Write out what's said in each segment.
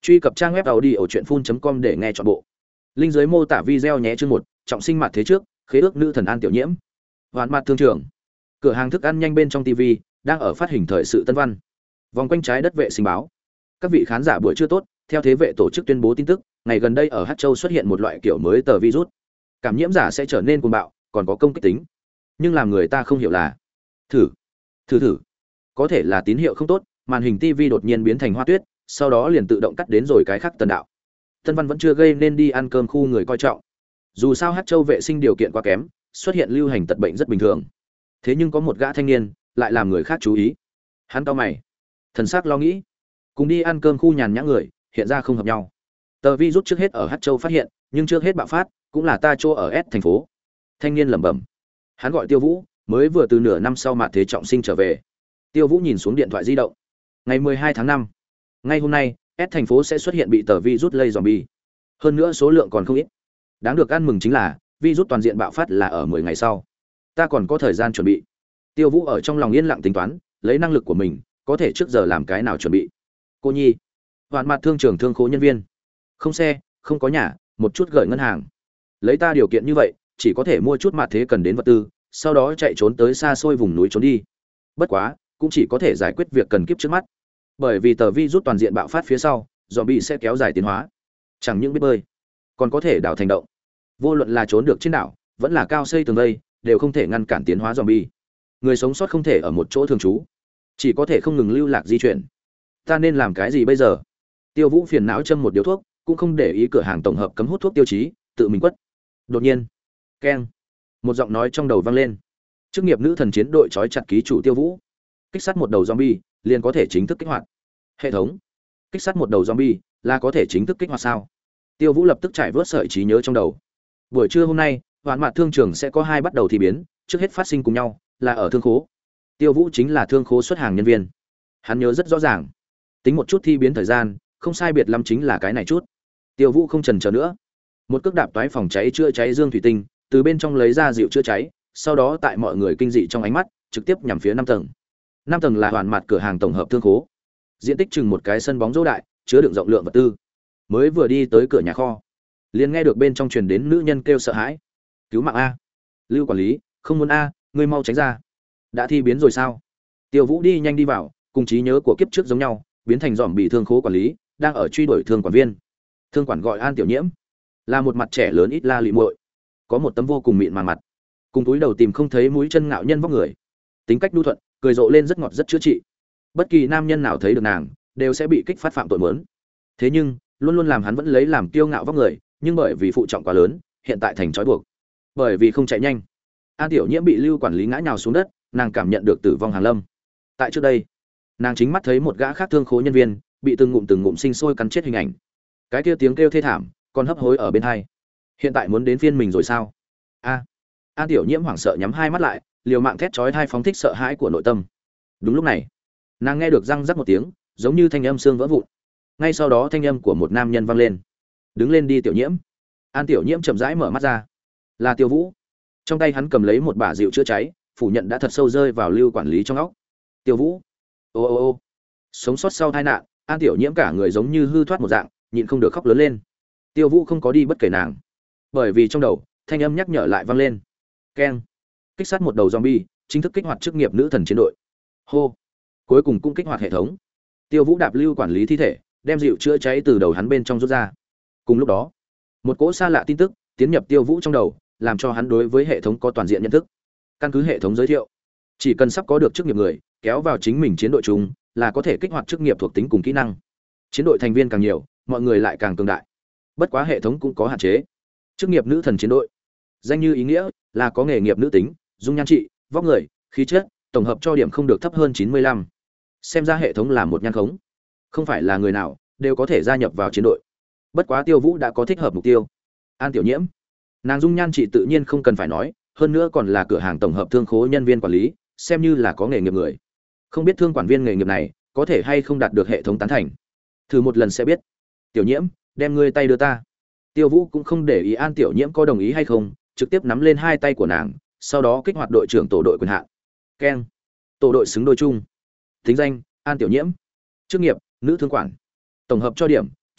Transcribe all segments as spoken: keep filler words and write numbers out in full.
Truy cập trang web audiochuyenphun chấm com để nghe trọn bộ. Linh dưới mô tả video nhé. Chương một, trọng sinh mặt thế trước, khế ước nữ thần An Tiểu Nhiễm. Hoàn mặt thương trường. Cửa hàng thức ăn nhanh bên trong ti vi đang ở phát hình thời sự tân văn. Vòng quanh trái đất vệ sinh báo. Các vị khán giả buổi trưa tốt, theo thế vệ tổ chức tuyên bố tin tức, ngày gần đây ở Hát Châu xuất hiện một loại kiểu mới tờ virus. Cảm nhiễm giả sẽ trở nên cuồng bạo, còn có công kích tính. Nhưng làm người ta không hiểu là thử, thử thử. Có thể là tín hiệu không tốt, màn hình ti vi đột nhiên biến thành hoa tuyết, sau đó liền tự động cắt đến rồi cái khác tần đạo. Tân văn vẫn chưa gây nên đi ăn cơm khu người coi trọng. Dù sao Hát Châu vệ sinh điều kiện quá kém, xuất hiện lưu hành tật bệnh rất bình thường. Thế nhưng có một gã thanh niên lại làm người khác chú ý. Hắn cau mày, thần sắc lo nghĩ. Cùng đi ăn cơm khu nhàn nhã người, hiện ra không hợp nhau. Tờ virus trước hết ở Hát Châu phát hiện, nhưng trước hết bạo phát, cũng là ta chỗ ở S thành phố. Thanh niên lẩm bẩm. Hắn gọi Tiêu Vũ, mới vừa từ nửa năm sau mạt thế trọng sinh trở về. Tiêu Vũ nhìn xuống điện thoại di động. Ngày mười hai tháng năm, ngay hôm nay, S thành phố sẽ xuất hiện bị tờ virus lây zombie. Hơn nữa số lượng còn không ít. Đáng được ăn mừng chính là, virus toàn diện bạo phát là ở mười ngày sau. Ta còn có thời gian chuẩn bị. Tiêu Vũ ở trong lòng yên lặng tính toán, lấy năng lực của mình, có thể trước giờ làm cái nào chuẩn bị. Cô Nhi, hoàn mặt thương trường thương khố nhân viên. Không xe, không có nhà, một chút gửi ngân hàng. Lấy ta điều kiện như vậy, chỉ có thể mua chút mạt thế cần đến vật tư, sau đó chạy trốn tới xa xôi vùng núi trốn đi. Bất quá, cũng chỉ có thể giải quyết việc cần kiếp trước mắt. Bởi vì tờ virus toàn diện bạo phát phía sau, zombie sẽ kéo dài tiến hóa. Chẳng những biết bơi, còn có thể đảo thành động. Vô luận là trốn được trên đảo, vẫn là cao xây tường vây, đều không thể ngăn cản tiến hóa zombie. Người sống sót không thể ở một chỗ thường trú, chỉ có thể không ngừng lưu lạc di chuyển. Ta nên làm cái gì bây giờ? Tiêu Vũ phiền não châm một điếu thuốc, cũng không để ý cửa hàng tổng hợp cấm hút thuốc tiêu chí, tự mình quất. Đột nhiên, keng, một giọng nói trong đầu vang lên. Chức nghiệp nữ thần chiến đội trói chặt ký chủ Tiêu Vũ. Kích sát một đầu zombie, liền có thể chính thức kích hoạt. Hệ thống, kích sát một đầu zombie là có thể chính thức kích hoạt sao? Tiêu Vũ lập tức trải vớt sợi trí nhớ trong đầu. Buổi trưa hôm nay, hoàn mặt thương trường sẽ có hai bắt đầu thi biến, trước hết phát sinh cùng nhau, là ở thương khố. Tiêu Vũ chính là thương khố xuất hàng nhân viên. Hắn nhớ rất rõ ràng. Tính một chút thi biến thời gian, không sai biệt lắm chính là cái này chút. Tiêu Vũ không chần chờ nữa, một cước đạp toái phòng cháy chữa cháy dương thủy tinh, từ bên trong lấy ra dịu chữa cháy, sau đó tại mọi người kinh dị trong ánh mắt, trực tiếp nhằm phía năm tầng. Năm tầng là hoàn mặt cửa hàng tổng hợp thương khố. Diện tích chừng một cái sân bóng rổ đại, chứa đựng rộng lượng vật tư. Mới vừa đi tới cửa nhà kho, liền nghe được bên trong truyền đến nữ nhân kêu sợ hãi. Cứu mạng a! Lưu quản lý, không muốn a, ngươi mau tránh ra. Đã thi biến rồi sao? Tiêu Vũ đi nhanh đi vào, cùng trí nhớ của kiếp trước giống nhau, biến thành dòm bị thương khố quản lý, đang ở truy đuổi thương quản viên. Thương quản gọi An Tiểu Nhiễm, là một mặt trẻ lớn ít la lị muội, có một tấm vô cùng mịn màng mặt, cùng túi đầu tìm không thấy mũi chân ngạo nhân vóc người, tính cách nhu thuận, cười rộ lên rất ngọt rất chữa trị. Bất kỳ nam nhân nào thấy được nàng, đều sẽ bị kích phát phạm tội mớn. Thế nhưng, luôn luôn làm hắn vẫn lấy làm kiêu ngạo vóc người, nhưng bởi vì phụ trọng quá lớn, hiện tại thành trói buộc. Bởi vì không chạy nhanh, An Tiểu Nhiễm bị Lưu quản lý ngã nhào xuống đất, nàng cảm nhận được tử vong hàng lâm. Tại trước đây, nàng chính mắt thấy một gã khác thương khố nhân viên bị từng ngụm từng ngụm sinh sôi cắn chết hình ảnh. Cái kia tiếng kêu thê thảm, còn hấp hối ở bên tai. Hiện tại muốn đến phiên mình rồi sao? A. An Tiểu Nhiễm hoảng sợ nhắm hai mắt lại, liều mạng thét chói tai phóng thích sợ hãi của nội tâm. Đúng lúc này, nàng nghe được răng rắc một tiếng, giống như thanh âm xương vỡ vụn. Ngay sau đó thanh âm của một nam nhân vang lên. Đứng lên đi Tiểu Nhiễm. An Tiểu Nhiễm chậm rãi mở mắt ra. Là Tiêu Vũ. Trong tay hắn cầm lấy một bả dịu chữa cháy, phủ nhận đã thật sâu rơi vào Lưu quản lý trong óc. Tiêu Vũ. Ô ô ô. Sống sót sau tai nạn, An Tiểu Nhiễm cả người giống như hư thoát một dạng, nhịn không được khóc lớn lên. Tiêu Vũ không có đi bất kể nàng, bởi vì trong đầu thanh âm nhắc nhở lại vang lên. Keng. Kích sát một đầu zombie, chính thức kích hoạt chức nghiệp nữ thần chiến đội. Hô. Cuối cùng cũng kích hoạt hệ thống. Tiêu Vũ đạp Lưu quản lý thi thể, đem dịu chữa cháy từ đầu hắn bên trong rút ra. Cùng lúc đó, một cỗ xa lạ tin tức tiến nhập Tiêu Vũ trong đầu, làm cho hắn đối với hệ thống có toàn diện nhận thức. Căn cứ hệ thống giới thiệu, chỉ cần sắp có được chức nghiệp người kéo vào chính mình chiến đội chung, là có thể kích hoạt chức nghiệp thuộc tính cùng kỹ năng. Chiến đội thành viên càng nhiều, mọi người lại càng cường đại. Bất quá hệ thống cũng có hạn chế. Chức nghiệp nữ thần chiến đội, danh như ý nghĩa, là có nghề nghiệp nữ tính, dung nhan trị, vóc người, khí chất, tổng hợp cho điểm không được thấp hơn chín mươi lăm. Xem ra hệ thống là một nhan khống, không phải là người nào đều có thể gia nhập vào chiến đội. Bất quá Tiêu Vũ đã có thích hợp mục tiêu. An Tiểu Nhiễm, nàng dung nhan trị tự nhiên không cần phải nói, hơn nữa còn là cửa hàng tổng hợp thương khố nhân viên quản lý, xem như là có nghề nghiệp người. Không biết thương quản viên nghề nghiệp này có thể hay không đạt được hệ thống tán thành. Thử một lần sẽ biết. Tiểu Nhiễm, đem ngươi tay đưa ta. Tiêu Vũ cũng không để ý An Tiểu Nhiễm có đồng ý hay không, trực tiếp nắm lên hai tay của nàng, sau đó kích hoạt đội trưởng tổ đội quyền hạn. Keng. Tổ đội xứng đôi chung. Tính danh: An Tiểu Nhiễm. Chức nghiệp: nữ thương quản. Tổng hợp cho điểm: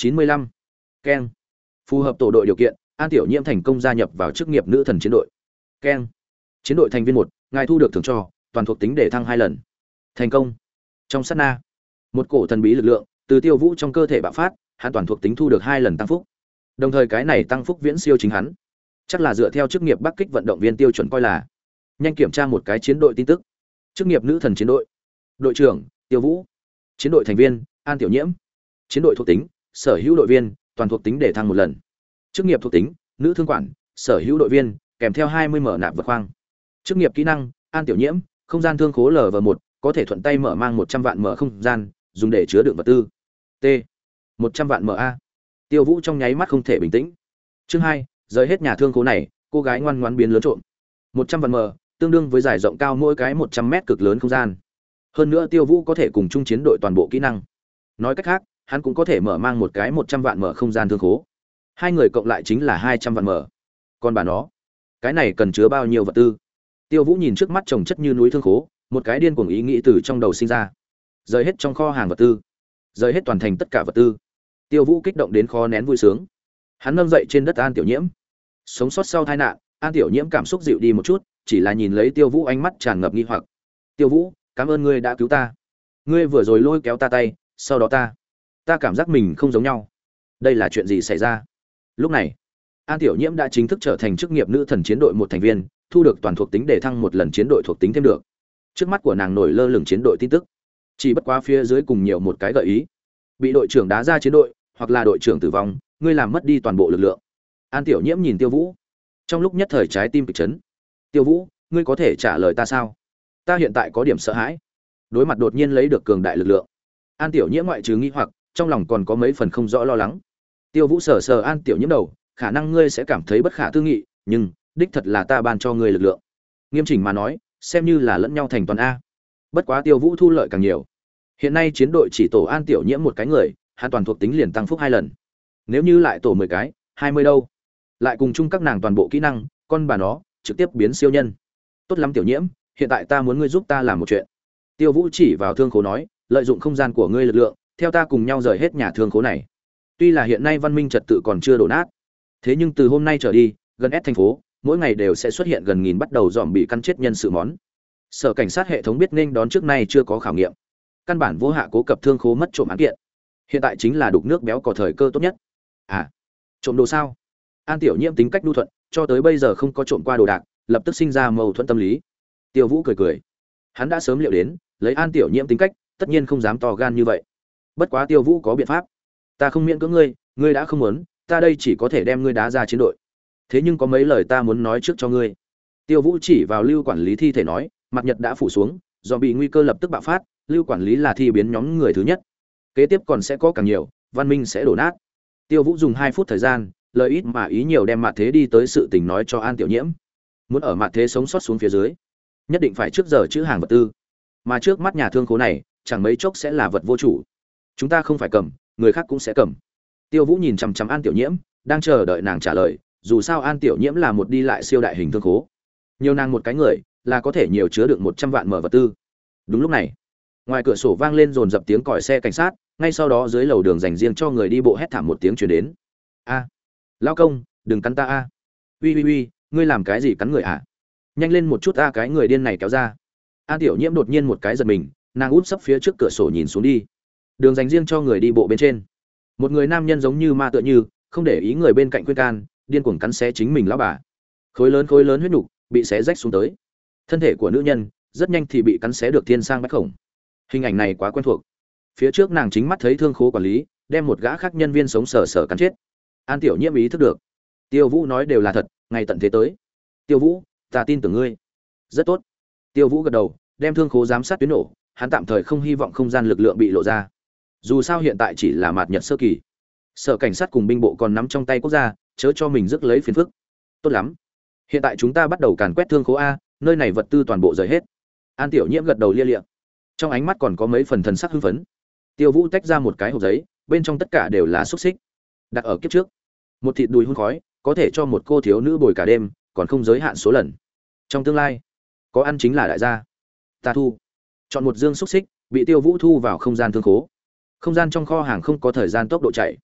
chín mươi lăm. Keng. Phù hợp tổ đội điều kiện, An Tiểu Nhiễm thành công gia nhập vào chức nghiệp nữ thần chiến đội. Keng. Chiến đội thành viên một, ngài thu được thưởng cho, toàn thuộc tính để thăng hai lần. Thành công. Trong sát na, một cổ thần bí lực lượng từ Tiêu Vũ trong cơ thể bạo phát, hắn toàn thuộc tính thu được hai lần tăng phúc. Đồng thời cái này tăng phúc viễn siêu chính hắn. Chắc là dựa theo chức nghiệp Bắc Kích vận động viên tiêu chuẩn coi là. Nhanh kiểm tra một cái chiến đội tin tức. Chức nghiệp nữ thần chiến đội. Đội trưởng: Tiêu Vũ. Chiến đội thành viên: An Tiểu Nhiễm. Chiến đội thuộc tính: sở hữu đội viên, toàn thuộc tính để thăng một lần. Chức nghiệp thuộc tính: nữ thương quản, sở hữu đội viên, kèm theo hai mươi mở nạp vật khoang. Chức nghiệp kỹ năng: An Tiểu Nhiễm, không gian thương khố L V một, có thể thuận tay mở mang một trăm vạn mở không gian, dùng để chứa đựng vật tư. T. một trăm vạn M A. Tiêu Vũ trong nháy mắt không thể bình tĩnh. Chương hai, rời hết nhà thương khố này, cô gái ngoan ngoãn biến lớn trộm. một trăm vạn M, tương đương với giải rộng cao mỗi cái một trăm mét cực lớn không gian. Hơn nữa Tiêu Vũ có thể cùng chung chiến đội toàn bộ kỹ năng. Nói cách khác, hắn cũng có thể mở mang một cái một trăm vạn mở không gian thương khố. Hai người cộng lại chính là hai trăm vạn mở. Còn bà nó, cái này cần chứa bao nhiêu vật tư? Tiêu Vũ nhìn trước mắt chồng chất như núi thương khố, một cái điên cuồng ý nghĩ từ trong đầu sinh ra. Rời hết trong kho hàng vật tư, rời hết toàn thành tất cả vật tư. Tiêu Vũ kích động đến khó nén vui sướng. Hắn nâng dậy trên đất An Tiểu Nhiễm. Sống sót sau tai nạn, An Tiểu Nhiễm cảm xúc dịu đi một chút, chỉ là nhìn lấy Tiêu Vũ ánh mắt tràn ngập nghi hoặc. "Tiêu Vũ, cảm ơn ngươi đã cứu ta. Ngươi vừa rồi lôi kéo ta tay, sau đó ta, ta cảm giác mình không giống nhau. Đây là chuyện gì xảy ra?" Lúc này, An Tiểu Nhiễm đã chính thức trở thành chức nghiệp nữ thần chiến đội một thành viên, thu được toàn thuộc tính để thăng một lần chiến đội thuộc tính thêm được. Trước mắt của nàng nổi lơ lửng chiến đội tin tức, chỉ bất quá phía dưới cùng nhiều một cái gợi ý: bị đội trưởng đá ra chiến đội, hoặc là đội trưởng tử vong, ngươi làm mất đi toàn bộ lực lượng. An Tiểu Nhiễm nhìn Tiêu Vũ, trong lúc nhất thời trái tim kịch chấn. "Tiêu Vũ, ngươi có thể trả lời ta sao? Ta hiện tại có điểm sợ hãi." Đối mặt đột nhiên lấy được cường đại lực lượng, An Tiểu Nhiễm ngoại trừ nghi hoặc, trong lòng còn có mấy phần không rõ lo lắng. Tiêu Vũ sờ sờ An Tiểu Nhiễm đầu, "Khả năng ngươi sẽ cảm thấy bất khả tư nghị, nhưng đích thật là ta ban cho ngươi lực lượng. Nghiêm chỉnh mà nói, xem như là lẫn nhau thành toàn a." Bất quá Tiêu Vũ thu lợi càng nhiều. Hiện nay chiến đội chỉ tổ An Tiểu Nhiễm một cái người, hắn toàn thuộc tính liền tăng phúc hai lần. Nếu như lại tổ mười cái, hai mươi đâu? Lại cùng chung các nàng toàn bộ kỹ năng, con bà nó, trực tiếp biến siêu nhân. "Tốt lắm Tiểu Nhiễm, hiện tại ta muốn ngươi giúp ta làm một chuyện." Tiêu Vũ chỉ vào thương khố nói, "Lợi dụng không gian của ngươi lực lượng, theo ta cùng nhau rời hết nhà thương khố này." Tuy là hiện nay văn minh trật tự còn chưa đổ nát, thế nhưng từ hôm nay trở đi, gần S thành phố, mỗi ngày đều sẽ xuất hiện gần nghìn bắt đầu dòm bị căn chết nhân sự món. Sở cảnh sát hệ thống biết nên đón trước nay chưa có khảo nghiệm. Căn bản vô hạ cố cập thương khố mất trộm án kiện. Hiện tại chính là đục nước béo cò thời cơ tốt nhất. À, trộm đồ sao? An Tiểu Nhiễm tính cách nhu thuận, cho tới bây giờ không có trộm qua đồ đạc, lập tức sinh ra mâu thuẫn tâm lý. Tiêu Vũ cười cười. Hắn đã sớm liệu đến, lấy An Tiểu Nhiễm tính cách, tất nhiên không dám to gan như vậy. Bất quá Tiêu Vũ có biện pháp. "Ta không miễn cưỡng ngươi, ngươi đã không muốn, ta đây chỉ có thể đem ngươi đá ra chiến đội. Thế nhưng có mấy lời ta muốn nói trước cho ngươi." Tiêu Vũ chỉ vào Lưu quản lý thi thể nói, "Mặt nhật đã phủ xuống, do bị nguy cơ lập tức bạo phát, Lưu quản lý là thi biến nhóm người thứ nhất. Kế tiếp còn sẽ có càng nhiều, văn minh sẽ đổ nát." Tiêu Vũ dùng hai phút thời gian, lời ít mà ý nhiều đem Mạt Thế đi tới sự tình nói cho An Tiểu Nhiễm. Muốn ở Mạt Thế sống sót xuống phía dưới, nhất định phải trước giờ chữ hàng vật tư. Mà trước mắt nhà thương khố này, chẳng mấy chốc sẽ là vật vô chủ. Chúng ta không phải cầm, người khác cũng sẽ cầm. Tiêu Vũ nhìn chằm chằm An Tiểu Nhiễm, đang chờ đợi nàng trả lời, dù sao An Tiểu Nhiễm là một đi lại siêu đại hình thương khố. Nhiều nàng một cái người, là có thể nhiều chứa được một trăm vạn mở vật tư. Đúng lúc này, ngoài cửa sổ vang lên dồn dập tiếng còi xe cảnh sát, ngay sau đó dưới lầu đường dành riêng cho người đi bộ hét thảm một tiếng truyền đến. "A, lão công, đừng cắn ta a." "Uy uy uy, ngươi làm cái gì cắn người ạ? Nhanh lên một chút a." Cái người điên này kéo ra. An Tiểu Nhiễm đột nhiên một cái giật mình, nàng úp sấp phía trước cửa sổ nhìn xuống đi. Đường dành riêng cho người đi bộ bên trên, một người nam nhân giống như ma tựa như, không để ý người bên cạnh khuyên can, điên cuồng cắn xé chính mình lão bà. Khối lớn khối lớn huyết nhục bị xé rách xuống tới. Thân thể của nữ nhân rất nhanh thì bị cắn xé được thiên sang bách khổng. Hình ảnh này quá quen thuộc. Phía trước nàng chính mắt thấy thương khố quản lý đem một gã khác nhân viên sống sờ sờ cắn chết. An Tiểu Nhiễm ý thức được, Tiêu Vũ nói đều là thật, ngày tận thế tới. "Tiêu Vũ, ta tin tưởng ngươi." "Rất tốt." Tiêu Vũ gật đầu, đem thương khố giám sát tuyến nổ, hắn tạm thời không hy vọng không gian lực lượng bị lộ ra. Dù sao hiện tại chỉ là mạt nhật sơ kỳ. Sở cảnh sát cùng binh bộ còn nắm trong tay quốc gia, chớ cho mình rước lấy phiền phức. "Tốt lắm. Hiện tại chúng ta bắt đầu càn quét thương khố a, nơi này vật tư toàn bộ rời hết." An Tiểu Nhiễm gật đầu lia lịa. Trong ánh mắt còn có mấy phần thần sắc hưng phấn. Tiêu Vũ tách ra một cái hộp giấy, bên trong tất cả đều là xúc xích. Đặt ở kiếp trước, một thịt đùi hun khói, có thể cho một cô thiếu nữ bồi cả đêm, còn không giới hạn số lần. Trong tương lai, có ăn chính là đại gia. Ta thu. Chọn một dương xúc xích, bị Tiêu Vũ thu vào không gian thương khố. Không gian trong kho hàng không có thời gian tốc độ chạy.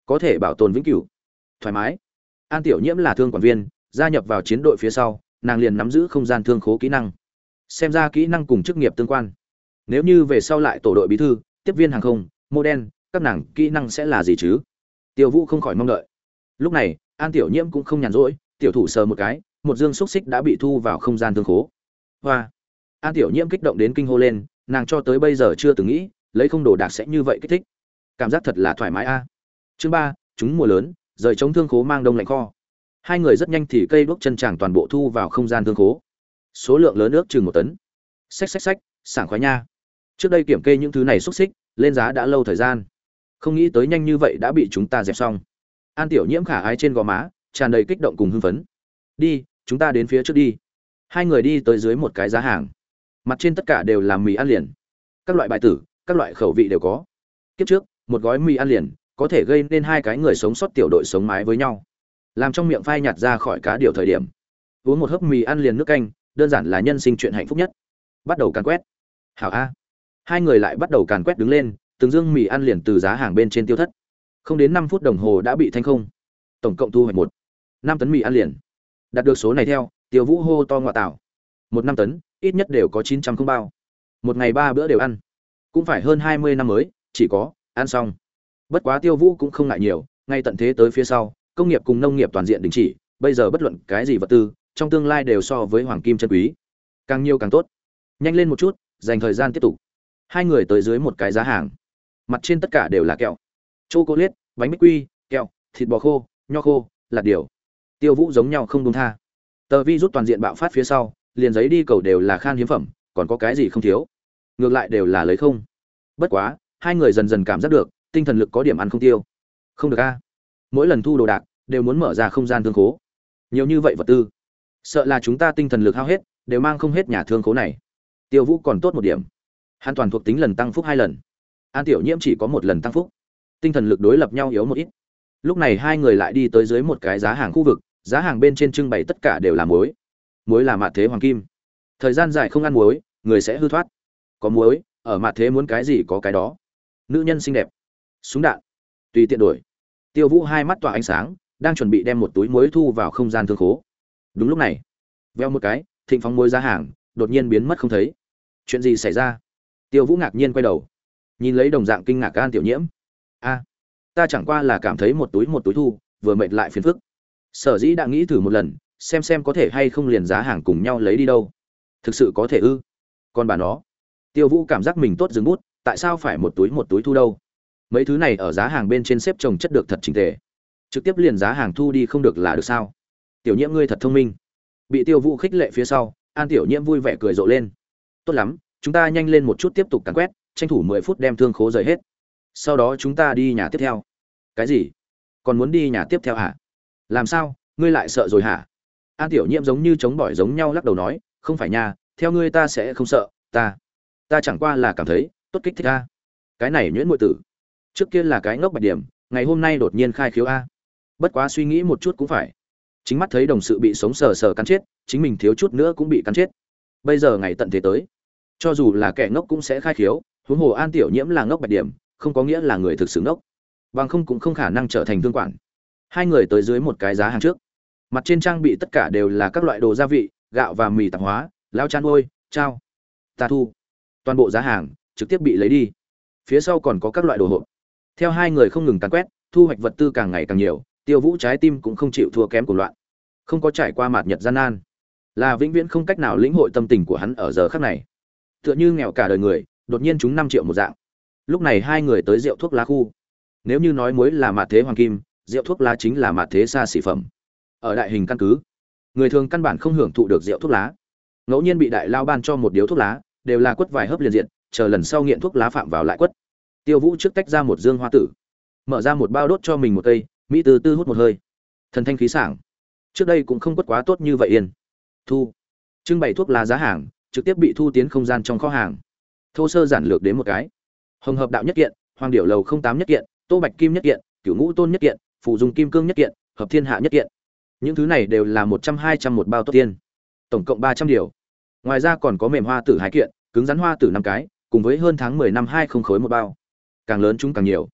có thể bảo tồn vĩnh cửu. Thoải mái. An Tiểu Nhiễm là thương quản viên, gia nhập vào chiến đội phía sau, nàng liền nắm giữ không gian thương khố kỹ năng. Xem ra kỹ năng cùng chức nghiệp tương quan. Nếu như về sau lại tổ đội bí thư, tiếp viên hàng không, mô đen, các nàng kỹ năng sẽ là gì chứ? Tiêu Vũ không khỏi mong đợi. Lúc này, An Tiểu Nhiễm cũng không nhàn rỗi, tiểu thủ sờ một cái, một dương xúc xích đã bị thu vào không gian thương khố. Hoa. An Tiểu Nhiễm kích động đến kinh hô lên, nàng cho tới bây giờ chưa từng nghĩ, lấy không đồ đạc sẽ như vậy kích thích. Cảm giác thật là thoải mái a. Chương ba, chúng mùa lớn, rời chống thương khố mang đông lạnh kho. Hai người rất nhanh thì cây đuốc chân tràng toàn bộ thu vào không gian thương khố. Số lượng lớn ước chừng một tấn. Xách xách xách, sảng khoái nha. Trước đây kiểm kê những thứ này xúc xích, lên giá đã lâu thời gian. Không nghĩ tới nhanh như vậy đã bị chúng ta dẹp xong. An Tiểu Nhiễm khả ái trên gò má, tràn đầy kích động cùng hưng phấn. Đi, chúng ta đến phía trước đi. Hai người đi tới dưới một cái giá hàng. Mặt trên tất cả đều là mì ăn liền. Các loại bài tử, các loại khẩu vị đều có. Kiếp trước, một gói mì ăn liền có thể gây nên hai cái người sống sót tiểu đội sống mái với nhau. Làm trong miệng phai nhạt ra khỏi cá điều thời điểm. Uống một hớp mì ăn liền nước canh, đơn giản là nhân sinh chuyện hạnh phúc nhất. Bắt đầu càn quét. Hảo a. Hai người lại bắt đầu càn quét đứng lên, từng dương mì ăn liền từ giá hàng bên trên tiêu thất. Không đến năm phút đồng hồ đã bị thanh không. Tổng cộng thu hoạch một năm tấn mì ăn liền. Đạt được số này theo, Tiêu Vũ hô to ngọa tạo. Một năm tấn, ít nhất đều có chín trăm không bao. Một ngày ba bữa đều ăn. Cũng phải hơn hai mươi năm mới, chỉ có ăn xong. Bất quá Tiêu Vũ cũng không ngại nhiều, ngay tận thế tới phía sau, công nghiệp cùng nông nghiệp toàn diện đình chỉ, bây giờ bất luận cái gì vật tư, trong tương lai đều so với hoàng kim chân quý. Càng nhiều càng tốt. Nhanh lên một chút, dành thời gian tiếp tục. Hai người tới dưới một cái giá hàng. Mặt trên tất cả đều là kẹo, chocolate, bánh bích quy, kẹo, thịt bò khô, nho khô, lạt điều. Tiêu Vũ giống nhau không buông tha. Tờ vi rút toàn diện bạo phát phía sau, liền giấy đi cầu đều là khan hiếm phẩm, còn có cái gì không thiếu. Ngược lại đều là lấy không. Bất quá, hai người dần dần cảm giác được, tinh thần lực có điểm ăn không tiêu. Không được a. Mỗi lần thu đồ đạc, đều muốn mở ra không gian thương khố. Nhiều như vậy vật tư, sợ là chúng ta tinh thần lực hao hết, đều mang không hết nhà thương khố này. Tiêu Vũ còn tốt một điểm, hắn toàn thuộc tính lần tăng phúc hai lần. An Tiểu Nhiễm chỉ có một lần tăng phúc. Tinh thần lực đối lập nhau yếu một ít. Lúc này hai người lại đi tới dưới một cái giá hàng khu vực, giá hàng bên trên trưng bày tất cả đều là muối. Muối là mạt thế hoàng kim. Thời gian dài không ăn muối, người sẽ hư thoát. Có muối, ở mạt thế muốn cái gì có cái đó. Nữ nhân xinh đẹp, súng đạn, tùy tiện đổi. Tiêu Vũ hai mắt tỏa ánh sáng, đang chuẩn bị đem một túi muối thu vào không gian thương khố. Đúng lúc này, veo một cái, thịnh phóng muối giá hàng đột nhiên biến mất không thấy. Chuyện gì xảy ra? Tiêu Vũ ngạc nhiên quay đầu, nhìn lấy đồng dạng kinh ngạc An Tiểu Nhiễm. A, ta chẳng qua là cảm thấy một túi một túi thu, vừa mệt lại phiền phức. Sở dĩ đã nghĩ thử một lần, xem xem có thể hay không liền giá hàng cùng nhau lấy đi đâu. Thực sự có thể ư? Còn bà nó. Tiêu Vũ cảm giác mình tốt dừng bút, tại sao phải một túi một túi thu đâu? Mấy thứ này ở giá hàng bên trên xếp chồng chất được thật chỉnh tề. Trực tiếp liền giá hàng thu đi không được là được sao? Tiểu Nhiễm ngươi thật thông minh. Bị Tiêu Vũ khích lệ phía sau, An Tiểu Nhiễm vui vẻ cười rộ lên. Tốt lắm, chúng ta nhanh lên một chút tiếp tục càn quét, tranh thủ mười phút đem thương khố rời hết. Sau đó chúng ta đi nhà tiếp theo. Cái gì? Còn muốn đi nhà tiếp theo hả? Làm sao, ngươi lại sợ rồi hả? An Tiểu Nhiễm giống như chống bỏi giống nhau lắc đầu nói, không phải nha, theo ngươi ta sẽ không sợ, ta, ta chẳng qua là cảm thấy tốt kích thích a. Cái này nhuyễn muội tử, trước kia là cái ngốc bạch điểm, ngày hôm nay đột nhiên khai khiếu a. Bất quá suy nghĩ một chút cũng phải, chính mắt thấy đồng sự bị sống sờ sờ cắn chết, chính mình thiếu chút nữa cũng bị cắn chết. Bây giờ ngày tận thế tới, cho dù là kẻ ngốc cũng sẽ khai khiếu, huống hồ An Tiểu Nhiễm là ngốc bạch điểm, không có nghĩa là người thực sự ngốc, bằng không cũng không khả năng trở thành thương quản. Hai người tới dưới một cái giá hàng trước, mặt trên trang bị tất cả đều là các loại đồ gia vị, gạo và mì tạp hóa, lao chan ôi, trao, ta thu. Toàn bộ giá hàng trực tiếp bị lấy đi. Phía sau còn có các loại đồ hộp. Theo hai người không ngừng càn quét, thu hoạch vật tư càng ngày càng nhiều, Tiêu Vũ trái tim cũng không chịu thua kém của loạn. Không có trải qua mạt nhật gian nan, là vĩnh viễn không cách nào lĩnh hội tâm tình của hắn ở giờ khắc này. Tựa như nghèo cả đời người, đột nhiên trúng năm triệu một dạng. Lúc này hai người tới rượu thuốc lá khu. Nếu như nói muối là mạt thế hoàng kim, rượu thuốc lá chính là mạt thế xa xỉ phẩm. Ở đại hình căn cứ, người thường căn bản không hưởng thụ được rượu thuốc lá. Ngẫu nhiên bị đại lao ban cho một điếu thuốc lá, đều là quất vài hớp liền diện, chờ lần sau nghiện thuốc lá phạm vào lại quất. Tiêu Vũ trước tách ra một dương hoa tử, mở ra một bao đốt cho mình một cây, mỹ từ tư hút một hơi, thần thanh khí sảng. Trước đây cũng không quất quá tốt như vậy yên. Thu, trưng bày thuốc lá giá hàng, trực tiếp bị thu tiến không gian trong kho hàng. Thô sơ giản lược đến một cái. Hồng hợp đạo nhất kiện, Hoàng điểu lầu không tám nhất kiện, Tô Bạch kim nhất kiện, Cửu ngũ tôn nhất kiện, Phù dung kim cương nhất kiện, Hợp thiên hạ nhất kiện. Những thứ này đều là một trăm hai trăm một bao tốt tiên. Tổng cộng ba trăm điều. Ngoài ra còn có mềm hoa tử hai kiện, cứng rắn hoa tử năm cái, cùng với hơn tháng mười năm hai không khối một bao. Càng lớn chúng càng nhiều.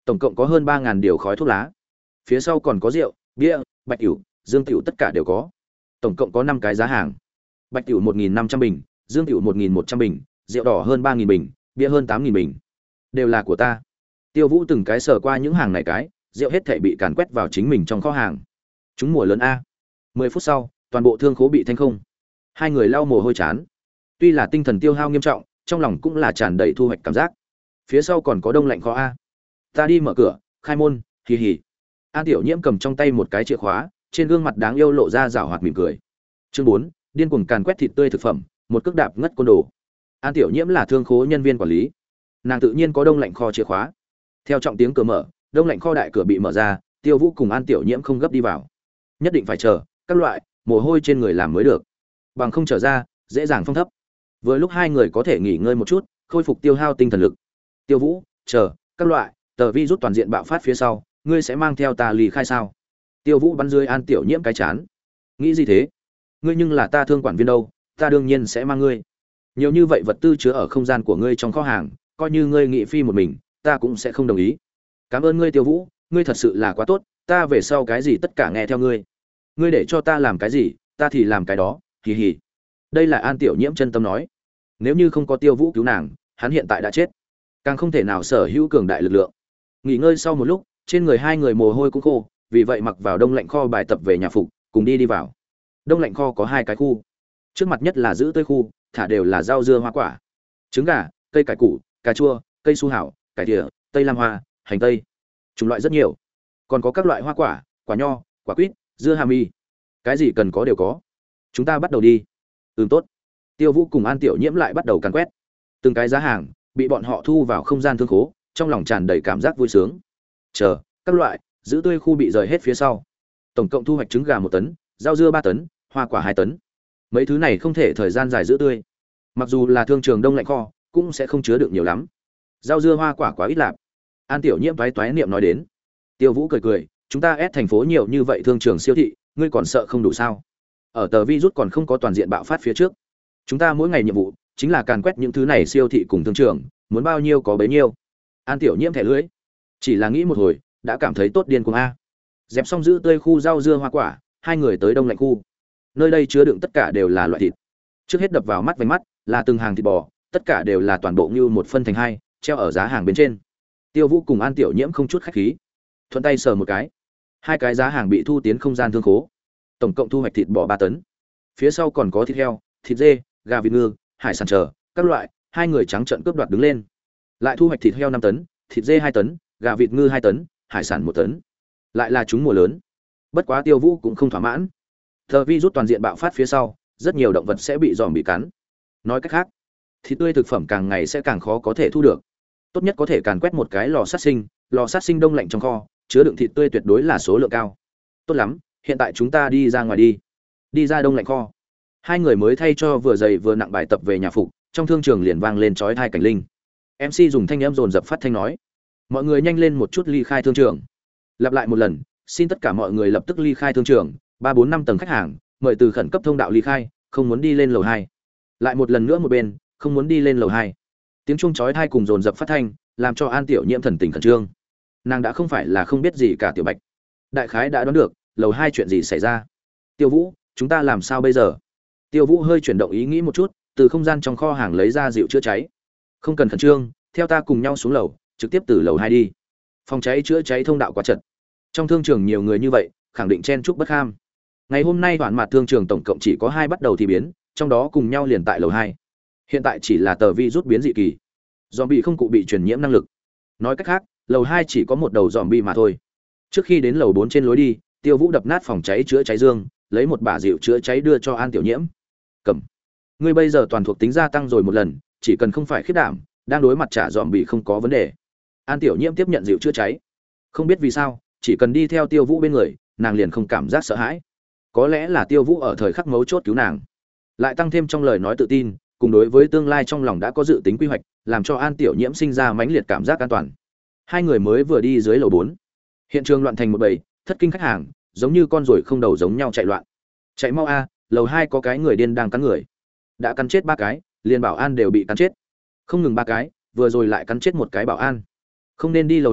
tổng cộng có hơn ba ngàn điều khói thuốc lá. Phía sau còn có rượu, bia, bạch ỉu, dương tiểu tất cả đều có. Tổng cộng có năm cái giá hàng. Bạch ỉu một nghìn năm trăm bình, dương tiểu một nghìn một trăm bình, rượu đỏ hơn ba nghìn bình, bia hơn tám nghìn bình. Đều là của ta. Tiêu Vũ từng cái sờ qua những hàng này cái, rượu hết thảy bị càn quét vào chính mình trong kho hàng. Chúng mùa lớn a. mười phút sau, toàn bộ thương khố bị thanh không. Hai người lau mồ hôi chán. Tuy là tinh thần tiêu hao nghiêm trọng, trong lòng cũng là tràn đầy thu hoạch cảm giác. Phía sau còn có đông lạnh kho a. Ta đi mở cửa, khai môn, hì hì. An Tiểu Nhiễm cầm trong tay một cái chìa khóa, trên gương mặt đáng yêu lộ ra rảo hoạt mỉm cười. Chương bốn, điên cuồng càn quét thịt tươi thực phẩm, một cước đạp ngất côn đồ. An Tiểu Nhiễm là thương khố nhân viên quản lý, nàng tự nhiên có đông lạnh kho chìa khóa. Theo trọng tiếng cửa mở, đông lạnh kho đại cửa bị mở ra, Tiêu Vũ cùng An Tiểu Nhiễm không gấp đi vào, nhất định phải chờ các loại mồ hôi trên người làm mới được, bằng không trở ra dễ dàng phong thấp. Vừa lúc hai người có thể nghỉ ngơi một chút, khôi phục tiêu hao tinh thần lực. Tiêu Vũ, chờ các loại tờ vi rút toàn diện bạo phát phía sau, ngươi sẽ mang theo ta lì khai sao? Tiêu Vũ bắn dưới An Tiểu Nhiễm cái chán. Nghĩ gì thế? Ngươi nhưng là ta thương quản viên đâu, ta đương nhiên sẽ mang ngươi. Nhiều như vậy vật tư chứa ở không gian của ngươi trong kho hàng, coi như ngươi nghị phi một mình, ta cũng sẽ không đồng ý. Cảm ơn ngươi Tiêu Vũ, ngươi thật sự là quá tốt, ta về sau cái gì tất cả nghe theo ngươi. Ngươi để cho ta làm cái gì, ta thì làm cái đó, hì hì. Đây là An Tiểu Nhiễm chân tâm nói. Nếu như không có Tiêu Vũ cứu nàng, hắn hiện tại đã chết, càng không thể nào sở hữu cường đại lực lượng. Nghỉ ngơi sau một lúc, trên người hai người mồ hôi cũng khô, vì vậy mặc vào đông lạnh kho bài tập về nhà phục, cùng đi đi vào. Đông lạnh kho có hai cái khu, trước mặt nhất là giữ tươi khu, thả đều là rau dưa hoa quả, trứng gà, cây cải củ, cà chua, cây su hảo, cải thìa, tây lam hoa, hành tây, chủng loại rất nhiều, còn có các loại hoa quả, quả nho, quả quýt, dưa hàm y, cái gì cần có đều có. Chúng ta bắt đầu đi. Ừm tốt. Tiêu Vũ cùng An Tiểu Nhiễm lại bắt đầu càn quét từng cái giá hàng, bị bọn họ thu vào không gian thương khố, trong lòng tràn đầy cảm giác vui sướng. Chờ các loại giữ tươi khu bị rời hết phía sau, tổng cộng thu hoạch trứng gà một tấn, rau dưa ba tấn, hoa quả hai tấn. Mấy thứ này không thể thời gian dài giữ tươi, mặc dù là thương trường đông lạnh kho cũng sẽ không chứa được nhiều lắm. Rau dưa hoa quả quá ít lạp. An Tiểu Nhiễm toái toái niệm nói đến. Tiêu Vũ cười cười, chúng ta ép thành phố nhiều như vậy thương trường siêu thị, ngươi còn sợ không đủ sao? Ở tờ virus còn không có toàn diện bạo phát phía trước, chúng ta mỗi ngày nhiệm vụ chính là càn quét những thứ này siêu thị cùng thương trường, muốn bao nhiêu có bấy nhiêu. An Tiểu Nhiễm thẻ lưới, chỉ là nghĩ một hồi đã cảm thấy tốt điên cuồng a. Dẹp xong giữ tươi khu rau dưa hoa quả, hai người tới đông lạnh khu. Nơi đây chứa đựng tất cả đều là loại thịt. Trước hết đập vào mắt vành mắt là từng hàng thịt bò, tất cả đều là toàn bộ như một phân thành hai, treo ở giá hàng bên trên. Tiêu Vũ cùng An Tiểu Nhiễm không chút khách khí, thuận tay sờ một cái, hai cái giá hàng bị thu tiến không gian thương khố. Tổng cộng thu hoạch thịt bò ba tấn, phía sau còn có thịt heo, thịt dê, gà vịt ngư, hải sản chờ các loại. Hai người trắng trợn cướp đoạt đứng lên, lại thu hoạch thịt heo năm tấn, thịt dê hai tấn, gà vịt ngư hai tấn, hải sản một tấn. Lại là chúng mùa lớn. Bất quá Tiêu Vũ cũng không thỏa mãn. Thờ vi rút toàn diện bạo phát phía sau, rất nhiều động vật sẽ bị giòm bị cắn. Nói cách khác, thịt tươi thực phẩm càng ngày sẽ càng khó có thể thu được. Tốt nhất có thể càn quét một cái lò sát sinh, lò sát sinh đông lạnh trong kho, chứa đựng thịt tươi tuyệt đối là số lượng cao. Tốt lắm, hiện tại chúng ta đi ra ngoài đi. Đi ra đông lạnh kho. Hai người mới thay cho vừa dày vừa nặng bài tập về nhà phục, trong thương trường liền vang lên chói tai cảnh linh. em xê dùng thanh âm dồn dập phát thanh nói: "Mọi người nhanh lên một chút ly khai thương trường." Lặp lại một lần, xin tất cả mọi người lập tức ly khai thương trường, ba bốn năm tầng khách hàng, mời từ khẩn cấp thông đạo ly khai, không muốn đi lên lầu hai. Lại một lần nữa một bên, không muốn đi lên lầu hai. Tiếng chuông chói tai cùng dồn dập phát thanh, làm cho An Tiểu Nhiễm thần tình khẩn trương. Nàng đã không phải là không biết gì cả Tiểu Bạch, đại khái đã đoán được lầu hai chuyện gì xảy ra. Tiêu Vũ, chúng ta làm sao bây giờ? Tiêu Vũ hơi chuyển động ý nghĩ một chút, từ không gian trong kho hàng lấy ra dịu chữa cháy. Không cần khẩn trương, theo ta cùng nhau xuống lầu, trực tiếp từ lầu hai đi. Phòng cháy chữa cháy thông đạo quá chật, trong thương trường nhiều người như vậy, khẳng định chen chúc bất ham. Ngày hôm nay toàn mặt thương trường tổng cộng chỉ có hai bắt đầu thì biến, trong đó cùng nhau liền tại lầu hai. Hiện tại chỉ là tờ vi rút biến dị kỳ, zombie không cụ bị truyền nhiễm năng lực. Nói cách khác, lầu hai chỉ có một đầu zombie mà thôi. Trước khi đến lầu bốn trên lối đi, Tiêu Vũ đập nát phòng cháy chữa cháy dương, lấy một bả dịu chữa cháy đưa cho An Tiểu Nhiễm. Cầm. Ngươi bây giờ toàn thuộc tính gia tăng rồi một lần, chỉ cần không phải khiết đảm, đang đối mặt trả zombie không có vấn đề. An Tiểu Nhiễm tiếp nhận dịu chữa cháy. Không biết vì sao, chỉ cần đi theo Tiêu Vũ bên người, nàng liền không cảm giác sợ hãi. Có lẽ là Tiêu Vũ ở thời khắc mấu chốt cứu nàng, lại tăng thêm trong lời nói tự tin, cùng đối với tương lai trong lòng đã có dự tính quy hoạch, làm cho An Tiểu Nhiễm sinh ra mãnh liệt cảm giác an toàn. Hai người mới vừa đi dưới lầu bốn, hiện trường loạn thành một bầy, thất kinh khách hàng, giống như con ruồi không đầu giống nhau chạy loạn. Chạy mau a, lầu hai có cái người điên đang cắn người. Đã cắn chết ba cái, liền bảo an đều bị cắn chết. Không ngừng ba cái, vừa rồi lại cắn chết một cái bảo an. Không nên đi lầu hai,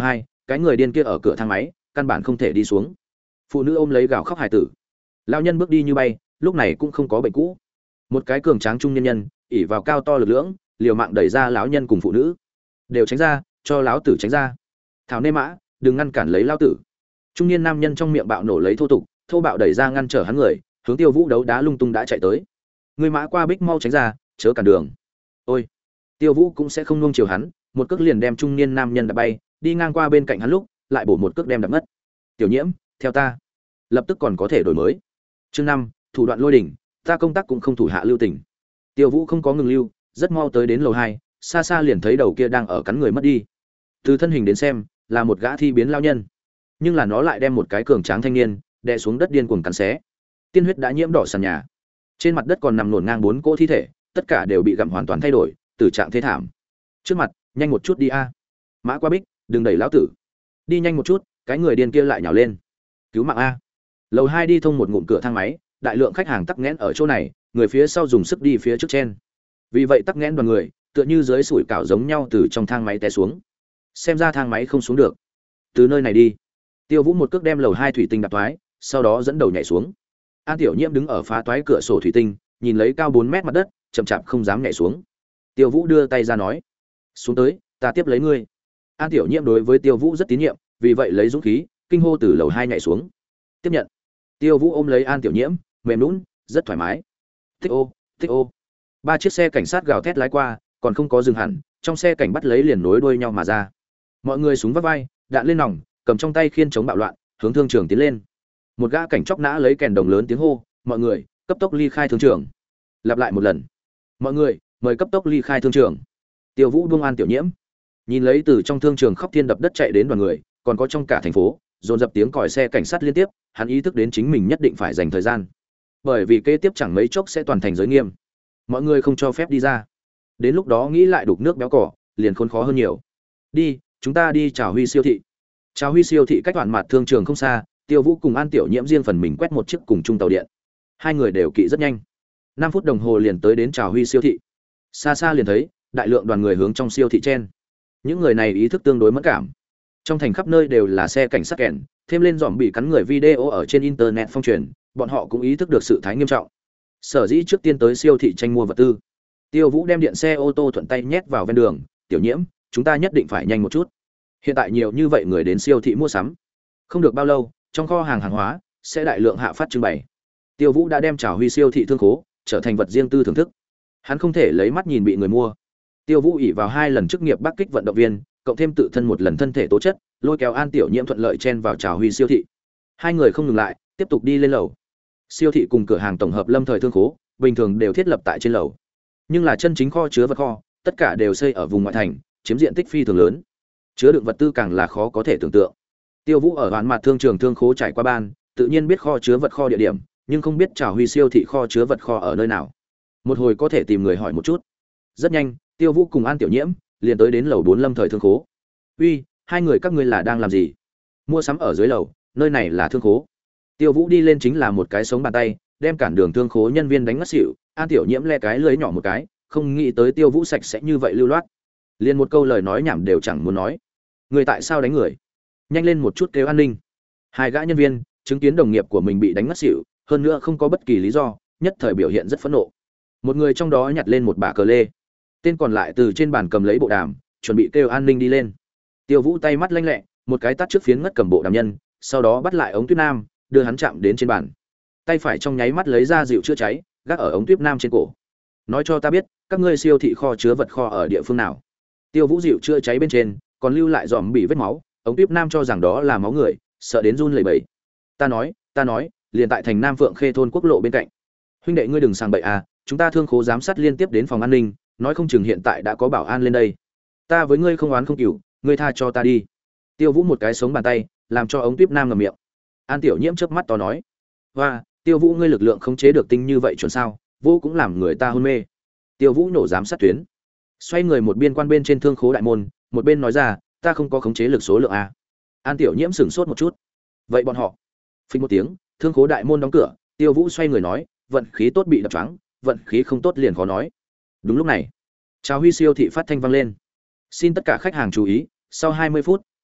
cái người điên kia ở cửa thang máy căn bản không thể đi xuống. Phụ nữ ôm lấy gào khóc hài tử. Lão nhân bước đi như bay, lúc này cũng không có bệnh cũ. Một cái cường tráng trung nhân nhân ỉ vào cao to lực lưỡng, liều mạng đẩy ra lão nhân cùng phụ nữ. Đều tránh ra, cho lão tử tránh ra. Thảo nê mã, đừng ngăn cản lấy lão tử. Trung niên nam nhân trong miệng bạo nổ lấy thô tục, thô bạo đẩy ra ngăn trở hắn người, hướng Tiêu Vũ đấu đá lung tung đã chạy tới. Người mã qua bích mau tránh ra, chớ cản đường. Ôi. Tiêu Vũ cũng sẽ không nuông chiều hắn, một cước liền đem trung niên nam nhân đạp bay, đi ngang qua bên cạnh hắn lúc, lại bổ một cước đem đạp ngất. Tiểu Nhiễm, theo ta. Lập tức còn có thể đổi mới. Chương năm, thủ đoạn lôi đỉnh, ta công tác cũng không thủ hạ lưu tình. Tiêu Vũ không có ngừng lưu, rất mau tới đến lầu hai, xa xa liền thấy đầu kia đang ở cắn người mất đi. Từ thân hình đến xem, là một gã thi biến lao nhân, nhưng là nó lại đem một cái cường tráng thanh niên đè xuống đất điên cuồng cắn xé. Tiên huyết đã nhiễm đỏ sàn nhà, trên mặt đất còn nằm nổn ngang bốn cỗ thi thể, tất cả đều bị gặm hoàn toàn thay đổi, tử trạng thê thảm. Trước mặt, nhanh một chút đi a. Mã Qua Bích, đừng đẩy lão tử. Đi nhanh một chút, cái người điên kia lại nhào lên. Cứu mạng a. Lầu hai đi thông một ngụm cửa thang máy, đại lượng khách hàng tắc nghẽn ở chỗ này, người phía sau dùng sức đi phía trước trên. Vì vậy tắc nghẽn đoàn người, tựa như dưới sủi cảo giống nhau từ trong thang máy té xuống. Xem ra thang máy không xuống được. Từ nơi này đi. Tiêu Vũ một cước đem lầu hai thủy tinh đạp toái, sau đó dẫn đầu nhảy xuống. An Tiểu Nhiễm đứng ở phá toái cửa sổ thủy tinh, nhìn lấy cao bốn mét mặt đất, chậm chạp không dám nhảy xuống. Tiêu Vũ đưa tay ra nói: "Xuống tới, ta tiếp lấy ngươi." An Tiểu Nhiễm đối với Tiêu Vũ rất tín nhiệm, vì vậy lấy dũng khí, kinh hô từ lầu hai nhảy xuống. "Tiếp nhận." Tiêu Vũ ôm lấy An Tiểu Nhiễm, mềm nhũn, rất thoải mái. Tích ô, tích ô. Ba chiếc xe cảnh sát gào thét lái qua, còn không có dừng hẳn, trong xe cảnh bắt lấy liền nối đuôi nhau mà ra. Mọi người súng vắt vai, đạn lên nòng, cầm trong tay khiên chống bạo loạn, hướng thương trường tiến lên. Một gã cảnh chóc nã lấy kèn đồng lớn tiếng hô: "Mọi người, cấp tốc ly khai thương trường." Lặp lại một lần: "Mọi người, mời cấp tốc ly khai thương trường." Tiêu Vũ buông An Tiểu Nhiễm, nhìn lấy từ trong thương trường khóc thiên đập đất chạy đến đoàn người, còn có trong cả thành phố dồn dập tiếng còi xe cảnh sát liên tiếp, hắn ý thức đến chính mình nhất định phải dành thời gian, bởi vì kế tiếp chẳng mấy chốc sẽ toàn thành giới nghiêm, mọi người không cho phép đi ra. Đến lúc đó nghĩ lại đục nước béo cỏ, liền khốn khó hơn nhiều. Đi, chúng ta đi Trào Huy siêu thị. Trào Huy siêu thị cách Hoàn Mạt thương trường không xa, Tiêu Vũ cùng An Tiểu Nhiễm riêng phần mình quét một chiếc cùng chung tàu điện. Hai người đều kỵ rất nhanh, năm phút đồng hồ liền tới đến Trào Huy siêu thị. Xa xa liền thấy đại lượng đoàn người hướng trong siêu thị chen. Những người này ý thức tương đối mẫn cảm. Trong thành khắp nơi đều là xe cảnh sát kèn, thêm lên dòm bị cắn người video ở trên internet phong truyền, bọn họ cũng ý thức được sự thái nghiêm trọng. Sở dĩ trước tiên tới siêu thị tranh mua vật tư. Tiêu Vũ đem điện xe ô tô thuận tay nhét vào ven đường, "Tiểu Nhiễm, chúng ta nhất định phải nhanh một chút. Hiện tại nhiều như vậy người đến siêu thị mua sắm, không được bao lâu, trong kho hàng hàng hóa sẽ đại lượng hạ phát trưng bày." Tiêu Vũ đã đem Trào Huy siêu thị thương khố trở thành vật riêng tư thưởng thức. Hắn không thể lấy mắt nhìn bị người mua. Tiêu Vũ ỷ vào hai lần chức nghiệp bắc kích vận động viên, cộng thêm tự thân một lần thân thể tố chất, lôi kéo An Tiểu Nhiễm thuận lợi chen vào Trào Huy siêu thị. Hai người không ngừng lại, tiếp tục đi lên lầu. Siêu thị cùng cửa hàng tổng hợp lâm thời thương khố, bình thường đều thiết lập tại trên lầu. Nhưng là chân chính kho chứa vật kho, tất cả đều xây ở vùng ngoại thành, chiếm diện tích phi thường lớn. Chứa đựng vật tư càng là khó có thể tưởng tượng. Tiêu Vũ ở Hoàn Mạt thương trường thương khố trải qua ban, tự nhiên biết kho chứa vật kho địa điểm, nhưng không biết Trào Huy siêu thị kho chứa vật kho ở nơi nào. Một hồi có thể tìm người hỏi một chút. Rất nhanh, Tiêu Vũ cùng An Tiểu Nhiễm liền tới đến lầu bốn lâm thời thương khố. "Uy, hai người các ngươi là đang làm gì?" "Mua sắm ở dưới lầu, nơi này là thương khố." Tiêu Vũ đi lên chính là một cái sống bàn tay, đem cản đường thương khố nhân viên đánh ngất xỉu. An Tiểu Nhiễm le cái lưới nhỏ một cái, không nghĩ tới Tiêu Vũ sạch sẽ như vậy lưu loát, liền một câu lời nói nhảm đều chẳng muốn nói. "Người tại sao đánh người? Nhanh lên một chút kêu an ninh." Hai gã nhân viên chứng kiến đồng nghiệp của mình bị đánh ngất xỉu, hơn nữa không có bất kỳ lý do, nhất thời biểu hiện rất phẫn nộ. Một người trong đó nhặt lên một bả cờ lê, tên còn lại từ trên bàn cầm lấy bộ đàm, chuẩn bị kêu an ninh đi lên. Tiêu Vũ tay mắt lanh lẹ, một cái tát trước phiến ngất cầm bộ đàm nhân, sau đó bắt lại ống tuyếp nam, đưa hắn chạm đến trên bàn. Tay phải trong nháy mắt lấy ra dịu chữa cháy, gác ở ống tuyếp nam trên cổ. "Nói cho ta biết, các ngươi siêu thị kho chứa vật kho ở địa phương nào?" Tiêu Vũ dịu chữa cháy bên trên, còn lưu lại dòm bị vết máu, ống tuyếp nam cho rằng đó là máu người, sợ đến run lẩy bẩy. "Ta nói, ta nói, liền tại thành Nam Phượng Khê thôn quốc lộ bên cạnh. Huynh đệ ngươi đừng sang bậy à, chúng ta thương khố giám sát liên tiếp đến phòng an ninh, nói không chừng hiện tại đã có bảo an lên đây. Ta với ngươi không oán không cừu, ngươi tha cho ta đi." Tiêu Vũ một cái sống bàn tay, làm cho ống tuyếp nam ngậm miệng. An Tiểu Nhiễm chớp mắt to nói: "Hoa, Tiêu Vũ ngươi lực lượng khống chế được tinh như vậy chuẩn sao? Vũ cũng làm người ta hôn mê." Tiêu Vũ nổ giám sát tuyến, xoay người một biên quan bên trên thương khố đại môn, một bên nói ra: "Ta không có khống chế lực số lượng a." An Tiểu Nhiễm sửng sốt một chút. "Vậy bọn họ?" Phình một tiếng, thương khố đại môn đóng cửa, Tiêu Vũ xoay người nói: "Vận khí tốt bị đập choáng, vận khí không tốt liền khó nói." Đúng lúc này, Trào Huy siêu thị phát thanh vang lên: "Xin tất cả khách hàng chú ý, sau hai mươi phút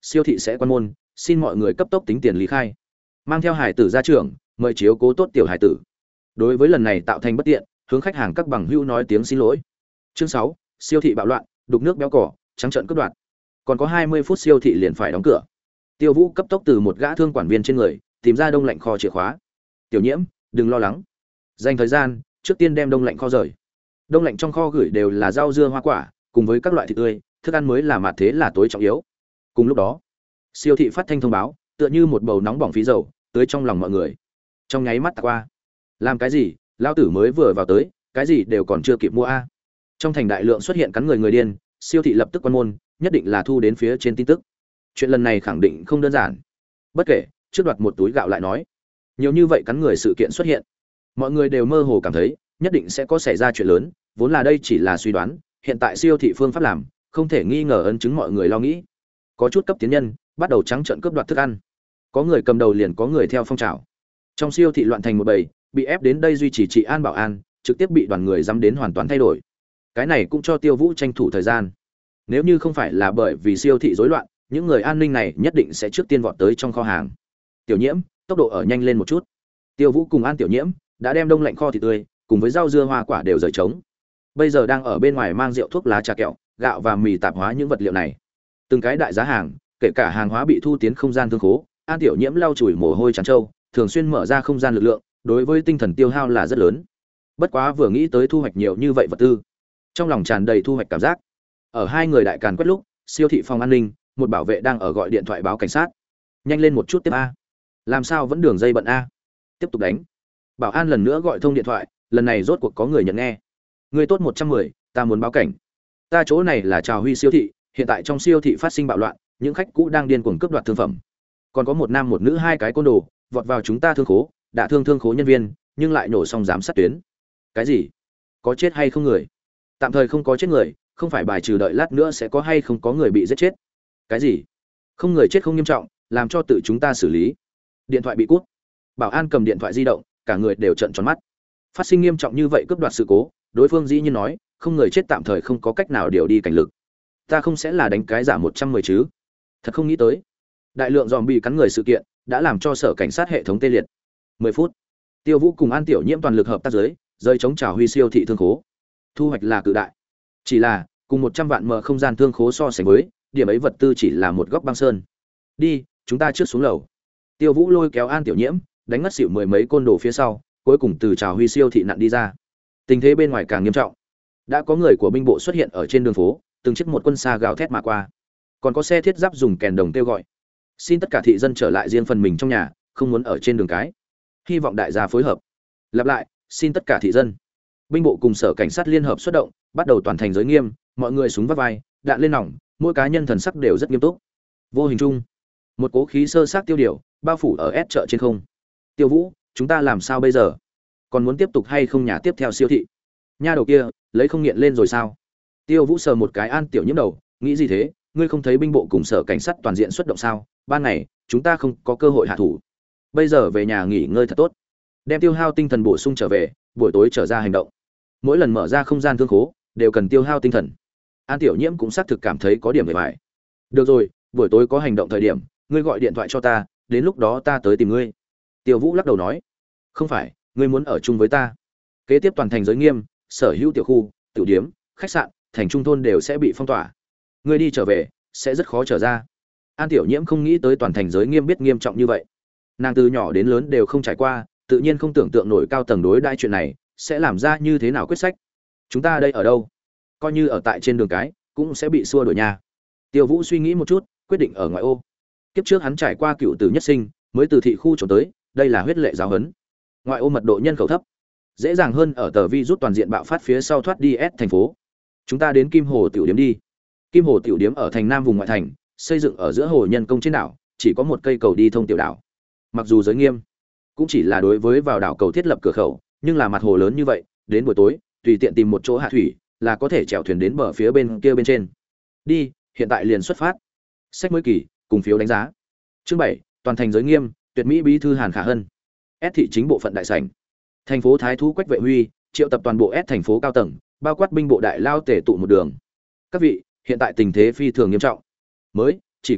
siêu thị sẽ quan môn, xin mọi người cấp tốc tính tiền lý khai. Mang theo hải tử ra trường, mời chiếu cố tốt tiểu hải tử. Đối với lần này tạo thành bất tiện, hướng khách hàng các bằng hữu nói tiếng xin lỗi. Chương sáu, siêu thị bạo loạn, đục nước béo cỏ, trắng trợn cướp đoạt. Còn có hai mươi phút siêu thị liền phải đóng cửa. Tiêu Vũ cấp tốc từ một gã thương quản viên trên người tìm ra đông lạnh kho chìa khóa. "Tiểu Nhiễm, đừng lo lắng. Dành thời gian, trước tiên đem đông lạnh kho rời. Đông lạnh trong kho gửi đều là rau dưa hoa quả, cùng với các loại thịt tươi, thức ăn mới là mạt thế là tối trọng yếu." Cùng lúc đó, siêu thị phát thanh thông báo, tựa như một bầu nóng bỏng phí dầu, tới trong lòng mọi người. Trong nháy mắt qua, làm cái gì? Lão tử mới vừa vào tới, cái gì đều còn chưa kịp mua a. Trong thành đại lượng xuất hiện cắn người người điên, siêu thị lập tức quan môn, nhất định là thu đến phía trên tin tức. Chuyện lần này khẳng định không đơn giản. Bất kể, trước đoạt một túi gạo lại nói. Nhiều như vậy cắn người sự kiện xuất hiện, mọi người đều mơ hồ cảm thấy, nhất định sẽ có xảy ra chuyện lớn, vốn là đây chỉ là suy đoán, hiện tại siêu thị phương pháp làm, không thể nghi ngờ ấn chứng mọi người lo nghĩ. Có chút cấp tiến nhân, bắt đầu trắng trợn cướp đoạt thức ăn. Có người cầm đầu liền có người theo phong trào. Trong siêu thị loạn thành một bầy, bị ép đến đây duy trì trị an bảo an, trực tiếp bị đoàn người dám đến hoàn toàn thay đổi. Cái này cũng cho Tiêu Vũ tranh thủ thời gian. Nếu như không phải là bởi vì siêu thị rối loạn, những người an ninh này nhất định sẽ trước tiên vọt tới trong kho hàng. Tiểu Nhiễm, tốc độ ở nhanh lên một chút. Tiêu Vũ cùng An Tiểu Nhiễm đã đem đông lạnh kho thịt tươi cùng với rau dưa hoa quả đều rời trống. Bây giờ đang ở bên ngoài mang rượu thuốc lá trà kẹo, gạo và mì tạp hóa những vật liệu này. Từng cái đại giá hàng, kể cả hàng hóa bị thu tiến không gian thương khố, An Tiểu Nhiễm lau chùi mồ hôi tràn trâu, thường xuyên mở ra không gian lực lượng, đối với tinh thần tiêu hao là rất lớn. Bất quá vừa nghĩ tới thu hoạch nhiều như vậy vật tư, trong lòng tràn đầy thu hoạch cảm giác. Ở hai người đại càn quét lúc, siêu thị phòng an ninh, một bảo vệ đang ở gọi điện thoại báo cảnh sát. Nhanh lên một chút tiếp a. Làm sao vẫn đường dây bận a? Tiếp tục đánh. Bảo an lần nữa gọi thông điện thoại, lần này rốt cuộc có người nhận nghe. Người tốt một trăm mười, ta muốn báo cảnh. Ta chỗ này là Trào Huy siêu thị, hiện tại trong siêu thị phát sinh bạo loạn, những khách cũ đang điên cuồng cướp đoạt thương phẩm. Còn có một nam một nữ hai cái côn đồ, vọt vào chúng ta thương khố, đã thương thương khố nhân viên, nhưng lại nổ xong giám sát tuyến. Cái gì? Có chết hay không người? Tạm thời không có chết người, không phải bài trừ đợi lát nữa sẽ có hay không có người bị giết chết. Cái gì? Không người chết không nghiêm trọng, làm cho tự chúng ta xử lý. Điện thoại bị cút. Bảo an cầm điện thoại di động, cả người đều trợn tròn mắt. Phát sinh nghiêm trọng như vậy cướp đoạt sự cố, đối phương dĩ nhiên nói, không người chết tạm thời không có cách nào điều đi cảnh lực. Ta không sẽ là đánh cái giả một trăm mười chứ? Thật không nghĩ tới. Đại lượng zombie cắn người sự kiện đã làm cho sở cảnh sát hệ thống tê liệt. mười phút. Tiêu Vũ cùng An Tiểu Nhiễm toàn lực hợp tác giới, rơi chống Trào Huy siêu thị thương khố. Thu hoạch là cự đại. Chỉ là, cùng một trăm vạn mở không gian thương khố so sánh với, điểm ấy vật tư chỉ là một góc băng sơn. Đi, chúng ta trước xuống lầu. Tiêu Vũ lôi kéo An Tiểu Nhiễm, đánh ngất xỉu mười mấy côn đồ phía sau, cuối cùng từ Trào Huy siêu thị nặn đi ra. Tình thế bên ngoài càng nghiêm trọng. Đã có người của binh bộ xuất hiện ở trên đường phố, từng chiếc một quân xa gào thét mà qua. Còn có xe thiết giáp dùng kèn đồng kêu gọi. Xin tất cả thị dân trở lại riêng phần mình trong nhà, không muốn ở trên đường cái. Hy vọng đại gia phối hợp. Lặp lại, xin tất cả thị dân. Binh bộ cùng sở cảnh sát liên hợp xuất động, bắt đầu toàn thành giới nghiêm, mọi người súng vắt vai, đạn lên nòng, mỗi cá nhân thần sắc đều rất nghiêm túc. Vô hình chung, một cố khí sơ sát tiêu điều, bao phủ ở S chợ trên không. Tiêu Vũ, chúng ta làm sao bây giờ? Còn muốn tiếp tục hay không nhà tiếp theo siêu thị? Nha đầu kia, lấy không nghiện lên rồi sao? Tiêu Vũ sờ một cái An Tiểu Nhiễm đầu, nghĩ gì thế? Ngươi không thấy binh bộ cùng sở cảnh sát toàn diện xuất động sao? Ban ngày, chúng ta không có cơ hội hạ thủ. Bây giờ về nhà nghỉ ngơi thật tốt, đem tiêu hao tinh thần bổ sung trở về, buổi tối trở ra hành động. Mỗi lần mở ra không gian thương khố, đều cần tiêu hao tinh thần. An Tiểu Nhiễm cũng xác thực cảm thấy có điểm bề bại. Được rồi, buổi tối có hành động thời điểm, ngươi gọi điện thoại cho ta, đến lúc đó ta tới tìm ngươi. Tiêu Vũ lắc đầu nói, không phải, ngươi muốn ở chung với ta. Kế tiếp toàn thành giới nghiêm, sở hữu tiểu khu, tiểu điếm, khách sạn, thành trung thôn đều sẽ bị phong tỏa. Ngươi đi trở về, sẽ rất khó trở ra. An Tiểu Nhiễm không nghĩ tới toàn thành giới nghiêm biết nghiêm trọng như vậy. Nàng từ nhỏ đến lớn đều không trải qua, tự nhiên không tưởng tượng nổi cao tầng đối đãi chuyện này sẽ làm ra như thế nào quyết sách. Chúng ta đây ở đâu? Coi như ở tại trên đường cái, cũng sẽ bị xua đuổi nhà. Tiêu Vũ suy nghĩ một chút, quyết định ở ngoại ô. Kiếp trước hắn trải qua cựu tử nhất sinh, mới từ thị khu trốn tới, đây là huyết lệ giáo huấn. Ngoại ô mật độ nhân khẩu thấp, dễ dàng hơn ở tờ vi rút toàn diện bạo phát phía sau thoát đi S thành phố. Chúng ta đến Kim Hồ tiểu điếm đi. Kim Hồ tiểu điếm ở thành Nam vùng ngoại thành, xây dựng ở giữa hồ nhân công trên đảo, chỉ có một cây cầu đi thông tiểu đảo. Mặc dù giới nghiêm, cũng chỉ là đối với vào đảo cầu thiết lập cửa khẩu, nhưng là mặt hồ lớn như vậy, đến buổi tối, tùy tiện tìm một chỗ hạ thủy, là có thể chèo thuyền đến bờ phía bên kia bên trên. Đi, hiện tại liền xuất phát. Sách mới kỳ, cùng phiếu đánh giá. Chương bảy, toàn thành giới nghiêm, tuyệt mỹ bí thư Hàn Khả Hân. S thị chính bộ phận đại sảnh. Thành phố Thái Thú Quách Vệ Huy, triệu tập toàn bộ S thành phố cao tầng, bao quát binh bộ đại lao tể tụ một đường. Các vị, hiện tại tình thế phi thường nghiêm trọng. Mới, chỉ có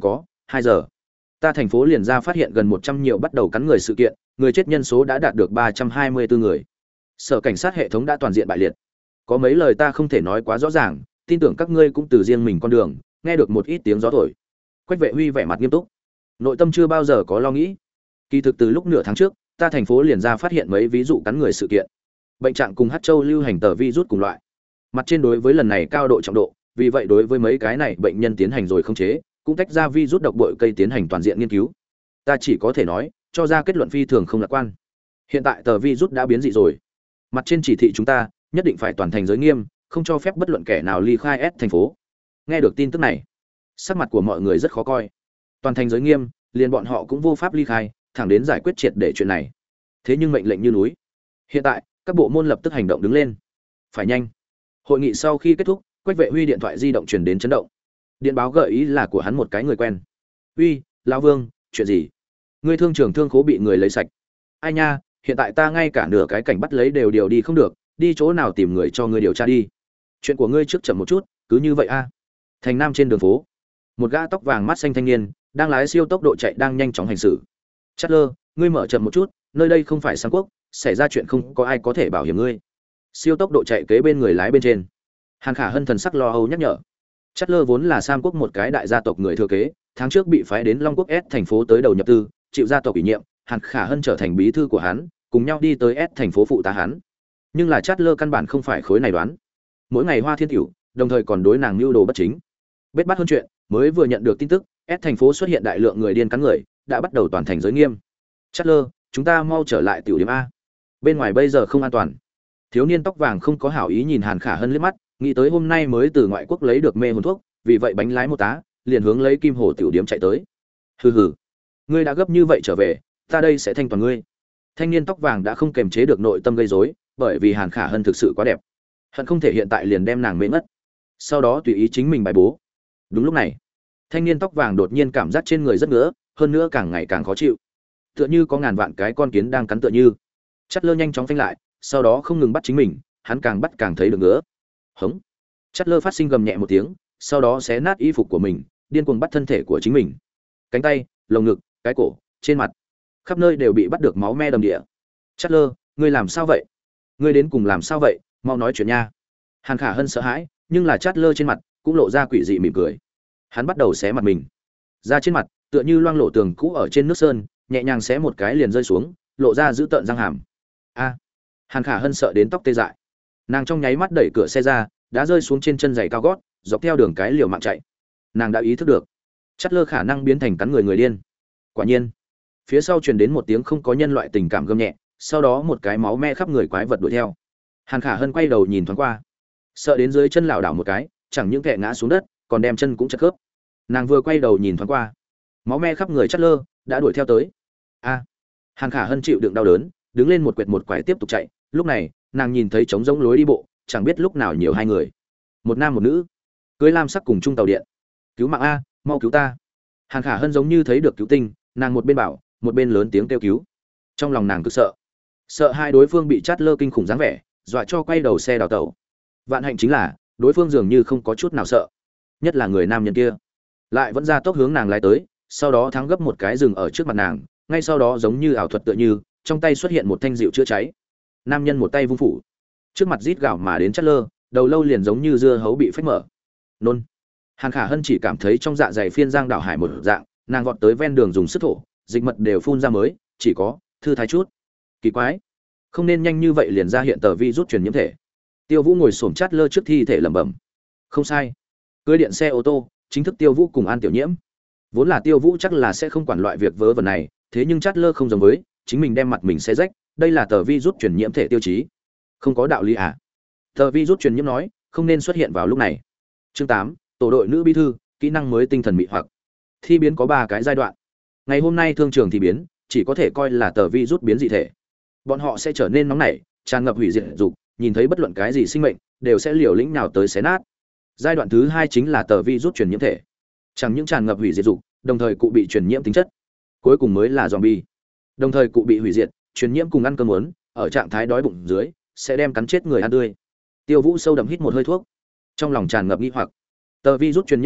hai giờ. Ta thành phố liền ra phát hiện gần một trăm nhiều bắt đầu cắn người sự kiện, người chết nhân số đã đạt được ba trăm hai mươi bốn người. Sở cảnh sát hệ thống đã toàn diện bại liệt. Có mấy lời ta không thể nói quá rõ ràng, tin tưởng các ngươi cũng từ riêng mình con đường, nghe được một ít tiếng gió thổi. Quách Vệ Huy vẻ mặt nghiêm túc, nội tâm chưa bao giờ có lo nghĩ. Kỳ thực từ lúc nửa tháng trước, ta thành phố liền ra phát hiện mấy ví dụ cắn người sự kiện. Bệnh trạng cùng hát châu lưu hành tờ virus cùng loại. Mặt trên đối với lần này cao độ trọng độ, vì vậy đối với mấy cái này bệnh nhân tiến hành rồi không chế, cũng tách ra virus độc bội cây tiến hành toàn diện nghiên cứu. Ta chỉ có thể nói, cho ra kết luận phi thường không lạc quan. Hiện tại tờ virus đã biến dị rồi. Mặt trên chỉ thị chúng ta, nhất định phải toàn thành giới nghiêm, không cho phép bất luận kẻ nào ly khai S thành phố. Nghe được tin tức này, sắc mặt của mọi người rất khó coi. Toàn thành giới nghiêm, liền bọn họ cũng vô pháp ly khai, thẳng đến giải quyết triệt để chuyện này. Thế nhưng mệnh lệnh như núi. Hiện tại, các bộ môn lập tức hành động đứng lên. Phải nhanh. Hội nghị sau khi kết thúc, Quách Vệ Huy điện thoại di động truyền đến chấn động. Điện báo gợi ý là của hắn một cái người quen. "Uy, lão Vương, chuyện gì? Ngươi thương trường thương khố bị người lấy sạch." "Ai nha, hiện tại ta ngay cả nửa cái cảnh bắt lấy đều điều đi không được, đi chỗ nào tìm người cho ngươi điều tra đi. Chuyện của ngươi trước chậm một chút, cứ như vậy a." Thành Nam trên đường phố, một gã tóc vàng mắt xanh thanh niên đang lái siêu tốc độ chạy đang nhanh chóng hành xử. "Chát lơ, ngươi mở chậm một chút, nơi đây không phải Sang Quốc, xảy ra chuyện không có ai có thể bảo hiểm ngươi." Siêu tốc độ chạy kế bên người lái bên trên, Hàn Khả Hân thần sắc lo âu nhắc nhở. Chát lơ vốn là Sam Quốc một cái đại gia tộc người thừa kế, tháng trước bị phái đến Long Quốc S thành phố tới đầu nhập tư, chịu gia tộc ủy nhiệm, Hàn Khả Hân trở thành bí thư của hắn, cùng nhau đi tới S thành phố phụ tá hắn. Nhưng là Chát lơ căn bản không phải khối này đoán. Mỗi ngày hoa thiên tiểu, đồng thời còn đối nàng mưu đồ bất chính. Bết bát hơn chuyện, mới vừa nhận được tin tức, S thành phố xuất hiện đại lượng người điên cắn người, đã bắt đầu toàn thành giới nghiêm. Chát lơ, chúng ta mau trở lại tiểu điểm a. Bên ngoài bây giờ không an toàn. Thiếu niên tóc vàng không có hảo ý nhìn Hàn Khả Hân liếc mắt, nghĩ tới hôm nay mới từ ngoại quốc lấy được mê hồn thuốc, vì vậy bánh lái một tá, liền hướng lấy Kim Hồ tiểu điểm chạy tới. Hừ hừ, ngươi đã gấp như vậy trở về, ta đây sẽ thanh toàn ngươi. Thanh niên tóc vàng đã không kềm chế được nội tâm gây rối, bởi vì Hàn Khả Hân thực sự quá đẹp, hận không thể hiện tại liền đem nàng mê ngất, sau đó tùy ý chính mình bài bố. Đúng lúc này, thanh niên tóc vàng đột nhiên cảm giác trên người rất ngứa, hơn nữa càng ngày càng khó chịu, tựa như có ngàn vạn cái con kiến đang cắn tựa như. Chát lơ nhanh chóng phanh lại, sau đó không ngừng bắt chính mình, hắn càng bắt càng thấy được ngứa. Hống. Chát lơ phát sinh gầm nhẹ một tiếng, sau đó xé nát y phục của mình, điên cuồng bắt thân thể của chính mình. Cánh tay, lồng ngực, cái cổ, trên mặt, khắp nơi đều bị bắt được máu me đầm địa. Chát lơ, ngươi làm sao vậy? Ngươi đến cùng làm sao vậy? Mau nói chuyện nha. Hàn Khả Hân sợ hãi, nhưng là Chát lơ trên mặt cũng lộ ra quỷ dị mỉm cười. Hắn bắt đầu xé mặt mình. Da trên mặt, tựa như loang lổ tường cũ ở trên nước sơn, nhẹ nhàng xé một cái liền rơi xuống, lộ ra giữ tợn răng hàm. A. Hàn Khả Hân sợ đến tóc tê dại. Nàng trong nháy mắt đẩy cửa xe ra, đã rơi xuống trên chân giày cao gót, dọc theo đường cái liều mạng chạy. Nàng đã ý thức được, Chát lơ khả năng biến thành cắn người người điên. Quả nhiên, phía sau truyền đến một tiếng không có nhân loại tình cảm gầm nhẹ, sau đó một cái máu me khắp người quái vật đuổi theo. Hàn Khả Hân quay đầu nhìn thoáng qua, sợ đến dưới chân lảo đảo một cái, chẳng những kẻ ngã xuống đất, còn đem chân cũng chật khớp. Nàng vừa quay đầu nhìn thoáng qua, máu me khắp người Chát lơ đã đuổi theo tới. A. Hàn Khả Hân chịu đựng đau đớn, đứng lên một quẹt một quải tiếp tục chạy. Lúc này, nàng nhìn thấy trống rỗng lối đi bộ, chẳng biết lúc nào nhiều hai người, một nam một nữ, cưới lam sắc cùng chung tàu điện. Cứu mạng a, mau cứu ta! Hàn Khả Hân giống như thấy được cứu tinh, nàng một bên bảo, một bên lớn tiếng kêu cứu. Trong lòng nàng cực sợ, sợ hai đối phương bị Chát lơ kinh khủng dáng vẻ, dọa cho quay đầu xe đào tẩu. Vạn hạnh chính là, đối phương dường như không có chút nào sợ, nhất là người nam nhân kia, lại vẫn ra tốc hướng nàng lái tới, sau đó thắng gấp một cái dừng ở trước mặt nàng, ngay sau đó giống như ảo thuật tựa như, trong tay xuất hiện một thanh rượu chữa cháy. Nam nhân một tay vung phủ, trước mặt rít gào mà đến Chát lơ, đầu lâu liền giống như dưa hấu bị phách mở. Nôn. Hàn Khả Hân chỉ cảm thấy trong dạ dày phiên giang đảo hải một dạng, nàng vọt tới ven đường dùng sức thổ, dịch mật đều phun ra mới, chỉ có thư thái chút. Kỳ quái, không nên nhanh như vậy liền ra hiện tờ virus truyền nhiễm thể. Tiêu Vũ ngồi xổm Chát lơ trước thi thể lẩm bẩm. Không sai, cưỡi điện xe ô tô, chính thức Tiêu Vũ cùng An Tiểu Nhiễm. Vốn là Tiêu Vũ chắc là sẽ không quản loại việc vớ vẩn này, thế nhưng Chát lơ không giống với, chính mình đem mặt mình xé rách, đây là tờ virus truyền nhiễm thể tiêu chí. Không có đạo lý à? Tờ virus truyền nhiễm nói, không nên xuất hiện vào lúc này. Chương tám, tổ đội nữ bí thư, kỹ năng mới tinh thần mị hoặc. Thi biến có ba cái giai đoạn. Ngày hôm nay thương trường thi biến, chỉ có thể coi là tờ virus biến dị thể. Bọn họ sẽ trở nên nóng nảy, tràn ngập hủy diệt dục, nhìn thấy bất luận cái gì sinh mệnh, đều sẽ liều lĩnh nào tới xé nát. Giai đoạn thứ hai chính là tờ virus truyền nhiễm thể. Chẳng những tràn ngập hủy diệt dục, đồng thời cụ bị truyền nhiễm tính chất. Cuối cùng mới là zombie. Đồng thời cụ bị hủy diệt, truyền nhiễm cùng ăn cơm muốn, ở trạng thái đói bụng dưới, sẽ đem cắn chết người ăn tươi. Tiêu Vũ sâu đậm hít một hơi thuốc, trong lòng tràn ngập nghi hoặc. Tờ virus truyền nhiễm thể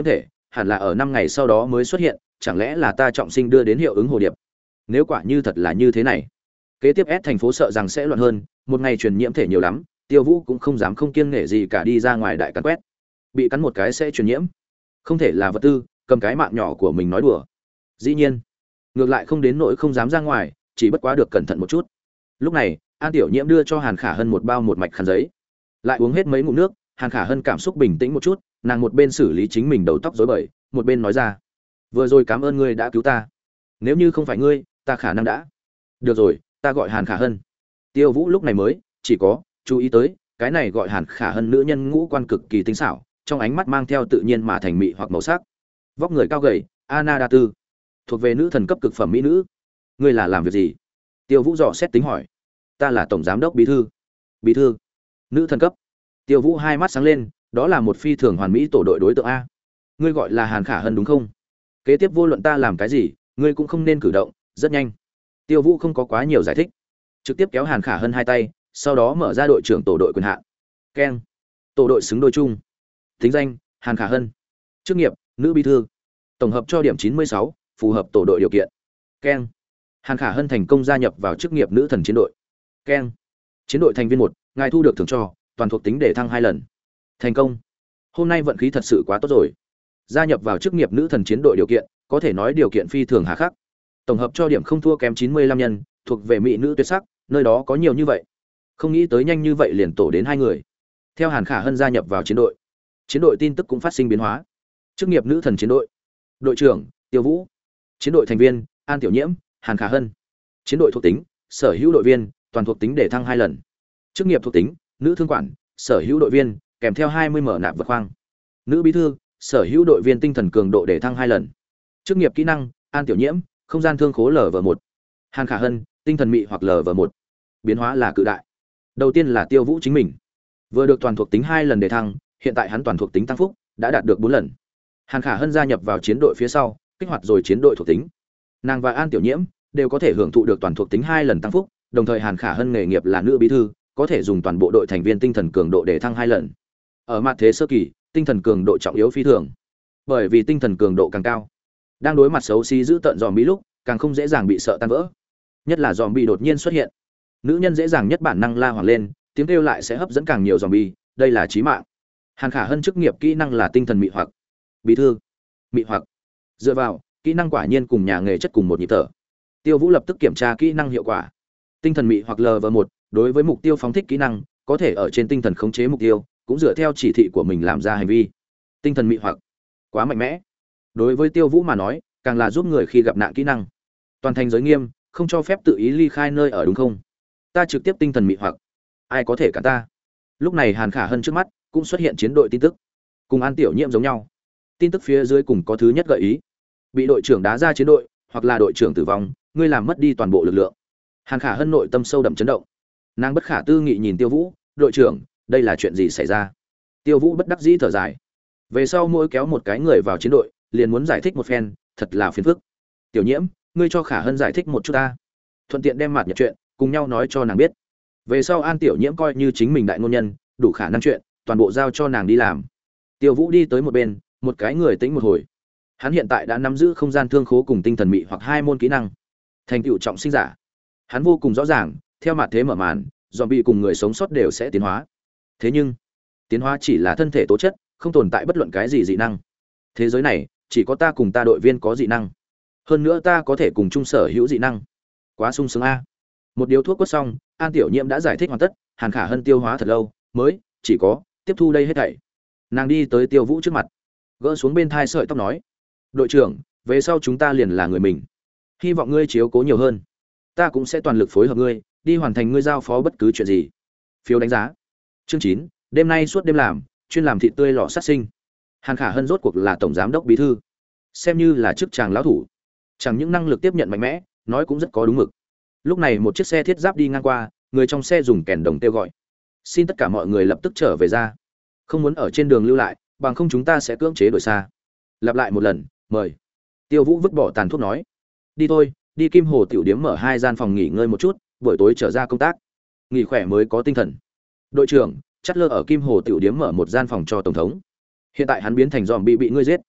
hẳn là ở năm ngày sau đó mới xuất hiện, chẳng lẽ là ta trọng sinh đưa đến hiệu ứng hồ điệp? Nếu quả như thật là như thế này, kế tiếp S thành phố sợ rằng sẽ loạn hơn, một ngày truyền nhiễm thể nhiều lắm, Tiêu Vũ cũng không dám không kiêng nể gì cả đi ra ngoài đại cắn quét. Bị cắn một cái sẽ truyền nhiễm, không thể là vật tư, cầm cái mạng nhỏ của mình nói đùa. Dĩ nhiên, ngược lại không đến nỗi không dám ra ngoài, chỉ bất quá được cẩn thận một chút. Lúc này, An Tiểu Nhiễm đưa cho Hàn Khả Hân một bao một mạch khăn giấy, lại uống hết mấy ngụm nước. Hàn Khả Hân cảm xúc bình tĩnh một chút, nàng một bên xử lý chính mình đầu tóc rối bời, một bên nói ra: vừa rồi cảm ơn ngươi đã cứu ta, nếu như không phải ngươi, ta khả năng đã... được rồi, ta gọi Hàn Khả Hân. Tiêu Vũ lúc này mới chỉ có chú ý tới cái này gọi Hàn Khả Hân nữ nhân ngũ quan cực kỳ tinh xảo, trong ánh mắt mang theo tự nhiên mà thành mị hoặc màu sắc, vóc người cao gầy, Anna Đa Tư, thuộc về nữ thần cấp cực phẩm mỹ nữ. Ngươi là làm việc gì? Tiêu Vũ dò xét tính hỏi. Ta là tổng giám đốc bí thư. Bí thư? Nữ thần cấp? Tiêu Vũ hai mắt sáng lên, đó là một phi thường hoàn mỹ tổ đội đối tượng a. Ngươi gọi là Hàn Khả Hân đúng không? Kế tiếp vô luận ta làm cái gì, ngươi cũng không nên cử động, rất nhanh. Tiêu Vũ không có quá nhiều giải thích, trực tiếp kéo Hàn Khả Hân hai tay, sau đó mở ra đội trưởng tổ đội quyền hạn. Keng. Tổ đội xứng đôi chung. Tính danh: Hàn Khả Hân. Chức nghiệp: nữ bí thư. Tổng hợp cho điểm chín mươi sáu, phù hợp tổ đội điều kiện. Keng. Hàn Khả Hân thành công gia nhập vào chức nghiệp nữ thần chiến đội. Keng. Chiến đội thành viên một, ngài thu được thưởng cho toàn thuộc tính để thăng hai lần. Thành công. Hôm nay vận khí thật sự quá tốt rồi. Gia nhập vào chức nghiệp nữ thần chiến đội điều kiện, có thể nói điều kiện phi thường hà khắc. Tổng hợp cho điểm không thua kém chín mươi lăm nhân, thuộc về mỹ nữ tuyệt sắc, nơi đó có nhiều như vậy. Không nghĩ tới nhanh như vậy liền tổ đến hai người. Theo Hàn Khả Hân gia nhập vào chiến đội, chiến đội tin tức cũng phát sinh biến hóa. Chức nghiệp nữ thần chiến đội. Đội trưởng: Tiêu Vũ. Chiến đội thành viên: An Tiểu Nhiễm, Hàn Khả Hân. Chiến đội thuộc tính: sở hữu đội viên, toàn thuộc tính để thăng hai lần. Chức nghiệp thuộc tính: nữ thương quản, sở hữu đội viên, kèm theo hai mươi mở nạp vật khoang. Nữ bí thư, sở hữu đội viên tinh thần cường độ để thăng hai lần. Chức nghiệp kỹ năng: An Tiểu Nhiễm, không gian thương khố lv một. Hàn Khả Hân, tinh thần mị hoặc lv một. Biến hóa là cự đại. Đầu tiên là Tiêu Vũ chính mình, vừa được toàn thuộc tính hai lần để thăng, hiện tại hắn toàn thuộc tính tăng phúc đã đạt được bốn lần. Hàn Khả Hân gia nhập vào chiến đội phía sau, kích hoạt rồi chiến đội thuộc tính. Nàng và An Tiểu Nhiễm đều có thể hưởng thụ được toàn thuộc tính hai lần tăng phúc, đồng thời Hàn Khả Hân nghề nghiệp là nữ bí thư, có thể dùng toàn bộ đội thành viên tinh thần cường độ để thăng hai lần. Ở mặt thế sơ kỳ, tinh thần cường độ trọng yếu phi thường, bởi vì tinh thần cường độ càng cao, đang đối mặt xấu xí giữ tận zombie lúc, càng không dễ dàng bị sợ tan vỡ. Nhất là zombie đột nhiên xuất hiện, nữ nhân dễ dàng nhất bản năng la hoảng lên, tiếng kêu lại sẽ hấp dẫn càng nhiều zombie, đây là chí mạng. Hàn Khả Hân chức nghiệp kỹ năng là tinh thần mị hoặc. Bí thư, mị hoặc. Dựa vào, kỹ năng quả nhiên cùng nhà nghề chất cùng một nhịp thở. Tiêu Vũ lập tức kiểm tra kỹ năng hiệu quả. Tinh thần mị hoặc lv một, đối với mục tiêu phóng thích kỹ năng, có thể ở trên tinh thần khống chế mục tiêu, cũng dựa theo chỉ thị của mình làm ra hành vi. Tinh thần mị hoặc, quá mạnh mẽ. Đối với Tiêu Vũ mà nói, càng là giúp người khi gặp nạn kỹ năng. Toàn thành giới nghiêm, không cho phép tự ý ly khai nơi ở đúng không? Ta trực tiếp tinh thần mị hoặc, ai có thể cản ta? Lúc này Hàn Khả Hân trước mắt cũng xuất hiện chiến đội tin tức, cùng An Tiểu Nhiễm giống nhau. Tin tức phía dưới cùng có thứ nhất gợi ý: bị đội trưởng đá ra chiến đội, hoặc là đội trưởng tử vong, ngươi làm mất đi toàn bộ lực lượng. Hàn Khả Hân nội tâm sâu đậm chấn động, nàng bất khả tư nghị nhìn Tiêu Vũ: đội trưởng, đây là chuyện gì xảy ra? Tiêu Vũ bất đắc dĩ thở dài, về sau mỗi kéo một cái người vào chiến đội, liền muốn giải thích một phen, thật là phiền phức. Tiểu Nhiễm, ngươi cho Khả Hân giải thích một chút ta, thuận tiện đem mặt nhật chuyện cùng nhau nói cho nàng biết. Về sau An Tiểu Nhiễm coi như chính mình đại ngôn nhân, đủ khả năng chuyện, toàn bộ giao cho nàng đi làm. Tiêu Vũ đi tới một bên, một cái người tĩnh một hồi. Hắn hiện tại đã nắm giữ không gian thương khố cùng tinh thần mị hoặc hai môn kỹ năng, thành tựu trọng sinh giả. Hắn vô cùng rõ ràng, theo mặt thế mở màn, zombie cùng người sống sót đều sẽ tiến hóa. Thế nhưng, tiến hóa chỉ là thân thể tố chất, không tồn tại bất luận cái gì dị năng. Thế giới này, chỉ có ta cùng ta đội viên có dị năng. Hơn nữa ta có thể cùng chung sở hữu dị năng. Quá sung sướng a. Một điếu thuốc quất xong, An Tiểu Nhiễm đã giải thích hoàn tất, Hàn Khả Hân tiêu hóa thật lâu, mới chỉ có tiếp thu đây hết thảy. Nàng đi tới Tiêu Vũ trước mặt, gỡ xuống bên thai sợi tóc nói: "Đội trưởng, về sau chúng ta liền là người mình. Hy vọng ngươi chiếu cố nhiều hơn. Ta cũng sẽ toàn lực phối hợp ngươi, đi hoàn thành ngươi giao phó bất cứ chuyện gì." Phiếu đánh giá. Chương chín, đêm nay suốt đêm làm, chuyên làm thịt tươi lọ sát sinh. Hàn Khả Hân rốt cuộc là tổng giám đốc bí thư, xem như là chức chàng lão thủ, chẳng những năng lực tiếp nhận mạnh mẽ, nói cũng rất có đúng mực. Lúc này một chiếc xe thiết giáp đi ngang qua, người trong xe dùng kèn đồng kêu gọi: "Xin tất cả mọi người lập tức trở về ra, không muốn ở trên đường lưu lại, bằng không chúng ta sẽ cưỡng chế đổi xa." Lặp lại một lần, mời. Tiêu Vũ vứt bỏ tàn thuốc nói: "Đi thôi, đi Kim Hồ tiểu điếm mở hai gian phòng nghỉ ngơi một chút, buổi tối trở ra công tác, nghỉ khỏe mới có tinh thần." Đội trưởng, Chắt Lơ ở Kim Hồ tiểu điếm mở một gian phòng cho tổng thống. Hiện tại hắn biến thành zombie bị ngươi giết.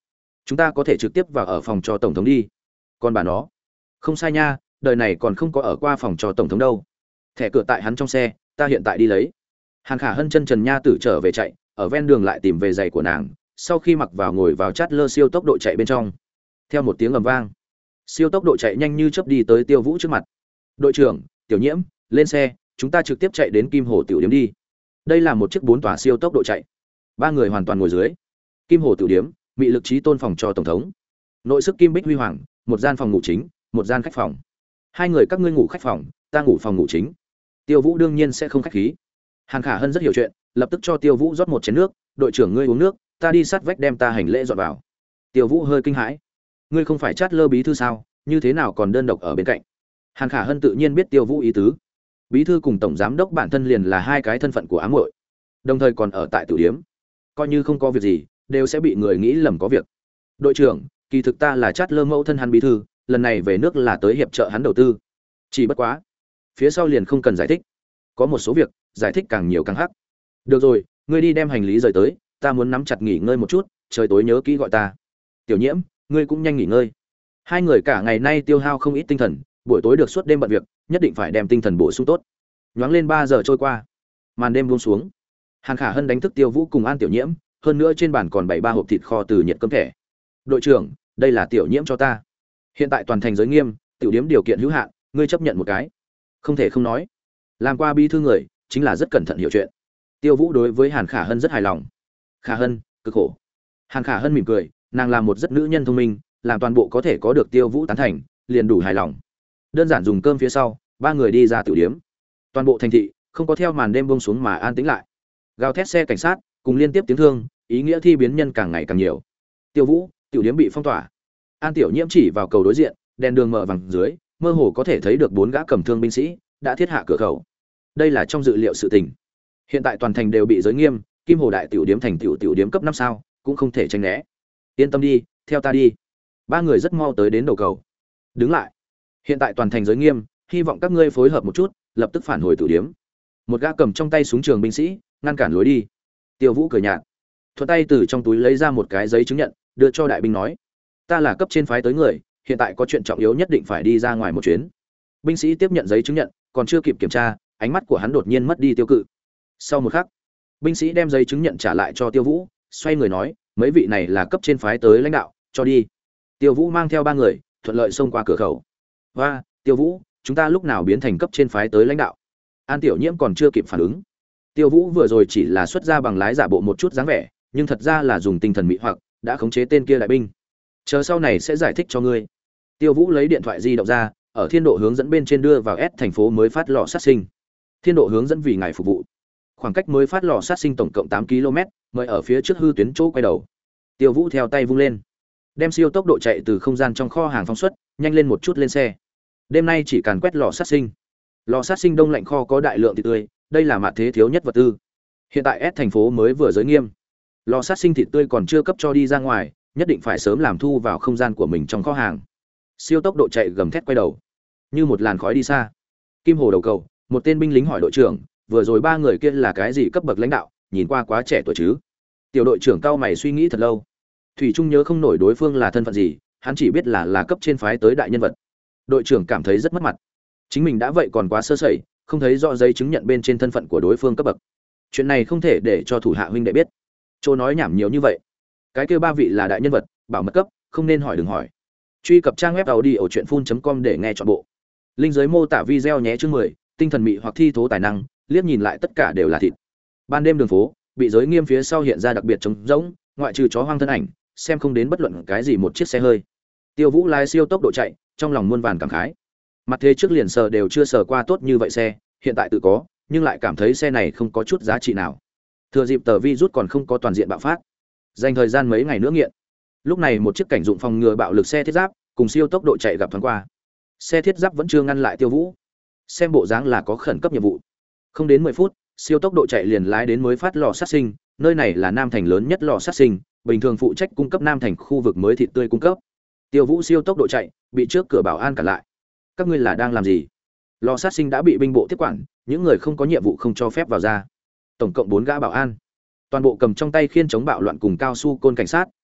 chúng ta có thể trực tiếp vào ở phòng cho tổng thống đi. Còn bà nó, không sai nha, đời này còn không có ở qua phòng cho tổng thống đâu. Thẻ cửa tại hắn trong xe, ta hiện tại đi lấy. Hàn Khả Hân chân trần nha tử trở về chạy, ở ven đường lại tìm về giày của nàng, sau khi mặc vào ngồi vào chát lơ siêu tốc độ chạy bên trong. Theo một tiếng ầm vang, siêu tốc độ chạy nhanh như chớp đi tới Tiêu Vũ trước mặt. Đội trưởng, Tiểu Nhiễm, lên xe, chúng ta trực tiếp chạy đến Kim Hồ tiểu điếm đi. Đây là một chiếc bốn tòa siêu tốc độ chạy. Ba người hoàn toàn ngồi dưới. Kim Hồ tiểu điếm, mị lực trí tôn phòng cho tổng thống. Nội sức kim bích huy hoàng, một gian phòng ngủ chính, một gian khách phòng. Hai người các ngươi ngủ khách phòng, ta ngủ phòng ngủ chính. Tiêu Vũ đương nhiên sẽ không khách khí. Hàn Khả Hân rất hiểu chuyện, lập tức cho Tiêu Vũ rót một chén nước, "Đội trưởng ngươi uống nước, ta đi sát vách đem ta hành lễ dọn vào." Tiêu Vũ hơi kinh hãi. "Ngươi không phải Chát Lơ bí thư sao, như thế nào còn đơn độc ở bên cạnh?" Hàn Khả Hân tự nhiên biết Tiêu Vũ ý tứ. Bí thư cùng tổng giám đốc bản thân liền là hai cái thân phận của ám muội, đồng thời còn ở tại tiểu điếm, coi như không có việc gì, đều sẽ bị người nghĩ lầm có việc. "Đội trưởng, kỳ thực ta là Chát Lơ mẫu thân hắn bí thư, lần này về nước là tới hiệp trợ hắn đầu tư. Chỉ bất quá, phía sau liền không cần giải thích. Có một số việc, giải thích càng nhiều càng hắc. Được rồi, ngươi đi đem hành lý rời tới, ta muốn nắm chặt nghỉ ngơi một chút, trời tối nhớ kỹ gọi ta." "Tiểu Nhiễm, ngươi cũng nhanh nghỉ ngơi." Hai người cả ngày nay tiêu hao không ít tinh thần, buổi tối được suốt đêm bận việc, nhất định phải đem tinh thần bổ sung tốt. Nhoáng lên ba giờ trôi qua, màn đêm buông xuống. Hàn Khả Hân đánh thức Tiêu Vũ cùng An Tiểu Nhiễm, hơn nữa trên bàn còn bảy ba hộp thịt kho từ nhiệt cơm thẻ. "Đội trưởng, đây là Tiểu Nhiễm cho ta. Hiện tại toàn thành giới nghiêm, tiểu điếm điều kiện hữu hạn, ngươi chấp nhận một cái." Không thể không nói, làm qua bí thư người chính là rất cẩn thận hiểu chuyện. Tiêu Vũ đối với Hàn Khả Hân rất hài lòng. "Khả Hân, cực khổ." Hàn Khả Hân mỉm cười, nàng là một rất nữ nhân thông minh, làm toàn bộ có thể có được Tiêu Vũ tán thành, liền đủ hài lòng. Đơn giản dùng cơm phía sau, ba người đi ra tiểu điếm. Toàn bộ thành thị không có theo màn đêm buông xuống mà an tĩnh lại. Gào thét xe cảnh sát cùng liên tiếp tiếng thương, ý nghĩa thi biến nhân càng ngày càng nhiều. Tiêu Vũ, tiểu điếm bị phong tỏa. An Tiểu Nhiễm chỉ vào cầu đối diện, đèn đường mở vàng dưới, mơ hồ có thể thấy được bốn gã cầm thương binh sĩ đã thiết hạ cửa khẩu. Đây là trong dự liệu sự tình. Hiện tại toàn thành đều bị giới nghiêm, Kim Hồ đại tiểu điếm thành tiểu tiểu điếm cấp năm sao, cũng không thể tránh né. "Yên tâm đi, theo ta đi." Ba người rất mau tới đến đầu cầu. "Đứng lại. Hiện tại toàn thành giới nghiêm, hy vọng các ngươi phối hợp một chút, lập tức phản hồi tiểu điếm." Một gã cầm trong tay súng trường binh sĩ ngăn cản lối đi. Tiêu Vũ cười nhạt, thuận tay từ trong túi lấy ra một cái giấy chứng nhận, đưa cho đại binh nói: "Ta là cấp trên phái tới người, hiện tại có chuyện trọng yếu nhất định phải đi ra ngoài một chuyến." Binh sĩ tiếp nhận giấy chứng nhận, còn chưa kịp kiểm tra, ánh mắt của hắn đột nhiên mất đi tiêu cự. Sau một khắc, binh sĩ đem giấy chứng nhận trả lại cho Tiêu Vũ, xoay người nói: "Mấy vị này là cấp trên phái tới lãnh đạo, cho đi." Tiêu Vũ mang theo ba người, thuận lợi xông qua cửa khẩu. "Hoa, Tiêu Vũ, chúng ta lúc nào biến thành cấp trên phái tới lãnh đạo?" An Tiểu Nhiễm còn chưa kịp phản ứng. Tiêu Vũ vừa rồi chỉ là xuất ra bằng lái giả bộ một chút dáng vẻ, nhưng thật ra là dùng tinh thần mị hoặc, đã khống chế tên kia đại binh. "Chờ sau này sẽ giải thích cho ngươi." Tiêu Vũ lấy điện thoại di động ra, ở thiên độ hướng dẫn bên trên đưa vào S thành phố mới phát lò sát sinh. Thiên độ hướng dẫn vì ngài phục vụ. Khoảng cách mới phát lò sát sinh tổng cộng tám ki lô mét, mời ở phía trước hư tuyến chỗ quay đầu. Tiêu Vũ theo tay vung lên, đem siêu tốc độ chạy từ không gian trong kho hàng phóng xuất, nhanh lên một chút lên xe. Đêm nay chỉ cần quét lò sát sinh. Lò sát sinh đông lạnh kho có đại lượng thịt tươi, đây là mạt thế thiếu nhất vật tư. Hiện tại S thành phố mới vừa giới nghiêm, lò sát sinh thịt tươi còn chưa cấp cho đi ra ngoài, nhất định phải sớm làm thu vào không gian của mình trong kho hàng. Siêu tốc độ chạy gầm thét quay đầu, như một làn khói đi xa. Kim Hồ đầu cầu, một tên binh lính hỏi đội trưởng, vừa rồi ba người kia là cái gì cấp bậc lãnh đạo, nhìn qua quá trẻ tuổi chứ? Tiểu đội trưởng cao mày suy nghĩ thật lâu, thủy trung nhớ không nổi đối phương là thân phận gì, hắn chỉ biết là là cấp trên phái tới đại nhân vật. Đội trưởng cảm thấy rất mất mặt, chính mình đã vậy còn quá sơ sẩy, không thấy rõ giấy chứng nhận bên trên thân phận của đối phương cấp bậc. Chuyện này không thể để cho thủ hạ huynh đệ biết. Chỗ nói nhảm nhiều như vậy, cái kia ba vị là đại nhân vật, bảo mật cấp, không nên hỏi đừng hỏi. Truy cập trang web audiochuyenphun chấm com để nghe trọn bộ. Linh dưới mô tả video nhé. Chương mười, tinh thần mị hoặc thi thố tài năng, liếc nhìn lại tất cả đều là thịt. Ban đêm đường phố bị giới nghiêm phía sau hiện ra đặc biệt trống rỗng, ngoại trừ chó hoang thân ảnh, xem không đến bất luận cái gì một chiếc xe hơi. Tiêu Vũ lái siêu tốc độ chạy, trong lòng muôn vàn cảm khái. Mặt thế trước liền sờ đều chưa sờ qua tốt như vậy xe, hiện tại tự có, nhưng lại cảm thấy xe này không có chút giá trị nào. Thừa dịp tờ virus còn không có toàn diện bạo phát, dành thời gian mấy ngày nữa nghiện. Lúc này một chiếc cảnh dụng phòng ngừa bạo lực xe thiết giáp cùng siêu tốc độ chạy gặp thoáng qua. Xe thiết giáp vẫn chưa ngăn lại Tiêu Vũ, xem bộ dáng là có khẩn cấp nhiệm vụ. Không đến mười phút, siêu tốc độ chạy liền lái đến mới phát lò sát sinh, nơi này là Nam Thành lớn nhất lò sát sinh, bình thường phụ trách cung cấp Nam Thành khu vực mới thịt tươi cung cấp. Tiêu Vũ siêu tốc độ chạy, bị trước cửa bảo an cản lại. "Các ngươi là đang làm gì?" Lò sát sinh đã bị binh bộ tiếp quản, những người không có nhiệm vụ không cho phép vào ra. Tổng cộng bốn gã bảo an, toàn bộ cầm trong tay khiên chống bạo loạn cùng cao su côn cảnh sát,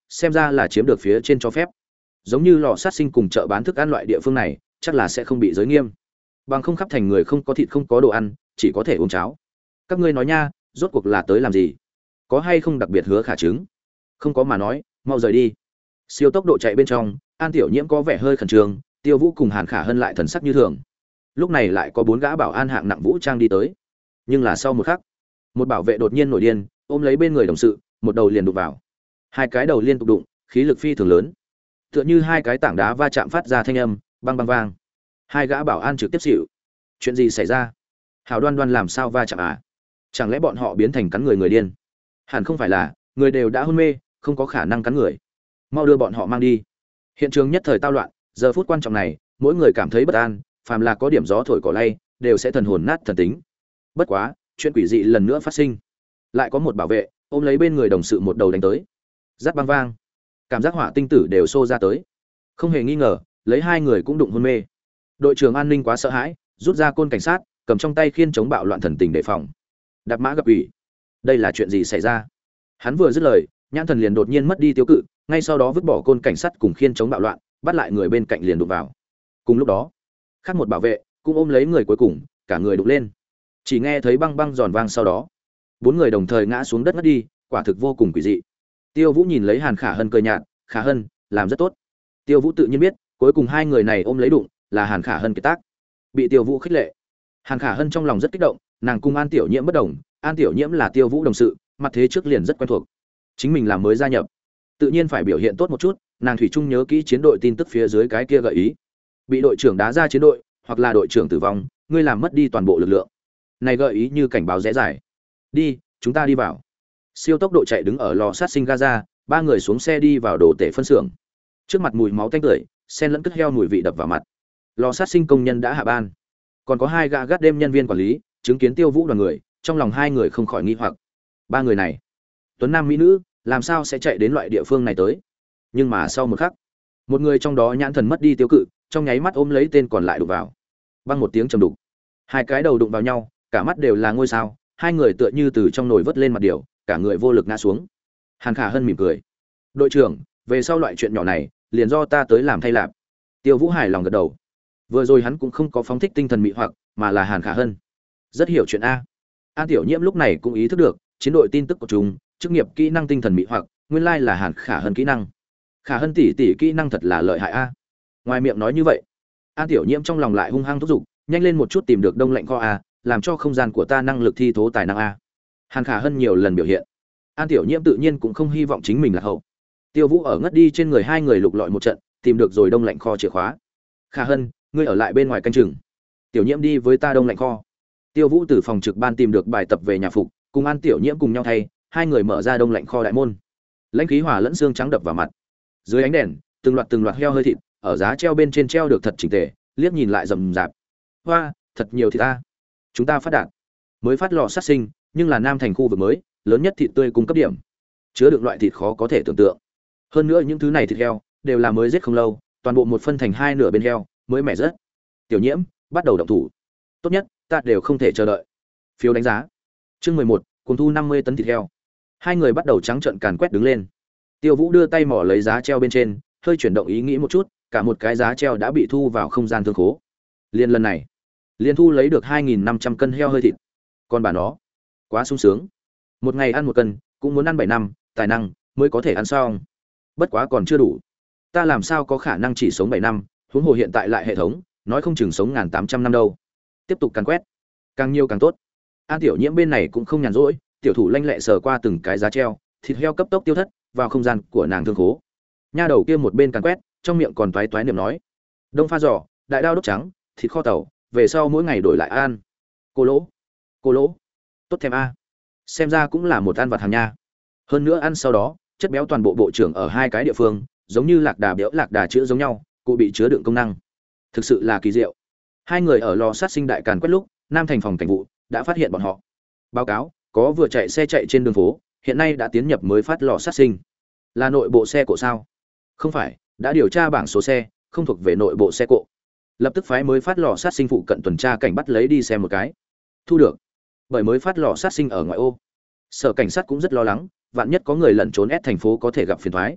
xem ra là chiếm được phía trên cho phép. Giống như lò sát sinh cùng chợ bán thức ăn loại địa phương này, chắc là sẽ không bị giới nghiêm. Bằng không khắp thành người không có thịt không có đồ ăn, chỉ có thể uống cháo. Các ngươi nói nha, rốt cuộc là tới làm gì? Có hay không đặc biệt hứa khả chứng? Không có mà nói, mau rời đi. Siêu tốc độ chạy bên trong, An Tiểu Nhiễm có vẻ hơi khẩn trương, Tiêu Vũ cùng Hàn Khả Hân lại thần sắc như thường. Lúc này lại có bốn gã bảo an hạng nặng vũ trang đi tới. Nhưng là sau một khắc, một bảo vệ đột nhiên nổi điên, ôm lấy bên người đồng sự, một đầu liền đụng vào. Hai cái đầu liên tục đụng, khí lực phi thường lớn. Tựa như hai cái tảng đá va chạm phát ra thanh âm, bang bang vang. Hai gã bảo an trực tiếp xỉu. Chuyện gì xảy ra? Hào Đoan Đoan làm sao va chạm à? Chẳng lẽ bọn họ biến thành cắn người người điên? Hẳn không phải là, người đều đã hôn mê, không có khả năng cắn người. Mau đưa bọn họ mang đi. Hiện trường nhất thời tao loạn, giờ phút quan trọng này, mỗi người cảm thấy bất an, phàm là có điểm gió thổi cỏ lay, đều sẽ thần hồn nát thần tính. Bất quá, chuyện quỷ dị lần nữa phát sinh. Lại có một bảo vệ ôm lấy bên người đồng sự một đầu đánh tới. Rát băng vang, cảm giác hỏa tinh tử đều xô ra tới. Không hề nghi ngờ, lấy hai người cũng đụng hôn mê. Đội trưởng an ninh quá sợ hãi, rút ra côn cảnh sát, cầm trong tay khiên chống bạo loạn thần tình đề phòng. Đạp mã gặp ủy. Đây là chuyện gì xảy ra? Hắn vừa dứt lời, nhãn thần liền đột nhiên mất đi tiêu cự, ngay sau đó vứt bỏ côn cảnh sát cùng khiên chống bạo loạn, bắt lại người bên cạnh liền đụng vào. Cùng lúc đó, khác một bảo vệ cũng ôm lấy người cuối cùng, cả người đụng lên. Chỉ nghe thấy băng băng giòn vang, sau đó bốn người đồng thời ngã xuống đất ngất đi, quả thực vô cùng quỷ dị. Tiêu Vũ nhìn lấy Hàn Khả Hân cười nhạt, "Khả Hân, làm rất tốt." Tiêu Vũ tự nhiên biết, cuối cùng hai người này ôm lấy đụng, là Hàn Khả Hân kiệt tác. Bị Tiêu Vũ khích lệ. Hàn Khả Hân trong lòng rất kích động, nàng cùng An Tiểu Nhiễm bất đồng, An Tiểu Nhiễm là Tiêu Vũ đồng sự, mặt thế trước liền rất quen thuộc. Chính mình là mới gia nhập, tự nhiên phải biểu hiện tốt một chút, nàng thủy chung nhớ kỹ chiến đội tin tức phía dưới cái kia gợi ý. Bị đội trưởng đá ra chiến đội, hoặc là đội trưởng tử vong, ngươi làm mất đi toàn bộ lực lượng. Này gợi ý như cảnh báo rẽ giải. Đi, chúng ta đi vào. Siêu tốc độ chạy đứng ở lò sát sinh Gaza, ba người xuống xe đi vào đồ tể phân xưởng. Trước mặt mùi máu tanh tưởi, xen lẫn cất heo mùi vị đập vào mặt. Lò sát sinh công nhân đã hạ ban, còn có hai gã gác đêm nhân viên quản lý, chứng kiến Tiêu Vũ đoàn người, trong lòng hai người không khỏi nghi hoặc. Ba người này, tuấn nam mỹ nữ, làm sao sẽ chạy đến loại địa phương này tới? Nhưng mà sau một khắc, một người trong đó nhãn thần mất đi tiêu cự, trong nháy mắt ôm lấy tên còn lại đụng vào. Băng một tiếng trầm đục, hai cái đầu đụng vào nhau, cả mắt đều là ngôi sao, hai người tựa như từ trong nồi vớt lên mặt điều, cả người vô lực ngã xuống. Hàn Khả Hân mỉm cười, đội trưởng, về sau loại chuyện nhỏ này, liền do ta tới làm thay lạp. Tiêu Vũ hài lòng gật đầu. Vừa rồi hắn cũng không có phóng thích tinh thần mị hoặc, mà là Hàn Khả Hân rất hiểu chuyện a. An Tiểu Nhiễm lúc này cũng ý thức được, chiến đội tin tức của chúng, chức nghiệp kỹ năng tinh thần mị hoặc, nguyên lai là Hàn Khả Hân kỹ năng. Khả Hân tỷ tỷ kỹ năng thật là lợi hại a. Ngoài miệng nói như vậy, An Tiểu Nhiễm trong lòng lại hung hăng thúc giục, nhanh lên một chút tìm được đông lạnh kho a, làm cho không gian của ta năng lực thi thố tài năng a. Hàn Khả Hân nhiều lần biểu hiện, An Tiểu Nhiễm tự nhiên cũng không hy vọng chính mình là hậu. Tiêu Vũ ở ngất đi trên người hai người lục lọi một trận, tìm được rồi đông lạnh kho chìa khóa. Khả Hân, ngươi ở lại bên ngoài canh chừng, Tiểu Nhiễm đi với ta đông lạnh kho. Tiêu Vũ từ phòng trực ban tìm được bài tập về nhà phục, cùng An Tiểu Nhiễm cùng nhau thay, hai người mở ra đông lạnh kho đại môn. Lãnh khí hỏa lẫn xương trắng đập vào mặt. Dưới ánh đèn, từng loạt từng loạt heo hơi thịt, ở giá treo bên trên treo được thật chỉnh tề, liếc nhìn lại rầm rạp. Hoa, thật nhiều thịt ta. Chúng ta phát đạt. Mới phát lò sát sinh, nhưng là Nam thành khu vực mới, lớn nhất thịt tươi cung cấp điểm. Chứa đựng loại thịt khó có thể tưởng tượng. Hơn nữa những thứ này thịt heo đều là mới giết không lâu, toàn bộ một phân thành hai nửa bên heo, mới mẻ rất. Tiểu Nhiễm, bắt đầu động thủ. Tốt nhất, ta đều không thể chờ đợi. Phiếu đánh giá. Chương mười một, cùng thu năm mươi tấn thịt heo. Hai người bắt đầu trắng trợn càn quét đứng lên. Tiêu Vũ đưa tay mỏ lấy giá treo bên trên, hơi chuyển động ý nghĩ một chút, cả một cái giá treo đã bị thu vào không gian thương khố. Liên lần này, liên thu lấy được hai nghìn năm trăm cân heo hơi thịt. Còn bà nó, quá sung sướng. Một ngày ăn một cân, cũng muốn ăn bảy năm, tài năng mới có thể ăn xong. Bất quá còn chưa đủ. Ta làm sao có khả năng chỉ sống bảy năm, huống hồ hiện tại lại hệ thống, nói không chừng sống một nghìn tám trăm năm đâu. Tiếp tục càn quét, càng nhiều càng tốt. An Tiểu Nhiễm bên này cũng không nhàn rỗi, tiểu thủ lanh lẹ sờ qua từng cái giá treo, thịt heo cấp tốc tiêu thất vào không gian của nàng thương khố. Nha đầu kia một bên càn quét, trong miệng còn toái toái niệm nói: đông pha giò, đại đao đốt trắng, thịt kho tàu, về sau mỗi ngày đổi lại ăn. Cô lỗ, cô lỗ, tốt thèm a. Xem ra cũng là một ăn vặt hàng nha. Hơn nữa ăn sau đó, chất béo toàn bộ bộ trưởng ở hai cái địa phương, giống như lạc đà béo lạc đà chữa giống nhau, cụ bị chứa đựng công năng. Thực sự là kỳ diệu. Hai người ở lò sát sinh đại càn quét lúc, Nam thành phòng cảnh vụ đã phát hiện bọn họ. Báo cáo, có vừa chạy xe chạy trên đường phố, hiện nay đã tiến nhập mới phát lò sát sinh. Là nội bộ xe cộ sao? Không phải, đã điều tra bảng số xe, không thuộc về nội bộ xe cộ. Lập tức phái mới phát lò sát sinh phụ cận tuần tra cảnh bắt lấy đi xem một cái. Thu được. Bởi mới phát lò sát sinh ở ngoại ô. Sở cảnh sát cũng rất lo lắng, vạn nhất có người lẩn trốn ép thành phố có thể gặp phiền toái.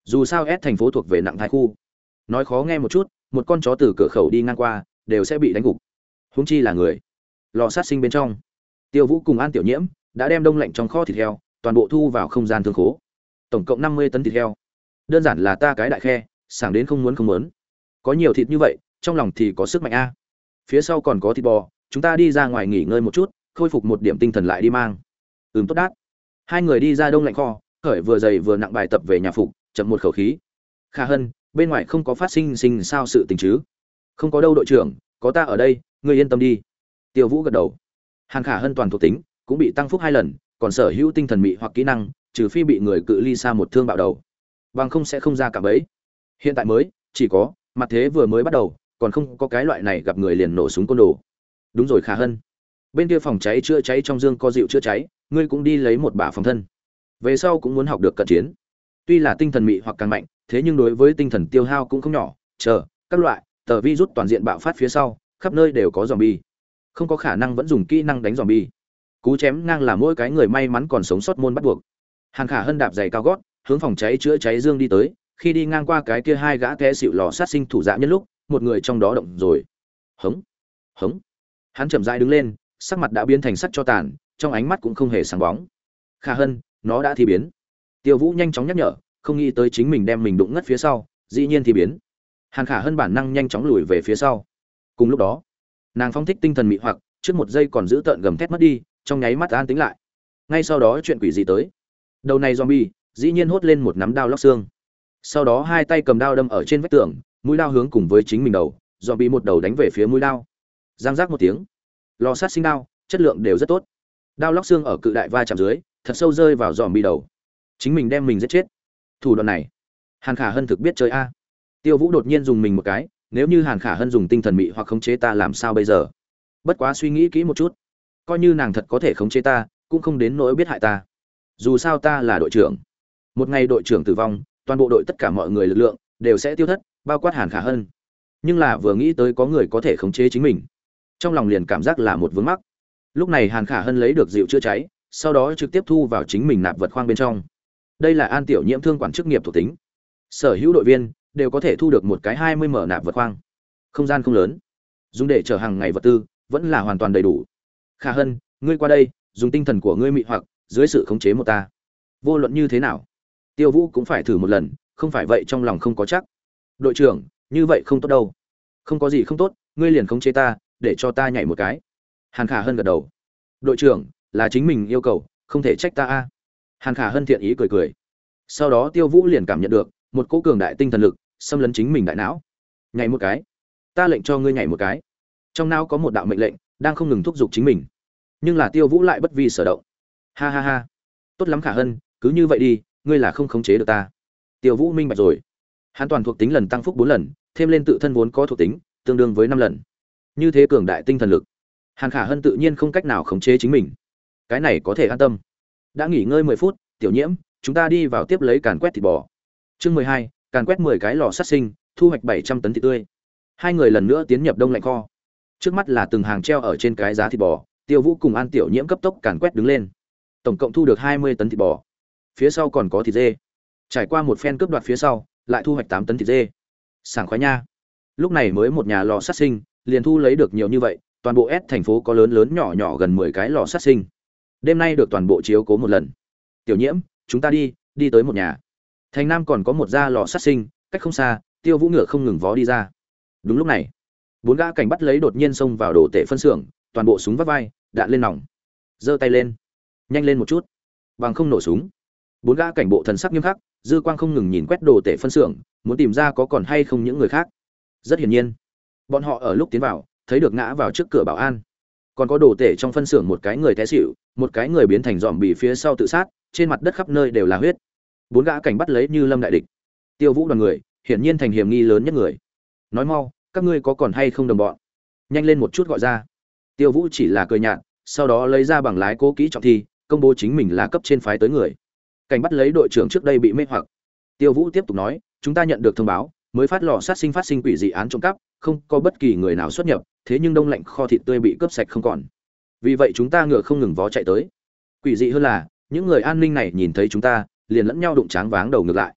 Dù sao S thành phố thuộc về nặng thai khu. Nói khó nghe một chút, một con chó từ cửa khẩu đi ngang qua, đều sẽ bị đánh gục. Huống chi là người. Lò sát sinh bên trong, Tiêu Vũ cùng An Tiểu Nhiễm đã đem đông lạnh trong kho thịt heo, toàn bộ thu vào không gian thương khố. Tổng cộng năm mươi tấn thịt heo. Đơn giản là ta cái đại khe, sảng đến không muốn không muốn. Có nhiều thịt như vậy, trong lòng thì có sức mạnh a. Phía sau còn có thịt bò, chúng ta đi ra ngoài nghỉ ngơi một chút, khôi phục một điểm tinh thần lại đi mang. Ừm tốt đát. Hai người đi ra đông lạnh kho, khởi vừa dày vừa nặng bài tập về nhà phục, chậm một khẩu khí. Khả Hân, bên ngoài không có phát sinh sinh sao sự tình chứ? Không có đâu đội trưởng, có ta ở đây, ngươi yên tâm đi. Tiêu Vũ gật đầu. Hàn Khả Hân toàn thuộc tính, cũng bị tăng phúc hai lần, còn sở hữu tinh thần mị hoặc kỹ năng, trừ phi bị người cự ly xa một thương bạo đầu, bằng không sẽ không ra cả bẫy. Hiện tại mới, chỉ có, mặt thế vừa mới bắt đầu, còn không có cái loại này gặp người liền nổ súng côn đồ. Đúng rồi Khả Hân. Bên kia phòng cháy chữa cháy trong dương có dịu chữa cháy, ngươi cũng đi lấy một bả phòng thân. Về sau cũng muốn học được cận chiến. Tuy là tinh thần mị hoặc càng mạnh, thế nhưng đối với tinh thần tiêu hao cũng không nhỏ, chờ, các loại tờ virus toàn diện bạo phát phía sau, khắp nơi đều có zombie. Không có khả năng vẫn dùng kỹ năng đánh zombie. Cú chém ngang là mỗi cái người may mắn còn sống sót môn bắt buộc. Hàn Khả Hân đạp giày cao gót, hướng phòng cháy chữa cháy dương đi tới, khi đi ngang qua cái kia hai gã té xịu lò sát sinh thủ dạ nhân lúc, một người trong đó động rồi. Hống, hống. Hắn chậm rãi đứng lên, sắc mặt đã biến thành sắc cho tàn, trong ánh mắt cũng không hề sáng bóng. Khả Hân, nó đã thi biến. Tiêu Vũ nhanh chóng nhắc nhở, không nghĩ tới chính mình đem mình đụng ngất phía sau, dĩ nhiên thì biến. Hàn Khả Hân bản năng nhanh chóng lùi về phía sau. Cùng lúc đó, nàng phóng thích tinh thần mị hoặc, trước một giây còn giữ tợn gầm thét mất đi, trong nháy mắt an tĩnh lại. Ngay sau đó chuyện quỷ gì tới? Đầu này zombie, dĩ nhiên hốt lên một nắm đao lóc xương. Sau đó hai tay cầm đao đâm ở trên vách tường, mũi đao hướng cùng với chính mình đầu, zombie một đầu đánh về phía mũi đao. Giang giác một tiếng. Lò sát sinh đao, chất lượng đều rất tốt. Đao lóc xương ở cự đại va chạm dưới, thật sâu rơi vào zombie đầu. Chính mình đem mình giết chết. Thủ đoạn này, Hàn Khả Hân thực biết chơi a. Tiêu Vũ đột nhiên dùng mình một cái, nếu như Hàn Khả Hân dùng tinh thần mị hoặc khống chế ta làm sao bây giờ? Bất quá suy nghĩ kỹ một chút, coi như nàng thật có thể khống chế ta, cũng không đến nỗi biết hại ta. Dù sao ta là đội trưởng. Một ngày đội trưởng tử vong, toàn bộ đội tất cả mọi người lực lượng đều sẽ tiêu thất, bao quát Hàn Khả Hân. Nhưng là vừa nghĩ tới có người có thể khống chế chính mình, trong lòng liền cảm giác là một vướng mắc. Lúc này Hàn Khả Hân lấy được dịu chữa cháy, sau đó trực tiếp thu vào chính mình nạp vật khoang bên trong. Đây là An Tiểu Nhiễm thương quản chức nghiệp thuộc tính. Sở hữu đội viên đều có thể thu được một cái hai mươi mở nạp vật khoang. Không gian không lớn, dùng để chở hàng ngày vật tư vẫn là hoàn toàn đầy đủ. Khả Hân, ngươi qua đây, dùng tinh thần của ngươi mị hoặc dưới sự khống chế một ta. Vô luận như thế nào, Tiêu Vũ cũng phải thử một lần, không phải vậy trong lòng không có chắc. Đội trưởng, như vậy không tốt đâu. Không có gì không tốt, ngươi liền khống chế ta, để cho ta nhảy một cái. Hàn Khả Hân gật đầu. Đội trưởng, là chính mình yêu cầu, không thể trách ta a. Hàn Khả Hân thiện ý cười cười. Sau đó Tiêu Vũ liền cảm nhận được một cỗ cường đại tinh thần lực xâm lấn chính mình đại não. Nhảy một cái. Ta lệnh cho ngươi nhảy một cái. Trong não có một đạo mệnh lệnh đang không ngừng thúc giục chính mình. Nhưng là Tiêu Vũ lại bất vi sở động. Ha ha ha. Tốt lắm Khả Hân, cứ như vậy đi, ngươi là không khống chế được ta. Tiêu Vũ minh bạch rồi. Hắn toàn thuộc tính lần tăng phúc bốn lần, thêm lên tự thân vốn có thuộc tính, tương đương với năm lần. Như thế cường đại tinh thần lực, Hàn Khả Hân tự nhiên không cách nào khống chế chính mình. Cái này có thể an tâm. Đã nghỉ ngơi mười phút, Tiểu Nhiễm, chúng ta đi vào tiếp lấy càn quét thịt bò. Chương mười hai, càn quét mười cái lò sát sinh, thu hoạch bảy trăm tấn thịt tươi. Hai người lần nữa tiến nhập đông lạnh kho. Trước mắt là từng hàng treo ở trên cái giá thịt bò, Tiêu Vũ cùng An Tiểu Nhiễm cấp tốc càn quét đứng lên. Tổng cộng thu được hai mươi tấn thịt bò. Phía sau còn có thịt dê. Trải qua một phen cướp đoạt phía sau, lại thu hoạch tám tấn thịt dê. Sảng khoái nha. Lúc này mới một nhà lò sát sinh, liền thu lấy được nhiều như vậy, toàn bộ S thành phố có lớn lớn nhỏ nhỏ gần mười cái lò sát sinh. Đêm nay được toàn bộ chiếu cố một lần. Tiểu Nhiễm, chúng ta đi, đi tới một nhà. Thành Nam còn có một gia lò sát sinh, cách không xa, Tiêu Vũ ngựa không ngừng vó đi ra. Đúng lúc này, bốn gã cảnh bắt lấy đột nhiên xông vào đổ tể phân xưởng, toàn bộ súng vắt vai, đạn lên nòng. Giơ tay lên, nhanh lên một chút, bằng không nổ súng. Bốn gã cảnh bộ thần sắc nghiêm khắc, dư quang không ngừng nhìn quét đồ tể phân xưởng, muốn tìm ra có còn hay không những người khác. Rất hiển nhiên, bọn họ ở lúc tiến vào, thấy được ngã vào trước cửa bảo an. Còn có đồ tể trong phân xưởng một cái người té xỉu, một cái người biến thành dòm bì phía sau tự sát, trên mặt đất khắp nơi đều là huyết. Bốn gã cảnh bắt lấy như lâm đại địch. Tiêu Vũ đoàn người, hiển nhiên thành hiểm nghi lớn nhất người. Nói mau, các ngươi có còn hay không đồng bọn? Nhanh lên một chút gọi ra. Tiêu Vũ chỉ là cười nhạt, sau đó lấy ra bằng lái cố kỹ trọng thi, công bố chính mình là cấp trên phái tới người. Cảnh bắt lấy đội trưởng trước đây bị mê hoặc. Tiêu Vũ tiếp tục nói, chúng ta nhận được thông báo, mới phát lò sát sinh phát sinh quỷ dị án trộm cắp, không có bất kỳ người nào xuất nhập, thế nhưng đông lạnh kho thịt tươi bị cướp sạch không còn. Vì vậy chúng ta ngựa không ngừng vó chạy tới. Quỷ dị hơn là, những người an ninh này nhìn thấy chúng ta, liền lẫn nhau đụng tráng váng đầu ngược lại.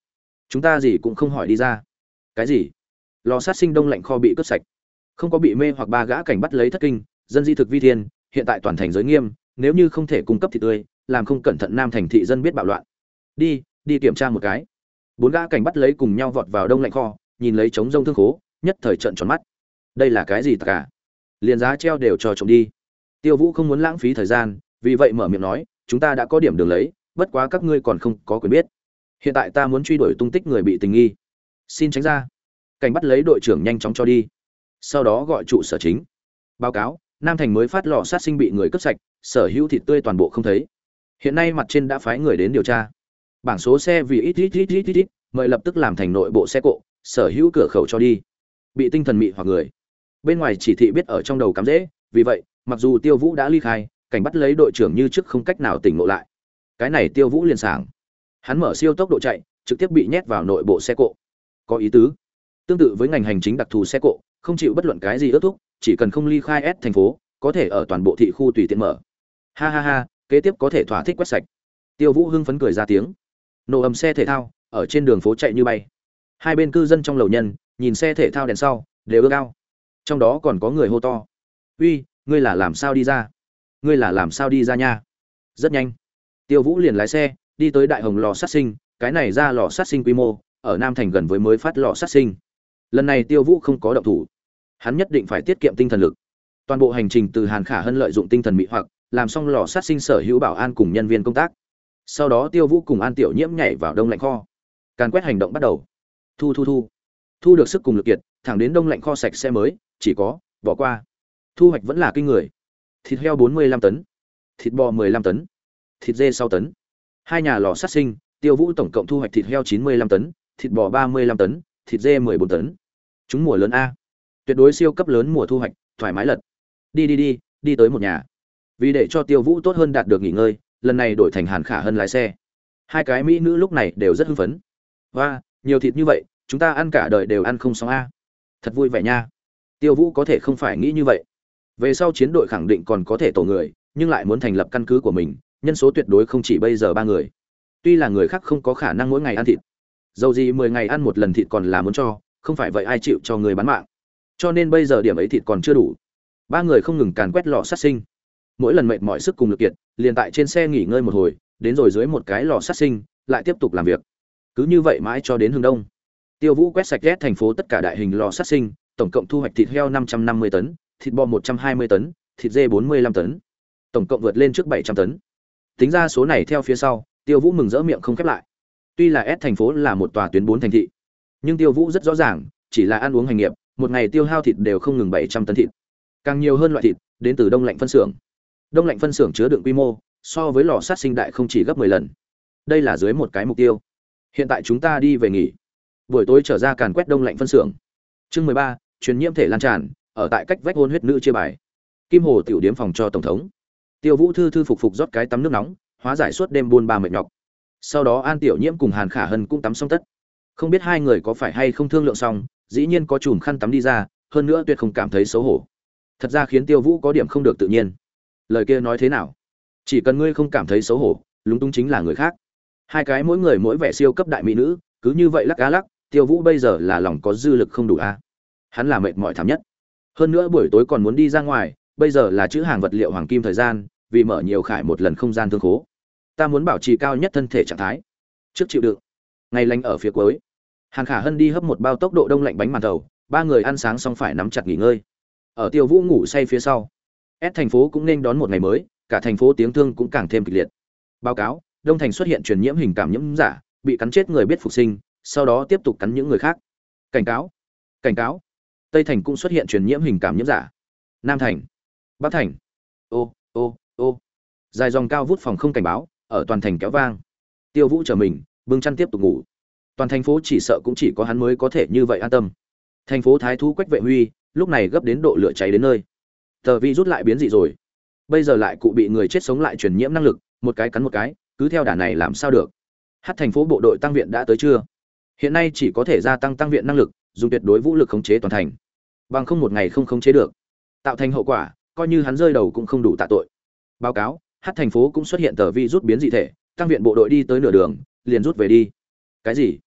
chúng ta gì cũng không hỏi đi ra. Cái gì? Lò sát sinh đông lạnh kho bị cướp sạch, không có bị mê hoặc ba gã cảnh bắt lấy thất kinh, dân di thực vi thiên, hiện tại toàn thành giới nghiêm, nếu như không thể cung cấp thịt tươi, làm không cẩn thận nam thành thị dân biết bạo loạn. Đi, đi kiểm tra một cái. Bốn gã cảnh bắt lấy cùng nhau vọt vào đông lạnh kho, nhìn lấy trống rông thương khố, nhất thời trợn tròn mắt. Đây là cái gì tất cả? Liền giá treo đều cho trộm đi. Tiêu Vũ không muốn lãng phí thời gian, vì vậy mở miệng nói, chúng ta đã có điểm đường lấy, bất quá các ngươi còn không có quyền biết. Hiện tại ta muốn truy đuổi tung tích người bị tình nghi, xin tránh ra. Cảnh bắt lấy đội trưởng nhanh chóng cho đi. Sau đó gọi trụ sở chính. Báo cáo, Nam Thành mới phát lò sát sinh bị người cướp sạch, sở hữu thịt tươi toàn bộ không thấy. Hiện nay mặt trên đã phái người đến điều tra. Bảng số xe vì ít ít ít ít ít, ít mời lập tức làm thành nội bộ xe cộ, sở hữu cửa khẩu cho đi. Bị tinh thần mị hoặc người. Bên ngoài chỉ thị biết ở trong đầu cắm dễ, vì vậy, mặc dù Tiêu Vũ đã ly khai, cảnh bắt lấy đội trưởng như trước không cách nào tỉnh ngộ lại. Cái này Tiêu Vũ liền sảng. Hắn mở siêu tốc độ chạy, trực tiếp bị nhét vào nội bộ xe cộ. Có ý tứ. Tương tự với ngành hành chính đặc thù xe cộ, không chịu bất luận cái gì ước thúc, chỉ cần không ly khai S thành phố, có thể ở toàn bộ thị khu tùy tiện mở. Ha ha ha, kế tiếp có thể thỏa thích quét sạch. Tiêu Vũ hưng phấn cười ra tiếng. Nổ ầm xe thể thao, ở trên đường phố chạy như bay. Hai bên cư dân trong lầu nhân, nhìn xe thể thao đèn sau, đều ước ao. Trong đó còn có người hô to: "Uy, ngươi là làm sao đi ra? Ngươi là làm sao đi ra nha?" Rất nhanh, Tiêu Vũ liền lái xe, đi tới Đại Hồng lò sát sinh, cái này ra lò sát sinh quy mô, ở Nam Thành gần với mới phát lò sát sinh. Lần này Tiêu Vũ không có động thủ, hắn nhất định phải tiết kiệm tinh thần lực. Toàn bộ hành trình từ Hàn Khả Hân lợi dụng tinh thần mị hoặc, làm xong lò sát sinh sở hữu bảo an cùng nhân viên công tác. Sau đó Tiêu Vũ cùng An Tiểu Nhiễm nhảy vào đông lạnh kho. Càn quét hành động bắt đầu. Thu thu thu. Thu được sức cùng lực kiệt, thẳng đến đông lạnh kho sạch xe mới, chỉ có bỏ qua. Thu hoạch vẫn là kinh người. Thịt heo bốn mươi lăm tấn, thịt bò mười lăm tấn, thịt dê sáu tấn. Hai nhà lò sát sinh, Tiêu Vũ tổng cộng thu hoạch thịt heo chín mươi lăm tấn, thịt bò ba mươi lăm tấn, thịt dê mười bốn tấn. Chúng mùa lớn a. Tuyệt đối siêu cấp lớn mùa thu hoạch, thoải mái lật. Đi đi đi, đi tới một nhà. Vì để cho Tiêu Vũ tốt hơn đạt được nghỉ ngơi, lần này đổi thành Hàn Khả Hân lái xe. Hai cái mỹ nữ lúc này đều rất hưng phấn. Và, nhiều thịt như vậy, chúng ta ăn cả đời đều ăn không xong a. Thật vui vẻ nha. Tiêu Vũ có thể không phải nghĩ như vậy. Về sau chiến đội khẳng định còn có thể tổ người, nhưng lại muốn thành lập căn cứ của mình, nhân số tuyệt đối không chỉ bây giờ ba người. Tuy là người khác không có khả năng mỗi ngày ăn thịt, dầu gì mười ngày ăn một lần thịt còn là muốn cho, không phải vậy ai chịu cho người bán mạng. Cho nên bây giờ điểm ấy thịt còn chưa đủ. Ba người không ngừng càn quét lò sát sinh. Mỗi lần mệt mỏi sức cùng lực kiệt, liền tại trên xe nghỉ ngơi một hồi, đến rồi dưới một cái lò sát sinh, lại tiếp tục làm việc. Cứ như vậy mãi cho đến hướng đông. Tiêu Vũ quét sạch ghét thành phố tất cả đại hình lò sát sinh, tổng cộng thu hoạch thịt heo năm trăm năm mươi tấn, thịt bò một trăm hai mươi tấn, thịt dê bốn mươi lăm tấn. Tổng cộng vượt lên trước bảy trăm tấn. Tính ra số này theo phía sau, Tiêu Vũ mừng rỡ miệng không khép lại. Tuy là S thành phố là một tòa tuyến bốn thành thị, nhưng Tiêu Vũ rất rõ ràng, chỉ là ăn uống hành nghiệp, một ngày tiêu hao thịt đều không ngừng bảy trăm tấn thịt. Càng nhiều hơn loại thịt đến từ đông lạnh phân xưởng. Đông lạnh phân xưởng chứa đựng quy mô so với lò sát sinh đại không chỉ gấp mười lần. Đây là dưới một cái mục tiêu. Hiện tại chúng ta đi về nghỉ. Buổi tối trở ra càn quét đông lạnh phân xưởng. Chương mười ba, truyền nhiễm thể lan tràn, ở tại cách vách hôn huyết nữ chia bài. Kim Hồ tiểu điếm phòng cho tổng thống. Tiêu Vũ thư thư phục phục rót cái tắm nước nóng, hóa giải suốt đêm buôn ba mệt nhọc. Sau đó An Tiểu Nhiễm cùng Hàn Khả Hân cũng tắm xong tất. Không biết hai người có phải hay không thương lượng xong, dĩ nhiên có chùm khăn tắm đi ra, hơn nữa tuyệt không cảm thấy xấu hổ. Thật ra khiến Tiêu Vũ có điểm không được tự nhiên. Lời kia nói thế nào? Chỉ cần ngươi không cảm thấy xấu hổ, lúng túng chính là người khác. Hai cái mỗi người mỗi vẻ siêu cấp đại mỹ nữ, cứ như vậy lắc cá lắc, Tiêu Vũ bây giờ là lòng có dư lực không đủ a. Hắn là mệt mỏi thảm nhất. Hơn nữa buổi tối còn muốn đi ra ngoài, bây giờ là chữ hàng vật liệu hoàng kim thời gian, vì mở nhiều khải một lần không gian thương khố. Ta muốn bảo trì cao nhất thân thể trạng thái. Trước chịu đựng. Ngày lạnh ở phía cuối. Hàn Khả Hân đi hấp một bao tốc độ đông lạnh bánh màn thầu, ba người ăn sáng xong phải nắm chặt nghỉ ngơi. Ở Tiêu Vũ ngủ say phía sau, S thành phố cũng nên đón một ngày mới, cả thành phố tiếng thương cũng càng thêm kịch liệt. Báo cáo, Đông thành xuất hiện truyền nhiễm hình cảm nhiễm giả, bị cắn chết người biết phục sinh, sau đó tiếp tục cắn những người khác. Cảnh cáo, cảnh cáo. Tây thành cũng xuất hiện truyền nhiễm hình cảm nhiễm giả. Nam thành, Bắc thành. Ô, ô, ô. Dài dòng cao vút phòng không cảnh báo, ở toàn thành kéo vang. Tiêu Vũ trở mình, bưng chăn tiếp tục ngủ. Toàn thành phố chỉ sợ cũng chỉ có hắn mới có thể như vậy an tâm. Thành phố Thái Thú Quách Vệ Huy, lúc này gấp đến độ lửa cháy đến nơi. Tờ vi rút lại biến dị rồi. Bây giờ lại cụ bị người chết sống lại truyền nhiễm năng lực, một cái cắn một cái, cứ theo đà này làm sao được? Hát thành phố bộ đội tăng viện đã tới chưa? Hiện nay chỉ có thể gia tăng tăng viện năng lực, dùng tuyệt đối vũ lực khống chế toàn thành. Bằng không một ngày không khống chế được, tạo thành hậu quả, coi như hắn rơi đầu cũng không đủ tạ tội. Báo cáo, Hát thành phố cũng xuất hiện tờ vi rút biến dị thể, tăng viện bộ đội đi tới nửa đường, liền rút về đi. Cái gì?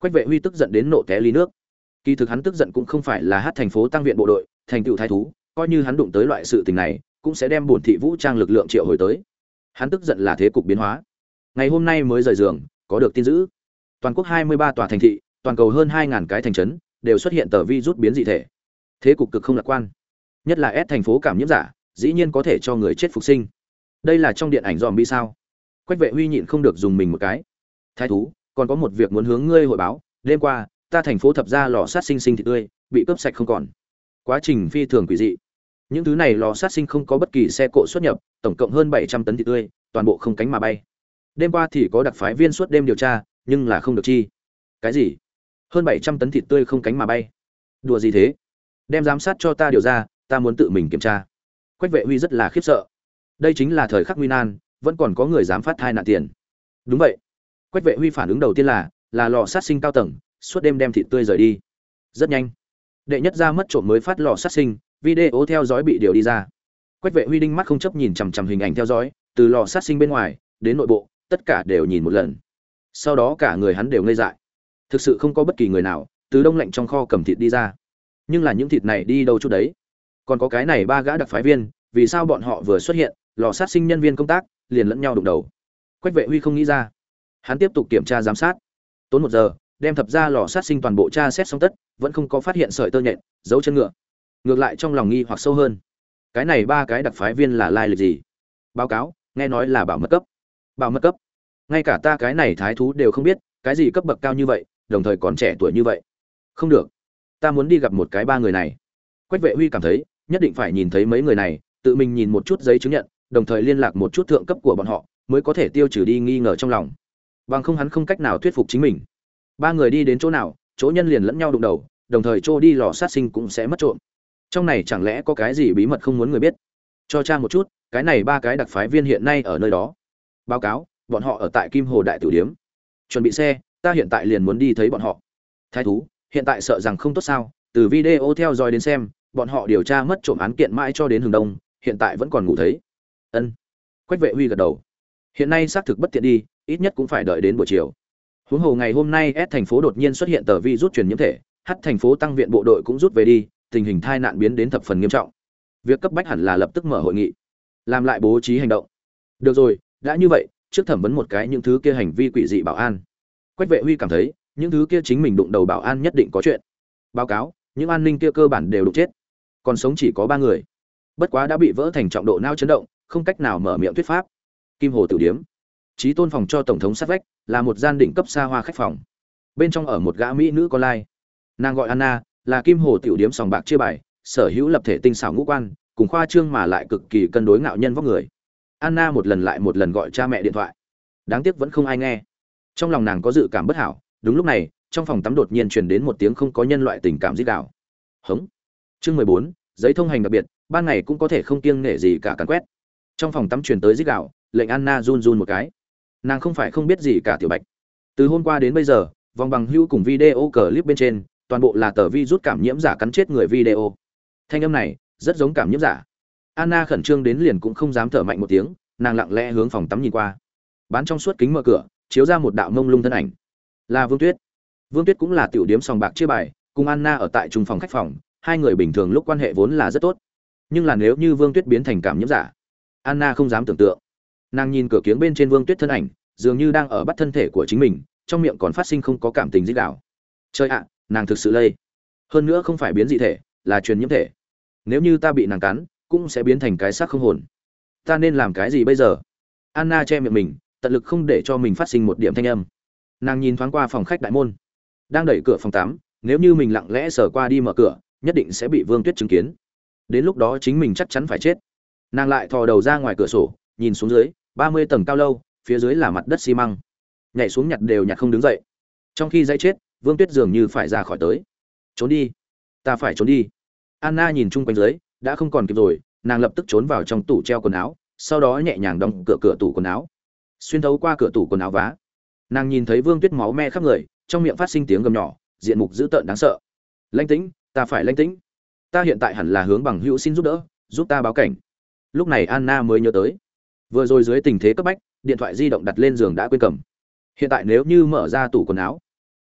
Quách Vệ Huy tức giận đến nộ té ly nước. Kỳ thực hắn tức giận cũng không phải là hát thành phố tăng viện bộ đội, thành tựu thái thú, coi như hắn đụng tới loại sự tình này, cũng sẽ đem bổn thị vũ trang lực lượng triệu hồi tới. Hắn tức giận là thế cục biến hóa. Ngày hôm nay mới rời giường, có được tin dữ. Toàn quốc hai mươi ba tòa thành thị, toàn cầu hơn hai ngàn cái thành trấn đều xuất hiện tờ virus biến dị thể. Thế cục cực không lạc quan. Nhất là S thành phố cảm nhiễm giả, dĩ nhiên có thể cho người chết phục sinh. Đây là trong điện ảnh zombie sao? Quách Vệ Huy nhịn không được dùng mình một cái. Thái thú, còn có một việc muốn hướng ngươi hội báo, đêm qua, ta thành phố thập ra lò sát sinh sinh thịt tươi, bị cướp sạch không còn. Quá trình phi thường quỷ dị. Những thứ này lò sát sinh không có bất kỳ xe cộ xuất nhập, tổng cộng hơn bảy trăm tấn thịt tươi, toàn bộ không cánh mà bay. Đêm qua thì có đặc phái viên suốt đêm điều tra, nhưng là không được chi. Cái gì? Hơn bảy trăm tấn thịt tươi không cánh mà bay? Đùa gì thế? Đem giám sát cho ta điều ra, ta muốn tự mình kiểm tra. Quách Vệ Huy rất là khiếp sợ. Đây chính là thời khắc nguy nan, vẫn còn có người dám phát thai nạn tiền. Đúng vậy. Quách Vệ Huy phản ứng đầu tiên là là lò sát sinh cao tầng, suốt đêm đem thịt tươi rời đi. Rất nhanh, đệ nhất ra mất trộm mới phát lò sát sinh, video theo dõi bị điều đi ra. Quách Vệ Huy đinh mắt không chấp nhìn chằm chằm hình ảnh theo dõi, từ lò sát sinh bên ngoài đến nội bộ, tất cả đều nhìn một lần. Sau đó cả người hắn đều ngây dại. Thực sự không có bất kỳ người nào từ đông lạnh trong kho cầm thịt đi ra. Nhưng là những thịt này đi đâu chút đấy? Còn có cái này ba gã đặc phái viên, vì sao bọn họ vừa xuất hiện, lò sát sinh nhân viên công tác liền lẫn nhau đụng đầu? Quách Vệ Huy không nghĩ ra. Hắn tiếp tục kiểm tra giám sát, tốn một giờ đem thập ra lò sát sinh toàn bộ tra xét xong tất, vẫn không có phát hiện sợi tơ nhện, dấu chân ngựa. Ngược lại trong lòng nghi hoặc sâu hơn, cái này ba cái đặc phái viên là lai lịch gì? Báo cáo, nghe nói là bảo mật cấp. Bảo mật cấp? Ngay cả ta cái này thái thú đều không biết, cái gì cấp bậc cao như vậy, đồng thời còn trẻ tuổi như vậy. Không được, ta muốn đi gặp một cái ba người này. Quách Vệ Huy cảm thấy nhất định phải nhìn thấy mấy người này, tự mình nhìn một chút giấy chứng nhận, đồng thời liên lạc một chút thượng cấp của bọn họ, mới có thể tiêu trừ đi nghi ngờ trong lòng. Bằng không hắn không cách nào thuyết phục chính mình. Ba người đi đến chỗ nào, chỗ nhân liền lẫn nhau đụng đầu, đồng thời trô đi lò sát sinh cũng sẽ mất trộm. Trong này chẳng lẽ có cái gì bí mật không muốn người biết? Cho tra một chút, cái này ba cái đặc phái viên hiện nay ở nơi đó. Báo cáo, bọn họ ở tại Kim Hồ Đại Tử Điếm. Chuẩn bị xe, ta hiện tại liền muốn đi thấy bọn họ. Thái thú, hiện tại sợ rằng không tốt sao? Từ video theo dõi đến xem, bọn họ điều tra mất trộm án kiện mãi cho đến hừng đông, hiện tại vẫn còn ngủ thấy. Ân. Quách Vệ Huy gật đầu. Hiện nay xác thực bất tiện đi, ít nhất cũng phải đợi đến buổi chiều. Huống hồ ngày hôm nay S thành phố đột nhiên xuất hiện tờ virus truyền nhiễm thể, H thành phố tăng viện bộ đội cũng rút về đi, tình hình tai nạn biến đến thập phần nghiêm trọng. Việc cấp bách hẳn là lập tức mở hội nghị, làm lại bố trí hành động. Được rồi, đã như vậy, trước thẩm vấn một cái những thứ kia hành vi quỷ dị bảo an. Quách Vệ Huy cảm thấy, những thứ kia chính mình đụng đầu bảo an nhất định có chuyện. Báo cáo, những an ninh kia cơ bản đều đụng chết, còn sống chỉ có ba người. Bất quá đã bị vỡ thành trọng độ não chấn động, không cách nào mở miệng thuyết pháp. Kim Hồ Tử Điếm, Chí tôn phòng cho tổng thống sát vách, là một gian đỉnh cấp xa hoa khách phòng. Bên trong ở một gã mỹ nữ con lai, nàng gọi Anna, là Kim Hồ Tiểu Điếm sòng bạc chia bài, sở hữu lập thể tinh xảo ngũ quan, cùng khoa trương mà lại cực kỳ cân đối ngạo nhân vóc người. Anna một lần lại một lần gọi cha mẹ điện thoại, đáng tiếc vẫn không ai nghe. Trong lòng nàng có dự cảm bất hảo. Đúng lúc này, trong phòng tắm đột nhiên truyền đến một tiếng không có nhân loại tình cảm rít gào. Hống. Chương mười bốn, giấy thông hành đặc biệt, ban ngày cũng có thể không kiêng nể gì cả càn quét. Trong phòng tắm truyền tới rít gào, lệnh Anna run run một cái. Nàng không phải không biết gì cả tiểu Bạch. Từ hôm qua đến bây giờ, vòng bằng hữu cùng video clip bên trên, toàn bộ là tờ virus cảm nhiễm giả cắn chết người video. Thanh âm này rất giống cảm nhiễm giả. Anna khẩn trương đến liền cũng không dám thở mạnh một tiếng, nàng lặng lẽ hướng phòng tắm nhìn qua. Bán trong suốt kính mở cửa, chiếu ra một đạo mông lung thân ảnh. Là Vương Tuyết. Vương Tuyết cũng là tiểu điếm sòng bạc chia bài, cùng Anna ở tại chung phòng khách phòng, hai người bình thường lúc quan hệ vốn là rất tốt. Nhưng là nếu như Vương Tuyết biến thành cảm nhiễm giả, Anna không dám tưởng tượng. Nàng nhìn cửa kiếng bên trên Vương Tuyết thân ảnh, dường như đang ở bắt thân thể của chính mình, trong miệng còn phát sinh không có cảm tình rít gào. Trời ạ, nàng thực sự lây. Hơn nữa không phải biến dị thể, là truyền nhiễm thể. Nếu như ta bị nàng cắn, cũng sẽ biến thành cái xác không hồn. Ta nên làm cái gì bây giờ? Anna che miệng mình, tận lực không để cho mình phát sinh một điểm thanh âm. Nàng nhìn thoáng qua phòng khách đại môn, đang đẩy cửa phòng tắm, nếu như mình lặng lẽ sờ qua đi mở cửa, nhất định sẽ bị Vương Tuyết chứng kiến. Đến lúc đó chính mình chắc chắn phải chết. Nàng lại thò đầu ra ngoài cửa sổ, nhìn xuống dưới, ba mươi tầng cao lâu, phía dưới là mặt đất xi măng. Nhảy xuống nhặt đều nhặt không đứng dậy. Trong khi dãy chết, Vương Tuyết dường như phải ra khỏi tới. Trốn đi, ta phải trốn đi. Anna nhìn chung quanh dưới, đã không còn kịp rồi, nàng lập tức trốn vào trong tủ treo quần áo, sau đó nhẹ nhàng đóng cửa cửa tủ quần áo. Xuyên thấu qua cửa tủ quần áo vá, nàng nhìn thấy Vương Tuyết máu me khắp người, trong miệng phát sinh tiếng gầm nhỏ, diện mục dữ tợn đáng sợ. Lãnh tĩnh, ta phải lãnh tĩnh. Ta hiện tại hẳn là hướng bằng hữu xin giúp đỡ, giúp ta báo cảnh. Lúc này Anna mới nhớ tới, vừa rồi dưới tình thế cấp bách, điện thoại di động đặt lên giường đã quên cầm. Hiện tại nếu như mở ra tủ quần áo,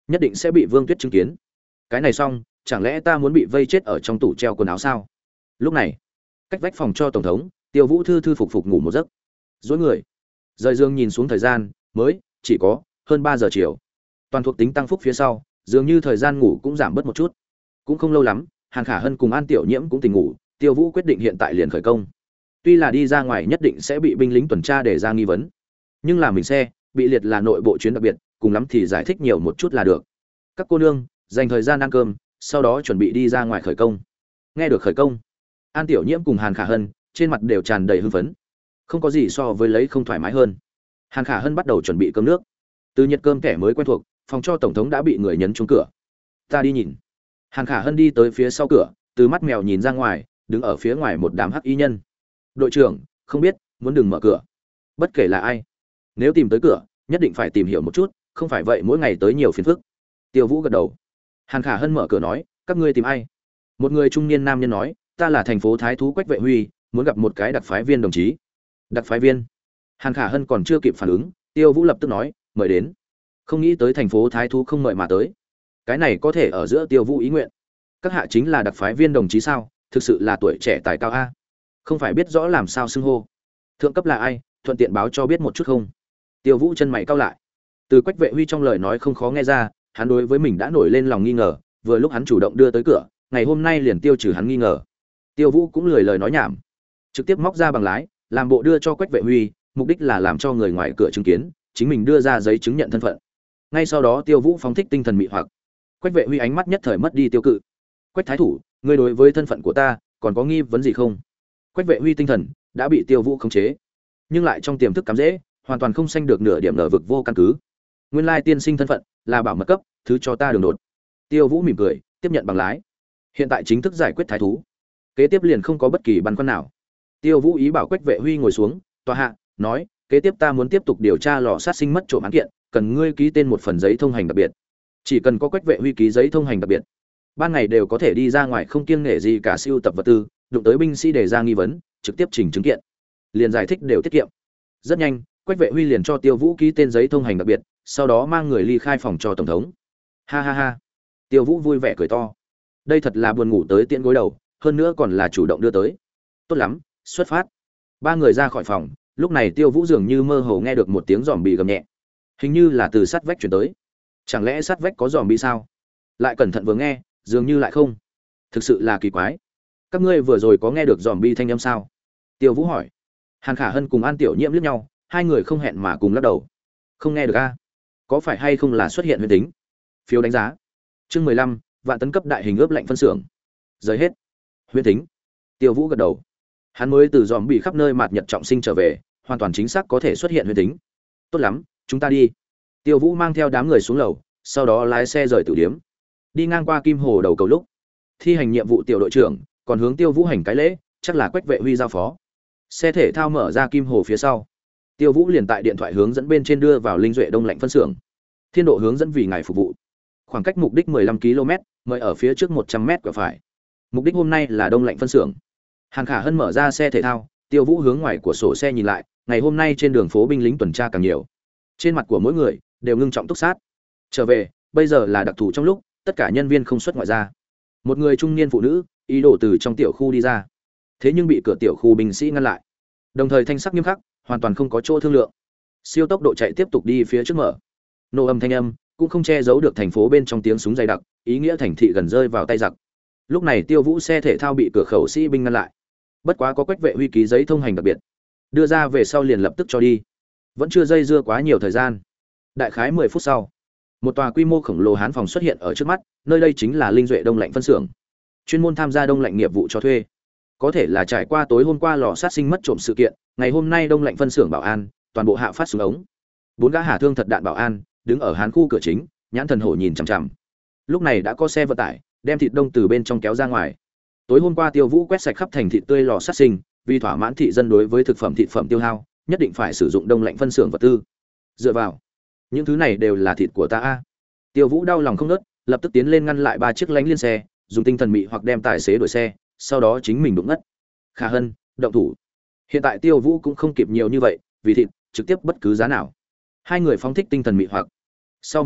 nhất định sẽ bị Vương Tuyết chứng kiến. Cái này xong, chẳng lẽ ta muốn bị vây chết ở trong tủ treo quần áo sao? Lúc này, cách vách phòng cho tổng thống, Tiêu Vũ thư thư phục phục ngủ một giấc. Duỗi người, rời giường nhìn xuống thời gian, mới chỉ có hơn ba giờ chiều. Toàn thuộc tính tăng phúc phía sau, dường như thời gian ngủ cũng giảm bớt một chút. Cũng không lâu lắm, Hàn Khả Hân cùng An Tiểu Nhiễm cũng tỉnh ngủ, Tiêu Vũ quyết định hiện tại liền khởi công. Tuy là đi ra ngoài nhất định sẽ bị binh lính tuần tra để ra nghi vấn, nhưng là mình xe bị liệt là nội bộ chuyến đặc biệt, cùng lắm thì giải thích nhiều một chút là được. Các cô nương dành thời gian ăn cơm, sau đó chuẩn bị đi ra ngoài khởi công. Nghe được khởi công, An Tiểu Nhiễm cùng Hàn Khả Hân trên mặt đều tràn đầy hưng phấn, không có gì so với lấy không thoải mái hơn. Hàn Khả Hân bắt đầu chuẩn bị cơm nước. Từ nhiệt cơm kẻ mới quen thuộc, phòng cho tổng thống đã bị người nhấn chuông cửa. Ta đi nhìn. Hàn Khả Hân đi tới phía sau cửa, từ mắt mèo nhìn ra ngoài, đứng ở phía ngoài một đám hắc y nhân. Đội trưởng, không biết, muốn đừng mở cửa. Bất kể là ai, nếu tìm tới cửa, nhất định phải tìm hiểu một chút, không phải vậy mỗi ngày tới nhiều phiền phức. Tiêu Vũ gật đầu. Hàn Khả Hân mở cửa nói, các ngươi tìm ai? Một người trung niên nam nhân nói, ta là thành phố Thái Thú Quách Vệ Huy, muốn gặp một cái đặc phái viên đồng chí. Đặc phái viên? Hàn Khả Hân còn chưa kịp phản ứng, Tiêu Vũ lập tức nói, mời đến. Không nghĩ tới thành phố Thái Thú không mời mà tới. Cái này có thể ở giữa Tiêu Vũ ý nguyện. Các hạ chính là đặc phái viên đồng chí sao? Thực sự là tuổi trẻ tài cao a. Không phải biết rõ làm sao xưng hô. Thượng cấp là ai, thuận tiện báo cho biết một chút không? Tiêu Vũ chân mày cau lại. Từ Quách Vệ Huy trong lời nói không khó nghe ra, hắn đối với mình đã nổi lên lòng nghi ngờ, vừa lúc hắn chủ động đưa tới cửa, ngày hôm nay liền tiêu trừ hắn nghi ngờ. Tiêu Vũ cũng lười lời nói nhảm, trực tiếp móc ra bằng lái, làm bộ đưa cho Quách Vệ Huy, mục đích là làm cho người ngoài cửa chứng kiến, chính mình đưa ra giấy chứng nhận thân phận. Ngay sau đó Tiêu Vũ phóng thích tinh thần mị hoặc. Quách Vệ Huy ánh mắt nhất thời mất đi tiêu cự. Quách thái thủ, ngươi đối với thân phận của ta còn có nghi vấn gì không? Quách Vệ Huy tinh thần đã bị Tiêu Vũ khống chế, nhưng lại trong tiềm thức cắm dễ, hoàn toàn không sanh được nửa điểm nở vực vô căn cứ. Nguyên lai tiên sinh thân phận là bảo mật cấp, thứ cho ta đường đột. Tiêu Vũ mỉm cười, tiếp nhận bằng lái. Hiện tại chính thức giải quyết thái thú, kế tiếp liền không có bất kỳ băn khoăn nào. Tiêu Vũ ý bảo Quách Vệ Huy ngồi xuống, tòa hạ, nói, kế tiếp ta muốn tiếp tục điều tra lò sát sinh mất trộm án kiện, cần ngươi ký tên một phần giấy thông hành đặc biệt. Chỉ cần có Quách Vệ Huy ký giấy thông hành đặc biệt, ban ngày đều có thể đi ra ngoài không kiêng nể gì cả siêu tập vật tư, đụng tới binh sĩ đề ra nghi vấn, trực tiếp trình chứng kiện, liền giải thích đều tiết kiệm. Rất nhanh, Quách Vệ Huy liền cho Tiêu Vũ ký tên giấy thông hành đặc biệt, sau đó mang người ly khai phòng cho tổng thống. Ha ha ha. Tiêu Vũ vui vẻ cười to. Đây thật là buồn ngủ tới tiễn gối đầu, hơn nữa còn là chủ động đưa tới. Tốt lắm, xuất phát. Ba người ra khỏi phòng, lúc này Tiêu Vũ dường như mơ hồ nghe được một tiếng giòm bị gầm nhẹ. Hình như là từ sát vách truyền tới. Chẳng lẽ sát vách có giòm bị sao? Lại cẩn thận vừa nghe, dường như lại không. Thực sự là kỳ quái. Các ngươi vừa rồi có nghe được giòm bị thanh âm sao? Tiêu Vũ hỏi. Hàn Khả Hân cùng An Tiểu Nhiễm liếc nhau, hai người không hẹn mà cùng lắc đầu. Không nghe được a? Có phải hay không là xuất hiện huyền tính? Phiếu đánh giá. Chương mười lăm, vạn tấn cấp đại hình ướp lạnh phân xưởng. Rời hết. Huyền tính. Tiêu Vũ gật đầu. Hắn mới từ dòm bị khắp nơi mạt nhật trọng sinh trở về, hoàn toàn chính xác có thể xuất hiện huyền tính. Tốt lắm, chúng ta đi. Tiêu Vũ mang theo đám người xuống lầu, sau đó lái xe rời tử điếm. Đi ngang qua Kim Hồ đầu cầu lúc, thi hành nhiệm vụ tiểu đội trưởng còn hướng Tiêu Vũ hành cái lễ, chắc là Quách Vệ Huy giao phó. Xe thể thao mở ra Kim Hồ phía sau, Tiêu Vũ liền tại điện thoại hướng dẫn bên trên đưa vào linh duệ đông lạnh phân xưởng. Thiên độ hướng dẫn vì ngài phục vụ. Khoảng cách mục đích mười lăm ki lô mét, mời ở phía trước một trăm mét quả phải. Mục đích hôm nay là đông lạnh phân xưởng. Hàn Khả Hân mở ra xe thể thao, Tiêu Vũ hướng ngoài của sổ xe nhìn lại, ngày hôm nay trên đường phố binh lính tuần tra càng nhiều. Trên mặt của mỗi người đều ngưng trọng túc sát. Trở về, bây giờ là đặc thù trong lúc, tất cả nhân viên không xuất ngoại ra. Một người trung niên phụ nữ ý đồ từ trong tiểu khu đi ra, thế nhưng bị cửa tiểu khu binh sĩ ngăn lại. Đồng thời thanh sắc nghiêm khắc, hoàn toàn không có chỗ thương lượng. Siêu tốc độ chạy tiếp tục đi phía trước mở. Nổ âm thanh âm cũng không che giấu được thành phố bên trong tiếng súng dày đặc, ý nghĩa thành thị gần rơi vào tay giặc. Lúc này Tiêu Vũ xe thể thao bị cửa khẩu sĩ binh ngăn lại. Bất quá có Quách Vệ Huy ký giấy thông hành đặc biệt, đưa ra về sau liền lập tức cho đi. Vẫn chưa dây dưa quá nhiều thời gian. Đại khái mười phút sau, một tòa quy mô khổng lồ hán phòng xuất hiện ở trước mắt, nơi đây chính là linh duệ đông lạnh phân xưởng, chuyên môn tham gia đông lạnh nghiệp vụ cho thuê. Có thể là trải qua tối hôm qua lò sát sinh mất trộm sự kiện, ngày hôm nay đông lạnh phân xưởng bảo an toàn bộ hạ phát xuống ống. Bốn gã hà thương thật đạn bảo an đứng ở hán khu cửa chính, nhãn thần hổ nhìn chằm chằm. Lúc này đã có xe vận tải đem thịt đông từ bên trong kéo ra ngoài. Tối hôm qua Tiêu Vũ quét sạch khắp thành thịt tươi lò sát sinh, vì thỏa mãn thị dân đối với thực phẩm thịt phẩm tiêu hao, nhất định phải sử dụng đông lạnh phân xưởng vật tư. Dựa vào, những thứ này đều là thịt của ta a. Tiêu Vũ đau lòng không ngớt, lập tức tiến lên ngăn lại ba chiếc lánh liên xe, dùng tinh thần mị hoặc đem tài xế đuổi xe, sau đó chính mình đụng ngất. Khả Hân, động thủ. Hiện tại Tiêu Vũ cũng không kịp nhiều như vậy, vì thịt, trực tiếp bất cứ giá nào. Hai người phóng thích tinh thần mị hoặc. Sau một khắc,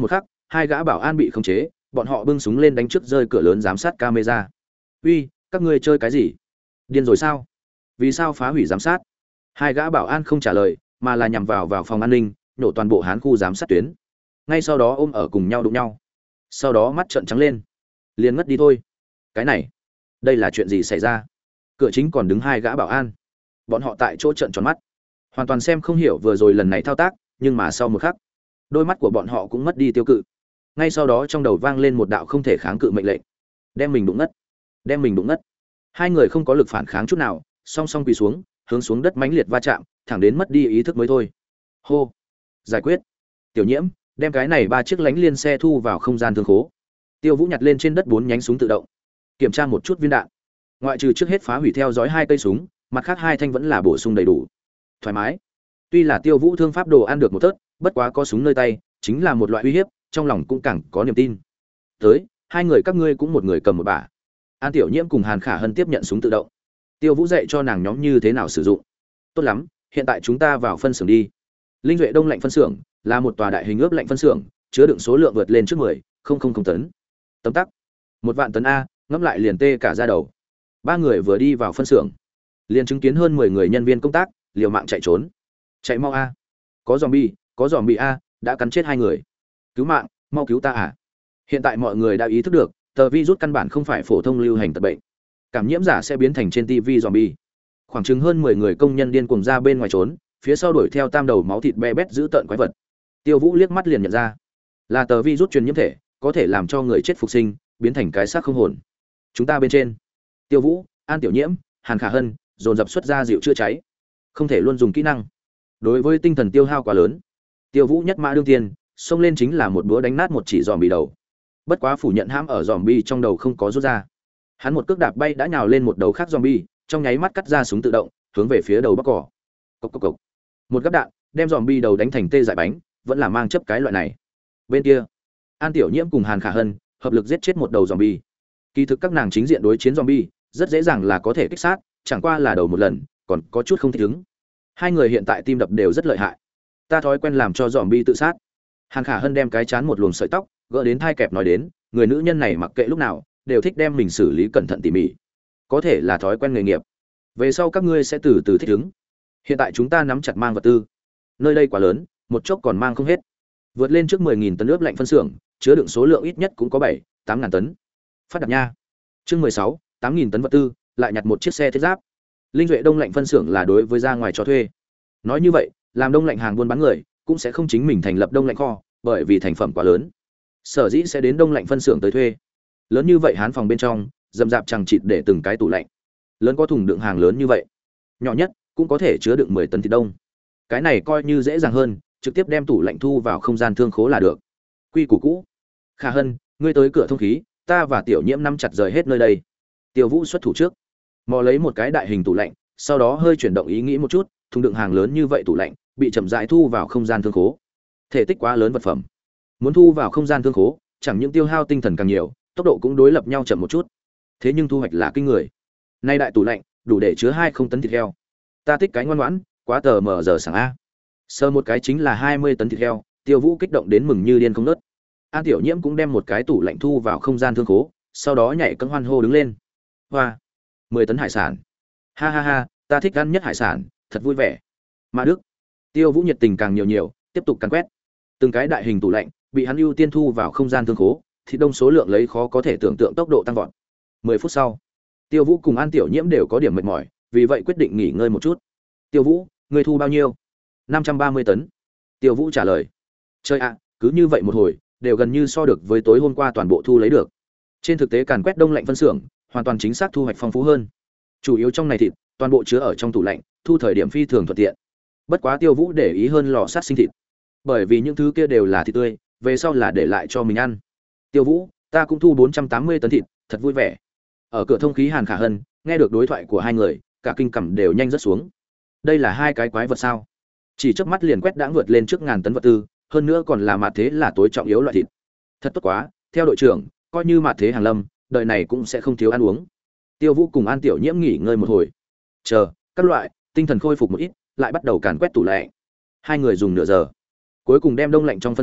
hai gã bảo an bị khống chế, bọn họ bưng súng lên đánh trước rơi cửa lớn giám sát camera. Uy, các ngươi chơi cái gì? Điên rồi sao? Vì sao phá hủy giám sát? Hai gã bảo an không trả lời, mà là nhằm vào vào phòng an ninh, nổ toàn bộ hán khu giám sát tuyến. Ngay sau đó ôm ở cùng nhau đụng nhau. Sau đó mắt trợn trắng lên, liền ngất đi thôi. Cái này, đây là chuyện gì xảy ra? Cửa chính còn đứng hai gã bảo an, bọn họ tại chỗ trợn tròn mắt, hoàn toàn xem không hiểu vừa rồi lần này thao tác, nhưng mà sau một khắc, đôi mắt của bọn họ cũng mất đi tiêu cự. Ngay sau đó trong đầu vang lên một đạo không thể kháng cự mệnh lệnh: đem mình đụng ngất, đem mình đụng ngất. Hai người không có lực phản kháng chút nào, song song quỳ xuống, hướng xuống đất mãnh liệt va chạm, thẳng đến mất đi ý thức mới thôi. Hô, giải quyết. Tiểu Nhiễm, đem cái này ba chiếc lánh liên xe thu vào không gian thương khố. Tiêu Vũ nhặt lên trên đất bốn nhánh súng tự động, kiểm tra một chút viên đạn. Ngoại trừ trước hết phá hủy theo dõi hai cây súng, mặt khác hai thanh vẫn là bổ sung đầy đủ. Thoải mái. Tuy là Tiêu Vũ thương pháp đồ ăn được một tớt, bất quá có súng nơi tay, chính là một loại uy hiếp, trong lòng cũng càng có niềm tin. Tới, hai người các ngươi cũng một người cầm một bả. An Tiểu Nhiễm cùng Hàn Khả Hân tiếp nhận súng tự động. Tiêu Vũ dạy cho nàng nhóm như thế nào sử dụng. Tốt lắm, hiện tại chúng ta vào phân xưởng đi. Linh Duệ Đông lạnh phân xưởng là một tòa đại hình ướp lạnh phân xưởng, chứa đựng số lượng vượt lên trước mười không tấn. Tấm tắc. Một vạn tấn a, ngẫm lại liền tê cả da đầu. Ba người vừa đi vào phân xưởng, liền chứng kiến hơn mười người nhân viên công tác liều mạng chạy trốn. Chạy mau a. Có zombie, có zombie a, đã cắn chết hai người. Cứu mạng, mau cứu ta à. Hiện tại mọi người đã ý thức được, tờ virus căn bản không phải phổ thông lưu hành tật bệnh. Cảm nhiễm giả sẽ biến thành trên ti vi zombie. Khoảng chừng hơn mười người công nhân điên cuồng ra bên ngoài trốn, phía sau đuổi theo tam đầu máu thịt be bét giữ tợn quái vật. Tiêu Vũ liếc mắt liền nhận ra, là tờ virus truyền nhiễm thể, có thể làm cho người chết phục sinh, biến thành cái xác không hồn. Chúng ta bên trên. Tiêu Vũ, An Tiểu Nhiễm, Hàn Khả Hân dồn dập xuất ra dịu chữa cháy. Không thể luôn dùng kỹ năng. Đối với tinh thần tiêu hao quá lớn, Tiêu Vũ nhất mã đương tiên, xông lên chính là một búa đánh nát một chỉ zombie đầu. Bất quá phủ nhận hãm ở zombie trong đầu không có rút ra. Hắn một cước đạp bay đã nhào lên một đầu khác zombie, trong nháy mắt cắt ra súng tự động, hướng về phía đầu bắc cỏ. Cộc cộc cộc. Một gắp đạn, đem zombie đầu đánh thành tê dại bánh, vẫn là mang chấp cái loại này. Bên kia, An Tiểu Nhiễm cùng Hàn Khả Hân hợp lực giết chết một đầu zombie. Kỳ thực các nàng chính diện đối chiến zombie, rất dễ dàng là có thể kích sát, chẳng qua là đầu một lần, còn có chút không thích ứng. Hai người hiện tại tim đập đều rất lợi hại. Ta thói quen làm cho zombie tự sát. Hàn Khả Hân đem cái chán một luồng sợi tóc gỡ đến thai kẹp nói đến, người nữ nhân này mặc kệ lúc nào đều thích đem mình xử lý cẩn thận tỉ mỉ, có thể là thói quen nghề nghiệp. Về sau các ngươi sẽ từ từ thích ứng. Hiện tại chúng ta nắm chặt mang vật tư, nơi đây quá lớn, một chốc còn mang không hết. Vượt lên trước mười nghìn tấn ướp lạnh phân xưởng, chứa đựng số lượng ít nhất cũng có bảy, tám ngàn tấn. Phát đạt nha. Chương mười sáu, tám nghìn tấn vật tư, lại nhặt một chiếc xe thiết giáp. Linh Duệ Đông lạnh phân xưởng là đối với ra ngoài cho thuê. Nói như vậy, làm đông lạnh hàng buôn bán người cũng sẽ không chính mình thành lập đông lạnh kho, bởi vì thành phẩm quá lớn. Sở dĩ sẽ đến đông lạnh phân xưởng tới thuê. Lớn như vậy hán phòng bên trong, dầm dạp chằng chịt để từng cái tủ lạnh. Lớn có thùng đựng hàng lớn như vậy, nhỏ nhất cũng có thể chứa đựng mười tấn thịt đông. Cái này coi như dễ dàng hơn, trực tiếp đem tủ lạnh thu vào không gian thương khố là được. Quy củ cũ. Khả Hân, ngươi tới cửa thông khí, ta và Tiểu Nhiễm nắm chặt rời hết nơi đây. Tiêu Vũ xuất thủ trước, mò lấy một cái đại hình tủ lạnh, sau đó hơi chuyển động ý nghĩ một chút, thùng đựng hàng lớn như vậy tủ lạnh bị chậm rãi thu vào không gian thương khố. Thể tích quá lớn vật phẩm, muốn thu vào không gian thương khố, chẳng những tiêu hao tinh thần càng nhiều, tốc độ cũng đối lập nhau chậm một chút. Thế nhưng thu hoạch là kinh người. Nay đại tủ lạnh đủ để chứa hai không tấn thịt heo. Ta thích cái ngoan ngoãn, quá tờ mờ giờ sáng a. Sơ một cái chính là hai mươi tấn thịt heo, Tiêu Vũ kích động đến mừng như điên không ngớt. An Tiểu Nhiễm cũng đem một cái tủ lạnh thu vào không gian thương khố, sau đó nhảy cẫng hoan hô đứng lên. Hoa, mười tấn hải sản. Ha ha ha, ta thích ăn nhất hải sản, thật vui vẻ. Mà Đức, Tiêu Vũ nhiệt tình càng nhiều nhiều, tiếp tục càn quét. Từng cái đại hình tủ lạnh bị hắn ưu tiên thu vào không gian thương khố, thịt đông số lượng lấy khó có thể tưởng tượng tốc độ tăng vọt. mười phút sau, Tiêu Vũ cùng An Tiểu Nhiễm đều có điểm mệt mỏi, vì vậy quyết định nghỉ ngơi một chút. Tiêu Vũ, ngươi thu bao nhiêu? năm trăm ba mươi tấn. Tiêu Vũ trả lời. Chơi ạ, cứ như vậy một hồi, đều gần như so được với tối hôm qua toàn bộ thu lấy được. Trên thực tế càn quét đông lạnh phân xưởng, hoàn toàn chính xác thu hoạch phong phú hơn. Chủ yếu trong này thịt, toàn bộ chứa ở trong tủ lạnh, thu thời điểm phi thường thuận tiện. Bất quá Tiêu Vũ để ý hơn lò sát sinh thịt, bởi vì những thứ kia đều là thịt tươi, về sau là để lại cho mình ăn. Tiêu Vũ, ta cũng thu bốn trăm tám mươi tấn thịt, thật vui vẻ. Ở cửa thông khí Hàn Khả Hân, nghe được đối thoại của hai người, cả kinh cằm đều nhanh rất xuống. Đây là hai cái quái vật sao? Chỉ chớp mắt liền quét đãng vượt lên trước ngàn tấn vật tư, hơn nữa còn là mạt thế là tối trọng yếu loại thịt. Thật tốt quá, theo đội trưởng, coi như mạt thế hàng lâm, đời này cũng sẽ không thiếu ăn uống. Tiêu Vũ cùng An Tiểu Nhiễm nghỉ ngơi một hồi. Chờ, các loại, tinh thần khôi phục một ít, lại bắt đầu càn quét tủ lạnh. Hai người dùng nửa giờ, cuối cùng đem đông lạnh trong phân xưởng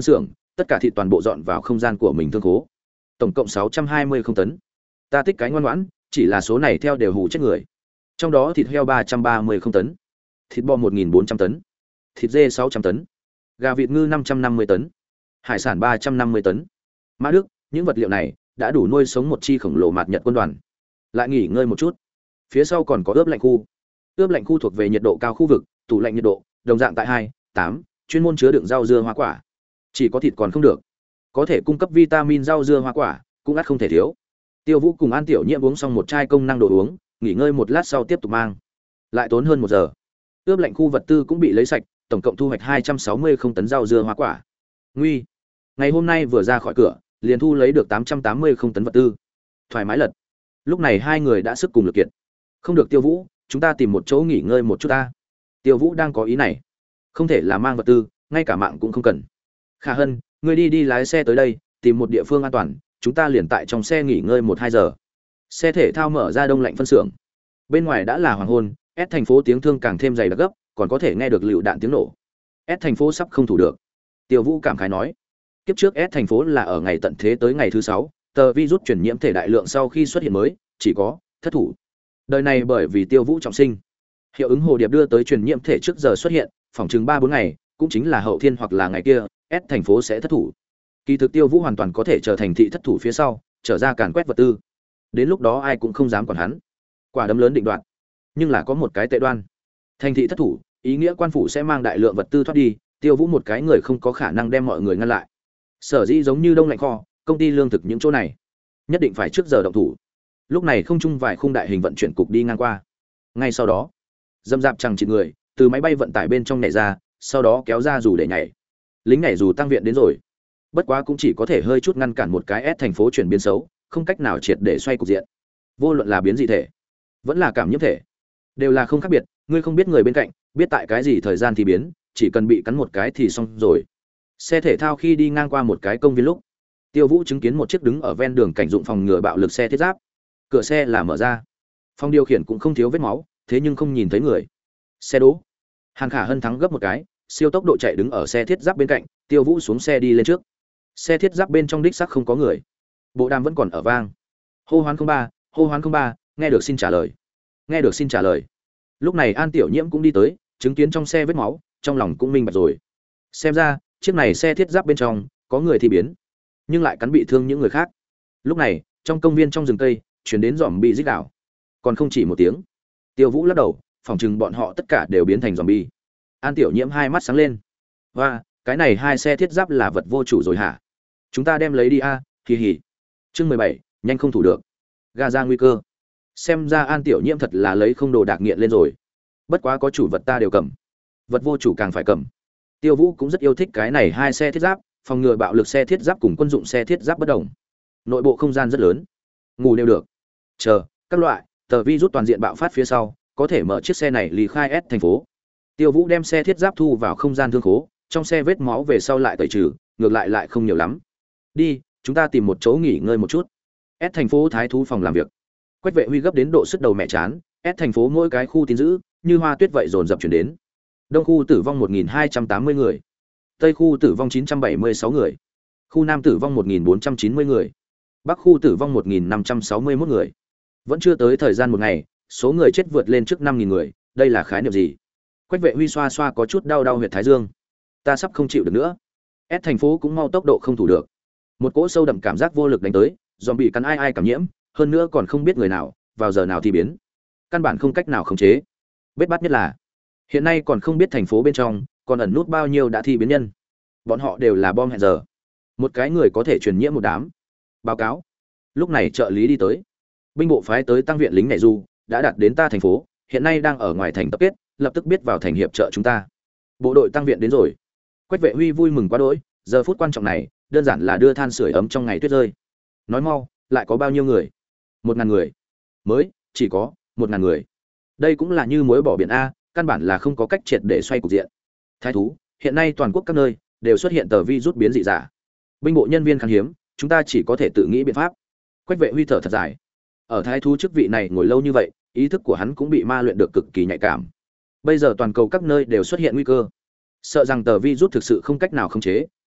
tất cả thịt toàn bộ dọn vào không gian của mình thương khố. Tổng cộng sáu trăm hai mươi không tấn. Ta tích cái ngoan ngoãn, chỉ là số này theo đều hù chết người. Trong đó thịt heo ba trăm ba mươi không tấn, thịt bò một nghìn bốn trăm tấn, thịt dê sáu trăm tấn, gà vịt ngư năm trăm năm mươi tấn, hải sản ba trăm năm mươi tấn. Mã Đức, những vật liệu này đã đủ nuôi sống một chi khổng lồ mạt Nhật quân đoàn. Lại nghỉ ngơi một chút. Phía sau còn có ướp lạnh khu. Ướp lạnh khu thuộc về nhiệt độ cao khu vực, tủ lạnh nhiệt độ, đồng dạng tại hai, tám, chuyên môn chứa đựng rau dưa hoa quả. Chỉ có thịt còn không được. Có thể cung cấp vitamin rau dưa hoa quả, cũng ắt không thể thiếu. Tiêu Vũ cùng An Tiểu Nhiễm uống xong một chai công năng đồ uống, nghỉ ngơi một lát sau tiếp tục mang. Lại tốn hơn một giờ. Ướp lạnh khu vật tư cũng bị lấy sạch, tổng cộng thu hoạch hai trăm sáu mươi không tấn rau dưa hoa quả. Nguy, ngày hôm nay vừa ra khỏi cửa, liền thu lấy được tám trăm tám mươi không tấn vật tư. Thoải mái lật. Lúc này hai người đã sức cùng lực kiệt. Không được Tiêu Vũ, chúng ta tìm một chỗ nghỉ ngơi một chút ta. Tiêu Vũ đang có ý này. Không thể là mang vật tư, ngay cả mạng cũng không cần. Khả Hân, ngươi đi đi lái xe tới đây, tìm một địa phương an toàn, chúng ta liền tại trong xe nghỉ ngơi một hai giờ. Xe thể thao mở ra đông lạnh phân xưởng. Bên ngoài đã là hoàng hôn, S thành phố tiếng thương càng thêm dày đặc gấp, còn có thể nghe được lựu đạn tiếng nổ. S thành phố sắp không thủ được. Tiêu Vũ cảm khái nói. Kiếp trước S thành phố là ở ngày tận thế tới ngày thứ sáu, tờ virus truyền nhiễm thể đại lượng sau khi xuất hiện mới, chỉ có thất thủ. Đời này bởi vì Tiêu Vũ trọng sinh, hiệu ứng hồ điệp đưa tới truyền nhiễm thể trước giờ xuất hiện, phòng chừng ba bốn ngày, cũng chính là hậu thiên hoặc là ngày kia, S thành phố sẽ thất thủ. Kỳ thực Tiêu Vũ hoàn toàn có thể trở thành thị thất thủ phía sau, trở ra càn quét vật tư. Đến lúc đó ai cũng không dám quản hắn. Quả đấm lớn định đoạt. Nhưng là có một cái tệ đoan. Thành thị thất thủ, ý nghĩa quan phủ sẽ mang đại lượng vật tư thoát đi, Tiêu Vũ một cái người không có khả năng đem mọi người ngăn lại. Sở dĩ giống như đông lạnh kho, công ty lương thực những chỗ này, nhất định phải trước giờ động thủ. Lúc này không trung vài khung đại hình vận chuyển cục đi ngang qua. Ngay sau đó, dâm dạp chẳng chỉ người từ máy bay vận tải bên trong nhảy ra, sau đó kéo ra dù để nhảy. Lính nhảy dù tăng viện đến rồi. Bất quá cũng chỉ có thể hơi chút ngăn cản một cái S thành phố chuyển biến xấu, không cách nào triệt để xoay cục diện. Vô luận là biến dị thể, vẫn là cảm nhiễm thể, đều là không khác biệt, ngươi không biết người bên cạnh, biết tại cái gì thời gian thì biến, chỉ cần bị cắn một cái thì xong rồi. Xe thể thao khi đi ngang qua một cái công viên lúc, Tiêu Vũ chứng kiến một chiếc đứng ở ven đường cảnh dụng phòng ngừa bạo lực xe thiết giáp. Cửa xe là mở ra. Phòng điều khiển cũng không thiếu vết máu, thế nhưng không nhìn thấy người. Xe đỗ. Hàn Khả Hân thắng gấp một cái, siêu tốc độ chạy đứng ở xe thiết giáp bên cạnh, Tiêu Vũ xuống xe đi lên trước. Xe thiết giáp bên trong đích xác không có người. Bộ đàm vẫn còn ở vang. Hô hoán không ba, hô hoán không ba, nghe được xin trả lời. Nghe được xin trả lời. Lúc này An Tiểu Nhiễm cũng đi tới, chứng kiến trong xe vết máu, trong lòng cũng minh bạch rồi. Xem ra, chiếc này xe thiết giáp bên trong có người thì biến, nhưng lại cắn bị thương những người khác. Lúc này, trong công viên trong rừng cây, chuyển đến giòm bị rít đảo. Còn không chỉ một tiếng. Tiêu Vũ lắc đầu, phòng chừng bọn họ tất cả đều biến thành zombie. An Tiểu Nhiễm hai mắt sáng lên. Và, cái này hai xe thiết giáp là vật vô chủ rồi hả? Chúng ta đem lấy đi a, à, kỳ hỉ. Chương mười bảy, nhanh không thủ được. Ga ra nguy cơ. Xem ra An Tiểu Nhiễm thật là lấy không đồ đạc nghiện lên rồi. Bất quá có chủ vật ta đều cầm. Vật vô chủ càng phải cầm. Tiêu Vũ cũng rất yêu thích cái này hai xe thiết giáp, phòng ngừa bạo lực xe thiết giáp cùng quân dụng xe thiết giáp bất đồng. Nội bộ không gian rất lớn, ngủ đều được. Chờ, các loại, tờ virus toàn diện bạo phát phía sau, có thể mở chiếc xe này ly khai S thành phố. Tiêu Vũ đem xe thiết giáp thu vào không gian thương khố, trong xe vết máu về sau lại tẩy trừ, ngược lại lại không nhiều lắm. Đi, chúng ta tìm một chỗ nghỉ ngơi một chút. S thành phố thái thú phòng làm việc. Quách Vệ Huy gấp đến độ sức đầu mẹ chán, S thành phố mỗi cái khu tin giữ, như hoa tuyết vậy dồn dập chuyển đến. Đông khu tử vong một nghìn hai trăm tám mươi người, Tây khu tử vong chín trăm bảy mươi sáu người, khu Nam tử vong một nghìn bốn trăm chín mươi người, Bắc khu tử vong một nghìn năm trăm sáu mươi mốt người. Vẫn chưa tới thời gian một ngày, số người chết vượt lên trước năm nghìn người, đây là khái niệm gì? Quách Vệ Huy xoa xoa có chút đau đau huyệt thái dương. Ta sắp không chịu được nữa. S thành phố cũng mau tốc độ không thủ được. Một cỗ sâu đậm cảm giác vô lực đánh tới, zombie cắn ai ai cảm nhiễm, hơn nữa còn không biết người nào, vào giờ nào thì biến. Căn bản không cách nào khống chế. Bết bát nhất là, hiện nay còn không biết thành phố bên trong còn ẩn nút bao nhiêu đã thi biến nhân. Bọn họ đều là bom hẹn giờ. Một cái người có thể truyền nhiễm một đám. Báo cáo. Lúc này trợ lý đi tới. Binh bộ phái tới tăng viện lính này du đã đạt đến ta thành phố, hiện nay đang ở ngoài thành tập kết, lập tức biết vào thành hiệp trợ chúng ta. Bộ đội tăng viện đến rồi. Quách Vệ Huy vui mừng quá đỗi, giờ phút quan trọng này, đơn giản là đưa than sưởi ấm trong ngày tuyết rơi. Nói mau, lại có bao nhiêu người? Một ngàn người. Mới, chỉ có một ngàn người. Đây cũng là như muối bỏ biển a, căn bản là không có cách triệt để xoay cục diện. Thái thú, hiện nay toàn quốc các nơi đều xuất hiện tờ virus biến dị giả. Binh bộ nhân viên khan hiếm, chúng ta chỉ có thể tự nghĩ biện pháp. Quách Vệ Huy thở thật dài. Ở thái thú chức vị này ngồi lâu như vậy, ý thức của hắn cũng bị ma luyện được cực kỳ nhạy cảm. Bây giờ toàn cầu các nơi đều xuất hiện nguy cơ. Sợ rằng tờ virus thực sự không cách nào khống chế,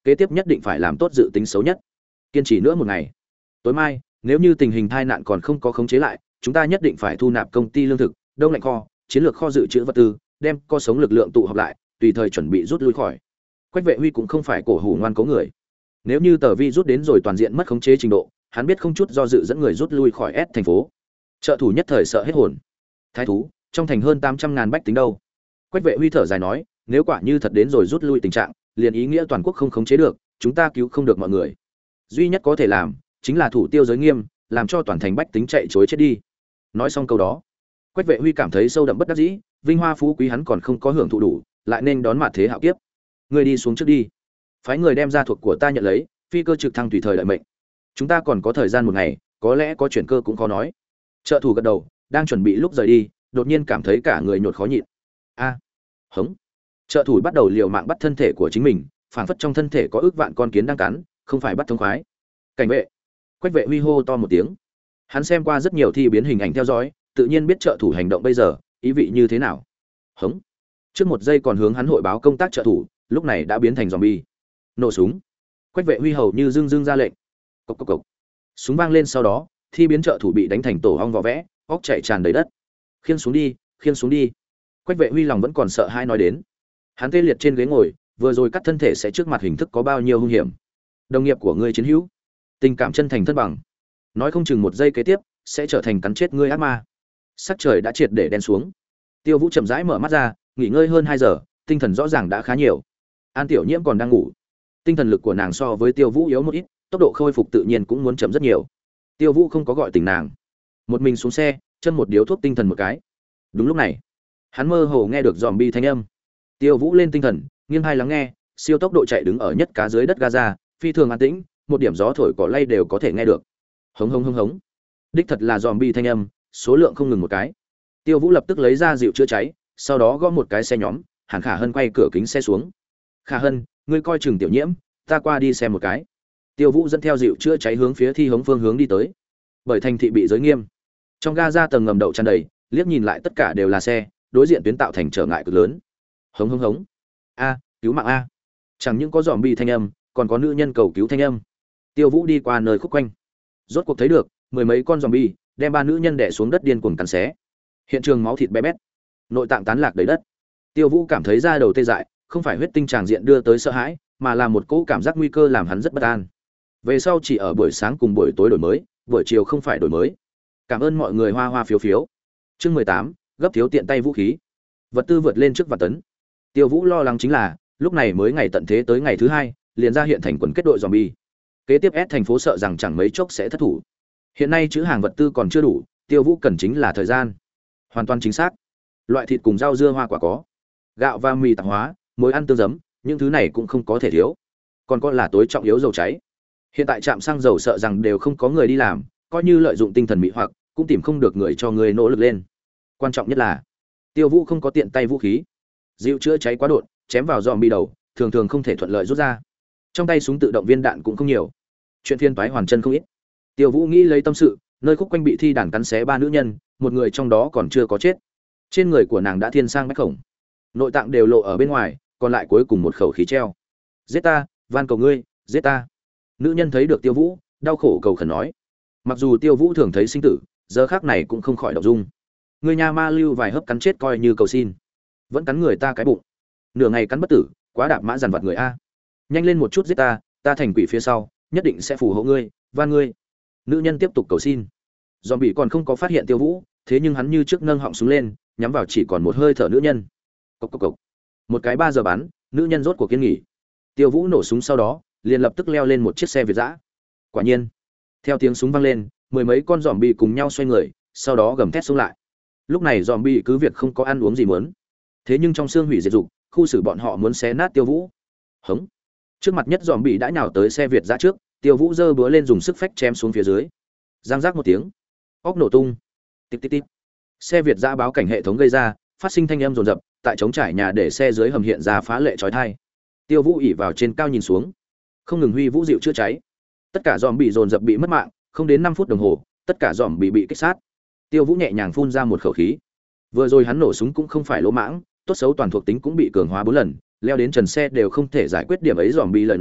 kế tiếp nhất định phải làm tốt dự tính xấu nhất. Kiên trì nữa một ngày. Tối mai, nếu như tình hình tai nạn còn không có khống chế lại, chúng ta nhất định phải thu nạp công ty lương thực, đông lạnh kho, chiến lược kho dự trữ vật tư, đem co sống lực lượng tụ họp lại, tùy thời chuẩn bị rút lui khỏi. Quách Vệ Huy cũng không phải cổ hủ ngoan cố người. Nếu như tờ vi rút đến rồi toàn diện mất khống chế trình độ, hắn biết không chút do dự dẫn người rút lui khỏi S thành phố. Trợ thủ nhất thời sợ hết hồn. Thái thú, trong thành hơn tám trăm ngàn bách tính đâu? Quách Vệ Huy thở dài nói, nếu quả như thật đến rồi rút lui tình trạng, liền ý nghĩa toàn quốc không khống chế được, chúng ta cứu không được mọi người. Duy nhất có thể làm chính là thủ tiêu giới nghiêm, làm cho toàn thành bách tính chạy trối chết đi. Nói xong câu đó, Quách Vệ Huy cảm thấy sâu đậm bất đắc dĩ, vinh hoa phú quý hắn còn không có hưởng thụ đủ, lại nên đón mặt thế hạo kiếp. Ngươi đi xuống trước đi, phái người đem ra thuộc của ta nhận lấy, phi cơ trực thăng tùy thời đợi mệnh. Chúng ta còn có thời gian một ngày, có lẽ có chuyển cơ cũng khó nói. Trợ thủ gật đầu, đang chuẩn bị lúc rời đi, đột nhiên cảm thấy cả người nhột khó nhịn. A, à, hống. Trợ thủ bắt đầu liều mạng bắt thân thể của chính mình, phảng phất trong thân thể có ước vạn con kiến đang cắn, không phải bắt thông khoái. Cảnh vệ. Quách Vệ Huy hô to một tiếng. Hắn xem qua rất nhiều thi biến hình ảnh theo dõi, tự nhiên biết trợ thủ hành động bây giờ ý vị như thế nào. Hống. Trước một giây còn hướng hắn hội báo công tác trợ thủ, lúc này đã biến thành zombie. Nổ súng. Quách Vệ Huy hầu như dưng dưng ra lệnh. Cộc cộc cộc. Súng vang lên sau đó, thi biến trợ thủ bị đánh thành tổ ong vỏ vẽ, óc chảy tràn đầy đất. Khiêng xuống đi, khiêng xuống đi. Quách Vệ Huy lòng vẫn còn sợ hãi nói đến. Hắn tê liệt trên ghế ngồi, vừa rồi cắt thân thể sẽ trước mặt hình thức có bao nhiêu hung hiểm. Đồng nghiệp của ngươi chiến hữu, tình cảm chân thành thân bằng, nói không chừng một giây kế tiếp sẽ trở thành cắn chết ngươi ác ma. Sắc trời đã triệt để đen xuống. Tiêu Vũ chậm rãi mở mắt ra, nghỉ ngơi hơn hai giờ, tinh thần rõ ràng đã khá nhiều. An Tiểu Nhiễm còn đang ngủ, tinh thần lực của nàng so với Tiêu Vũ yếu một ít, tốc độ khôi phục tự nhiên cũng muốn chậm rất nhiều. Tiêu Vũ không có gọi tỉnh nàng, một mình xuống xe, chân một điếu thuốc tinh thần một cái. Đúng lúc này, hắn mơ hồ nghe được zombie thanh âm. Tiêu Vũ lên tinh thần, nghiêng hai lắng nghe, siêu tốc độ chạy đứng ở nhất cá dưới đất Gaza, phi thường an tĩnh, một điểm gió thổi cỏ lay đều có thể nghe được. Hống hống hống hống. Đích thật là zombie thanh âm, số lượng không ngừng một cái. Tiêu Vũ lập tức lấy ra dịu chữa cháy, sau đó gõ một cái xe nhóm, Hàn Khả Hân quay cửa kính xe xuống. "Khả Hân, ngươi coi chừng Tiểu Nhiễm, ta qua đi xem một cái." Tiêu Vũ dẫn theo dịu chữa cháy hướng phía thi hống phương hướng đi tới. Bởi thành thị bị giới nghiêm, trong Gaza tầng ngầm đậu tràn đầy, liếc nhìn lại tất cả đều là xe, đối diện tuyến tạo thành trở ngại cực lớn. Hống hống hống. A, cứu mạng a. Chẳng những có zombie thanh âm, còn có nữ nhân cầu cứu thanh âm. Tiêu Vũ đi qua nơi khúc quanh, rốt cuộc thấy được mười mấy con zombie đem ba nữ nhân đè xuống đất điên cuồng cắn xé. Hiện trường máu thịt bé bét, nội tạng tán lạc đầy đất. Tiêu Vũ cảm thấy da đầu tê dại, không phải huyết tinh tràng diện đưa tới sợ hãi, mà là một cỗ cảm giác nguy cơ làm hắn rất bất an. Về sau chỉ ở buổi sáng cùng buổi tối đổi mới, buổi chiều không phải đổi mới. Cảm ơn mọi người hoa hoa phiếu phiếu. Chương mười tám, gấp thiếu tiện tay vũ khí. Vật tư vượt lên trước và tấn. Tiêu Vũ lo lắng chính là, lúc này mới ngày tận thế tới ngày thứ hai, liền ra hiện thành quần kết đội zombie. Kế tiếp S thành phố sợ rằng chẳng mấy chốc sẽ thất thủ. Hiện nay chữ hàng vật tư còn chưa đủ, Tiêu Vũ cần chính là thời gian. Hoàn toàn chính xác. Loại thịt cùng rau dưa hoa quả có, gạo và mì tạp hóa, muối ăn tương giấm, những thứ này cũng không có thể thiếu. Còn có là tối trọng yếu dầu cháy. Hiện tại trạm xăng dầu sợ rằng đều không có người đi làm, coi như lợi dụng tinh thần mị hoặc, cũng tìm không được người cho người nỗ lực lên. Quan trọng nhất là, Tiêu Vũ không có tiện tay vũ khí. Dịu chữa cháy quá đột, chém vào zombie đầu, thường thường không thể thuận lợi rút ra. Trong tay súng tự động viên đạn cũng không nhiều. Chuyện phiên toái hoàn chân không ít. Tiêu Vũ nghĩ lấy tâm sự, nơi khúc quanh bị thi đàn cắn xé ba nữ nhân, một người trong đó còn chưa có chết. Trên người của nàng đã thiên sang bách khổng, nội tạng đều lộ ở bên ngoài, còn lại cuối cùng một khẩu khí treo. "Giết ta, van cầu ngươi, giết ta." Nữ nhân thấy được Tiêu Vũ, đau khổ cầu khẩn nói. Mặc dù Tiêu Vũ thường thấy sinh tử, giờ khắc này cũng không khỏi động dung. Người nhà ma lưu vài hớp cắn chết coi như cầu xin, vẫn cắn người ta cái bụng. Nửa ngày cắn bất tử, quá đạp mã dằn vặt người a. Nhanh lên một chút giết ta, ta thành quỷ phía sau, nhất định sẽ phù hộ ngươi, van ngươi. Nữ nhân tiếp tục cầu xin. Zombie còn không có phát hiện Tiêu Vũ, thế nhưng hắn như trước nâng họng súng lên, nhắm vào chỉ còn một hơi thở nữ nhân. Cộc cộc cộc. Một cái ba giờ bắn, nữ nhân rốt cuộc kiên nghỉ. Tiêu Vũ nổ súng sau đó, liền lập tức leo lên một chiếc xe Việt dã. Quả nhiên, theo tiếng súng vang lên, mười mấy con zombie cùng nhau xoay người, sau đó gầm thét xông lại. Lúc này zombie cứ việc không có ăn uống gì muốn, thế nhưng trong xương hủy diệt dục, khu xử bọn họ muốn xé nát Tiêu Vũ. Hống. Trước mặt nhất zombie đã nhào tới xe Việt dã trước, Tiêu Vũ giơ búa lên dùng sức phách chém xuống phía dưới. Giang giác một tiếng, óc nổ tung. Tít tít tít. Xe Việt dã báo cảnh hệ thống gây ra, phát sinh thanh âm rồn rập, tại chống trải nhà để xe dưới hầm hiện ra phá lệ chói tai. Tiêu Vũ ỉ vào trên cao nhìn xuống, không ngừng huy vũ dịu chữa cháy. Tất cả dòm bị dồn dập bị mất mạng, không đến năm phút đồng hồ, tất cả dòm bị bị kích sát. Tiêu Vũ nhẹ nhàng phun ra một khẩu khí. Vừa rồi hắn nổ súng cũng không phải lỗ mãng, tốt xấu toàn thuộc tính cũng bị cường hóa bốn lần, leo đến trần xe đều không thể giải quyết điểm ấy dòm bị lời nói,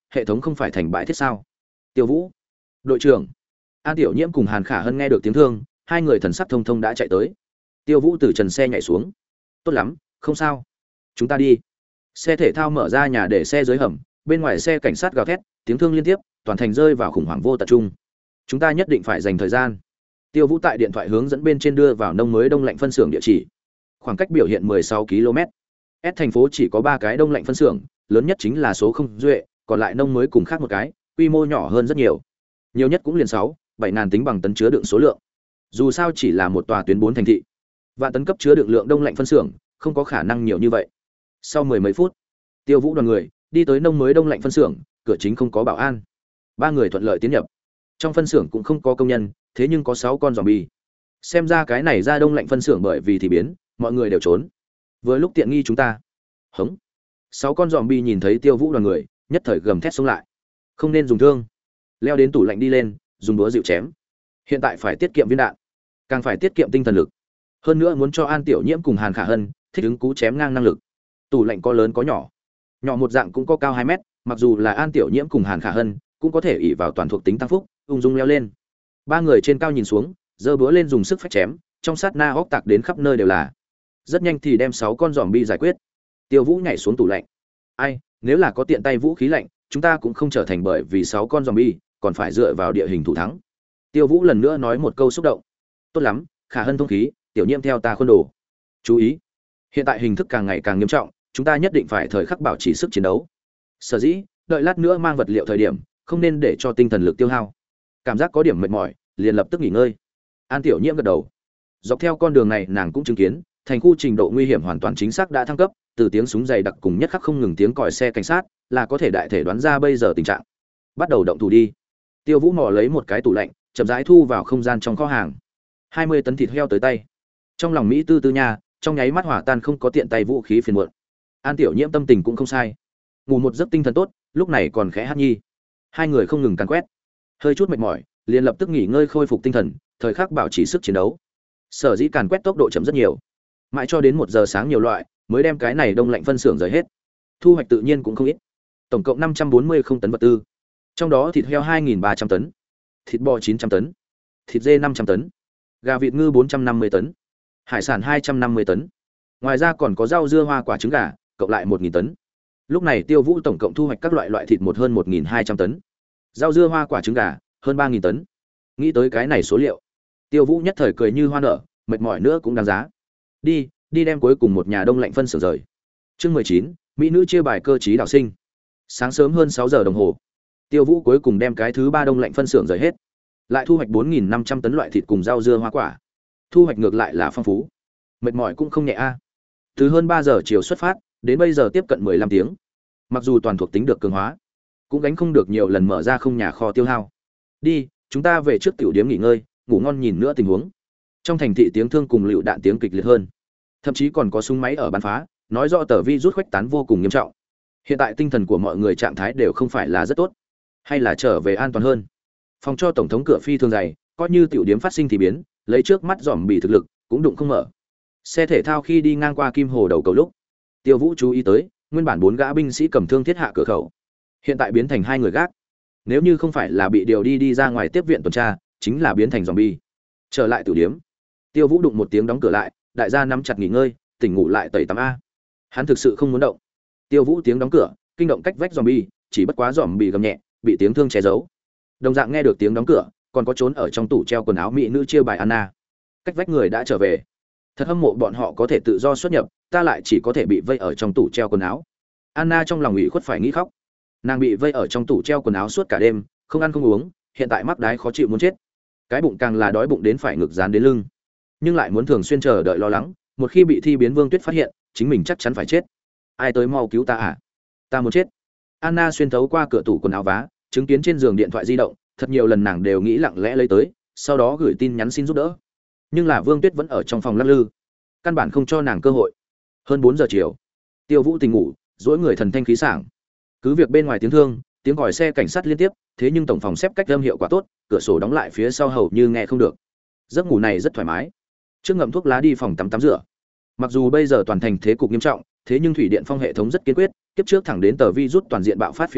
hệ thống không phải thành bãi thiết sao? Tiêu Vũ, đội trưởng. An Tiểu Nhiễm cùng Hàn Khả Hân nghe được tiếng thương, hai người thần sắc thông thông đã chạy tới. Tiêu Vũ từ trần xe nhảy xuống. Tốt lắm, không sao. Chúng ta đi. Xe thể thao mở ra nhà để xe dưới hầm, bên ngoài xe cảnh sát gào thét, tiếng thương liên tiếp, toàn thành rơi vào khủng hoảng vô tận trung. Chúng ta nhất định phải dành thời gian. Tiêu Vũ tại điện thoại hướng dẫn bên trên đưa vào nông mới đông lạnh phân xưởng địa chỉ. Khoảng cách biểu hiện mười sáu ki lô mét. S thành phố chỉ có ba cái đông lạnh phân xưởng, lớn nhất chính là số không duệ, còn lại nông mới cùng khác một cái, quy mô nhỏ hơn rất nhiều. Nhiều nhất cũng liền sáu, bảy ngàn tính bằng tấn chứa đựng số lượng. Dù sao chỉ là một tòa tuyến bốn thành thị, vạn tấn cấp chứa đựng lượng đông lạnh phân xưởng, không có khả năng nhiều như vậy. Sau mười mấy phút, Tiêu Vũ đoàn người đi tới nông mới đông lạnh phân xưởng, cửa chính không có bảo an. Ba người thuận lợi tiến nhập. Trong phân xưởng cũng không có công nhân, thế nhưng có sáu con zombie. Xem ra cái này ra đông lạnh phân xưởng bởi vì thì biến, mọi người đều trốn. Vừa lúc tiện nghi chúng ta. Hống. Sáu con zombie nhìn thấy Tiêu Vũ đoàn người, nhất thời gầm thét xông lại. Không nên dùng thương. Leo đến tủ lạnh đi lên, dùng búa dịu chém. Hiện tại phải tiết kiệm viên đạn, càng phải tiết kiệm tinh thần lực. Hơn nữa muốn cho An Tiểu Nhiễm cùng Hàn Khả Hân thích ứng cú chém ngang năng lực. Tủ lạnh có lớn có nhỏ. Nhỏ một dạng cũng có cao hai mét, mặc dù là An Tiểu Nhiễm cùng Hàn Khả Hân, cũng có thể ỷ vào toàn thuộc tính tăng phúc, ung dung leo lên. Ba người trên cao nhìn xuống, giơ búa lên dùng sức phách chém, trong sát na óc tạc đến khắp nơi đều là. Rất nhanh thì đem sáu con zombie giải quyết. Tiêu Vũ nhảy xuống tủ lạnh. Ai, nếu là có tiện tay vũ khí lạnh, chúng ta cũng không trở thành bởi vì sáu con zombie, còn phải dựa vào địa hình thủ thắng. Tiêu Vũ lần nữa nói một câu xúc động. Tốt lắm, Khả Hân thông khí, Tiểu Nhiễm theo ta khuôn đồ. Chú ý, hiện tại hình thức càng ngày càng nghiêm trọng, chúng ta nhất định phải thời khắc bảo trì sức chiến đấu. Sở dĩ, đợi lát nữa mang vật liệu thời điểm, không nên để cho tinh thần lực tiêu hao. Cảm giác có điểm mệt mỏi, liền lập tức nghỉ ngơi. An Tiểu Nhiễm gật đầu. Dọc theo con đường này nàng cũng chứng kiến, thành khu trình độ nguy hiểm hoàn toàn chính xác đã thăng cấp, từ tiếng súng dày đặc cùng nhất khắc không ngừng tiếng còi xe cảnh sát, là có thể đại thể đoán ra bây giờ tình trạng. Bắt đầu động thủ đi. Tiêu Vũ mò lấy một cái tủ lạnh, chậm rãi thu vào không gian trong kho hàng. hai mươi tấn thịt heo tới tay. Trong lòng Mỹ tư tư nha, trong nháy mắt hỏa tan không có tiện tay vũ khí phiền muộn. An Tiểu Nhiễm tâm tình cũng không sai. Ngủ một giấc tinh thần tốt, lúc này còn khẽ hát nhi. Hai người không ngừng càn quét. Hơi chút mệt mỏi, liền lập tức nghỉ ngơi khôi phục tinh thần, thời khắc bảo trì sức chiến đấu. Sở dĩ càn quét tốc độ chậm rất nhiều. Mãi cho đến một giờ sáng nhiều loại, mới đem cái này đông lạnh phân xưởng rời hết. Thu hoạch tự nhiên cũng không ít. Tổng cộng năm trăm bốn mươi không tấn vật tư. Trong đó thịt heo hai nghìn ba trăm tấn, thịt bò chín trăm tấn, thịt dê năm trăm tấn, gà vịt ngư bốn trăm năm mươi tấn, hải sản hai trăm năm mươi tấn. Ngoài ra còn có rau dưa hoa quả trứng gà, cộng lại một nghìn tấn. Lúc này Tiêu Vũ tổng cộng thu hoạch các loại loại thịt một hơn một nghìn hai trăm tấn, rau dưa hoa quả trứng gà hơn ba nghìn tấn. Nghĩ tới cái này số liệu, Tiêu Vũ nhất thời cười như hoa nở, mệt mỏi nữa cũng đáng giá. Đi, đi đem cuối cùng một nhà đông lạnh phân xưởng rời. Chương mười chín, mỹ nữ chia bài cơ trí đào sinh. Sáng sớm hơn sáu giờ đồng hồ, Tiêu Vũ cuối cùng đem cái thứ ba đông lạnh phân xưởng rời hết. Lại thu hoạch bốn nghìn năm trăm tấn loại thịt cùng rau dưa hoa quả. Thu hoạch ngược lại là phong phú. Mệt mỏi cũng không nhẹ a. Từ hơn ba giờ chiều xuất phát, đến bây giờ tiếp cận mười lăm tiếng. Mặc dù toàn thuộc tính được cường hóa, cũng gánh không được nhiều lần mở ra không nhà kho tiêu hao. Đi, chúng ta về trước tiểu điếm nghỉ ngơi, ngủ ngon nhìn nữa tình huống. Trong thành thị tiếng thương cùng lựu đạn tiếng kịch liệt hơn, thậm chí còn có súng máy ở bắn phá, nói rõ tờ vi rút khuếch tán vô cùng nghiêm trọng. Hiện tại tinh thần của mọi người trạng thái đều không phải là rất tốt, hay là trở về an toàn hơn. Phòng cho tổng thống cửa phi thường dày, coi như tiểu điếm phát sinh thì biến, lấy trước mắt dòm bị thực lực, cũng đụng không mở. Xe thể thao khi đi ngang qua Kim Hồ đầu cầu lúc, Tiêu Vũ chú ý tới, nguyên bản bốn gã binh sĩ cầm thương thiết hạ cửa khẩu, hiện tại biến thành hai người gác. Nếu như không phải là bị điều đi đi ra ngoài tiếp viện tuần tra, chính là biến thành zombie. Trở lại tiểu điếm, Tiêu Vũ đụng một tiếng đóng cửa lại, đại gia nắm chặt nghỉ ngơi, tỉnh ngủ lại tẩy tắm a. Hắn thực sự không muốn động. Tiêu Vũ tiếng đóng cửa, kinh động cách vách zombie, chỉ bất quá zombie gầm nhẹ, bị tiếng thương che giấu. Đồng dạng nghe được tiếng đóng cửa, còn có trốn ở trong tủ treo quần áo mỹ nữ chia bài Anna. Cách vách người đã trở về. Thật hâm mộ bọn họ có thể tự do xuất nhập, ta lại chỉ có thể bị vây ở trong tủ treo quần áo. Anna trong lòng ủy khuất phải nghĩ khóc. Nàng bị vây ở trong tủ treo quần áo suốt cả đêm, không ăn không uống, hiện tại mắc đái khó chịu muốn chết. Cái bụng càng là đói bụng đến phải ngực dán đến lưng, nhưng lại muốn thường xuyên chờ đợi lo lắng, một khi bị Thi Biến Vương Tuyết phát hiện, chính mình chắc chắn phải chết. Ai tới mau cứu ta à? Ta muốn chết. Anna xuyên thấu qua cửa tủ quần áo vá, chứng kiến trên giường điện thoại di động, thật nhiều lần nàng đều nghĩ lặng lẽ lấy tới, sau đó gửi tin nhắn xin giúp đỡ. Nhưng là Vương Tuyết vẫn ở trong phòng lắc lư, căn bản không cho nàng cơ hội. Hơn bốn giờ chiều, Tiêu Vũ tỉnh ngủ, duỗi người thần thanh khí sảng. Cứ việc bên ngoài tiếng thương, tiếng còi xe cảnh sát liên tiếp, thế nhưng tổng phòng xếp cách âm hiệu quả tốt, cửa sổ đóng lại phía sau hầu như nghe không được. Giấc ngủ này rất thoải mái. Trước ngậm thuốc lá đi phòng tắm tắm rửa. Mặc dù bây giờ toàn thành thế cục nghiêm trọng, thế nhưng thủy điện phong hệ thống rất kiên quyết, kiếp trước thẳng đến tờ virus toàn diện bạo phát phía sau,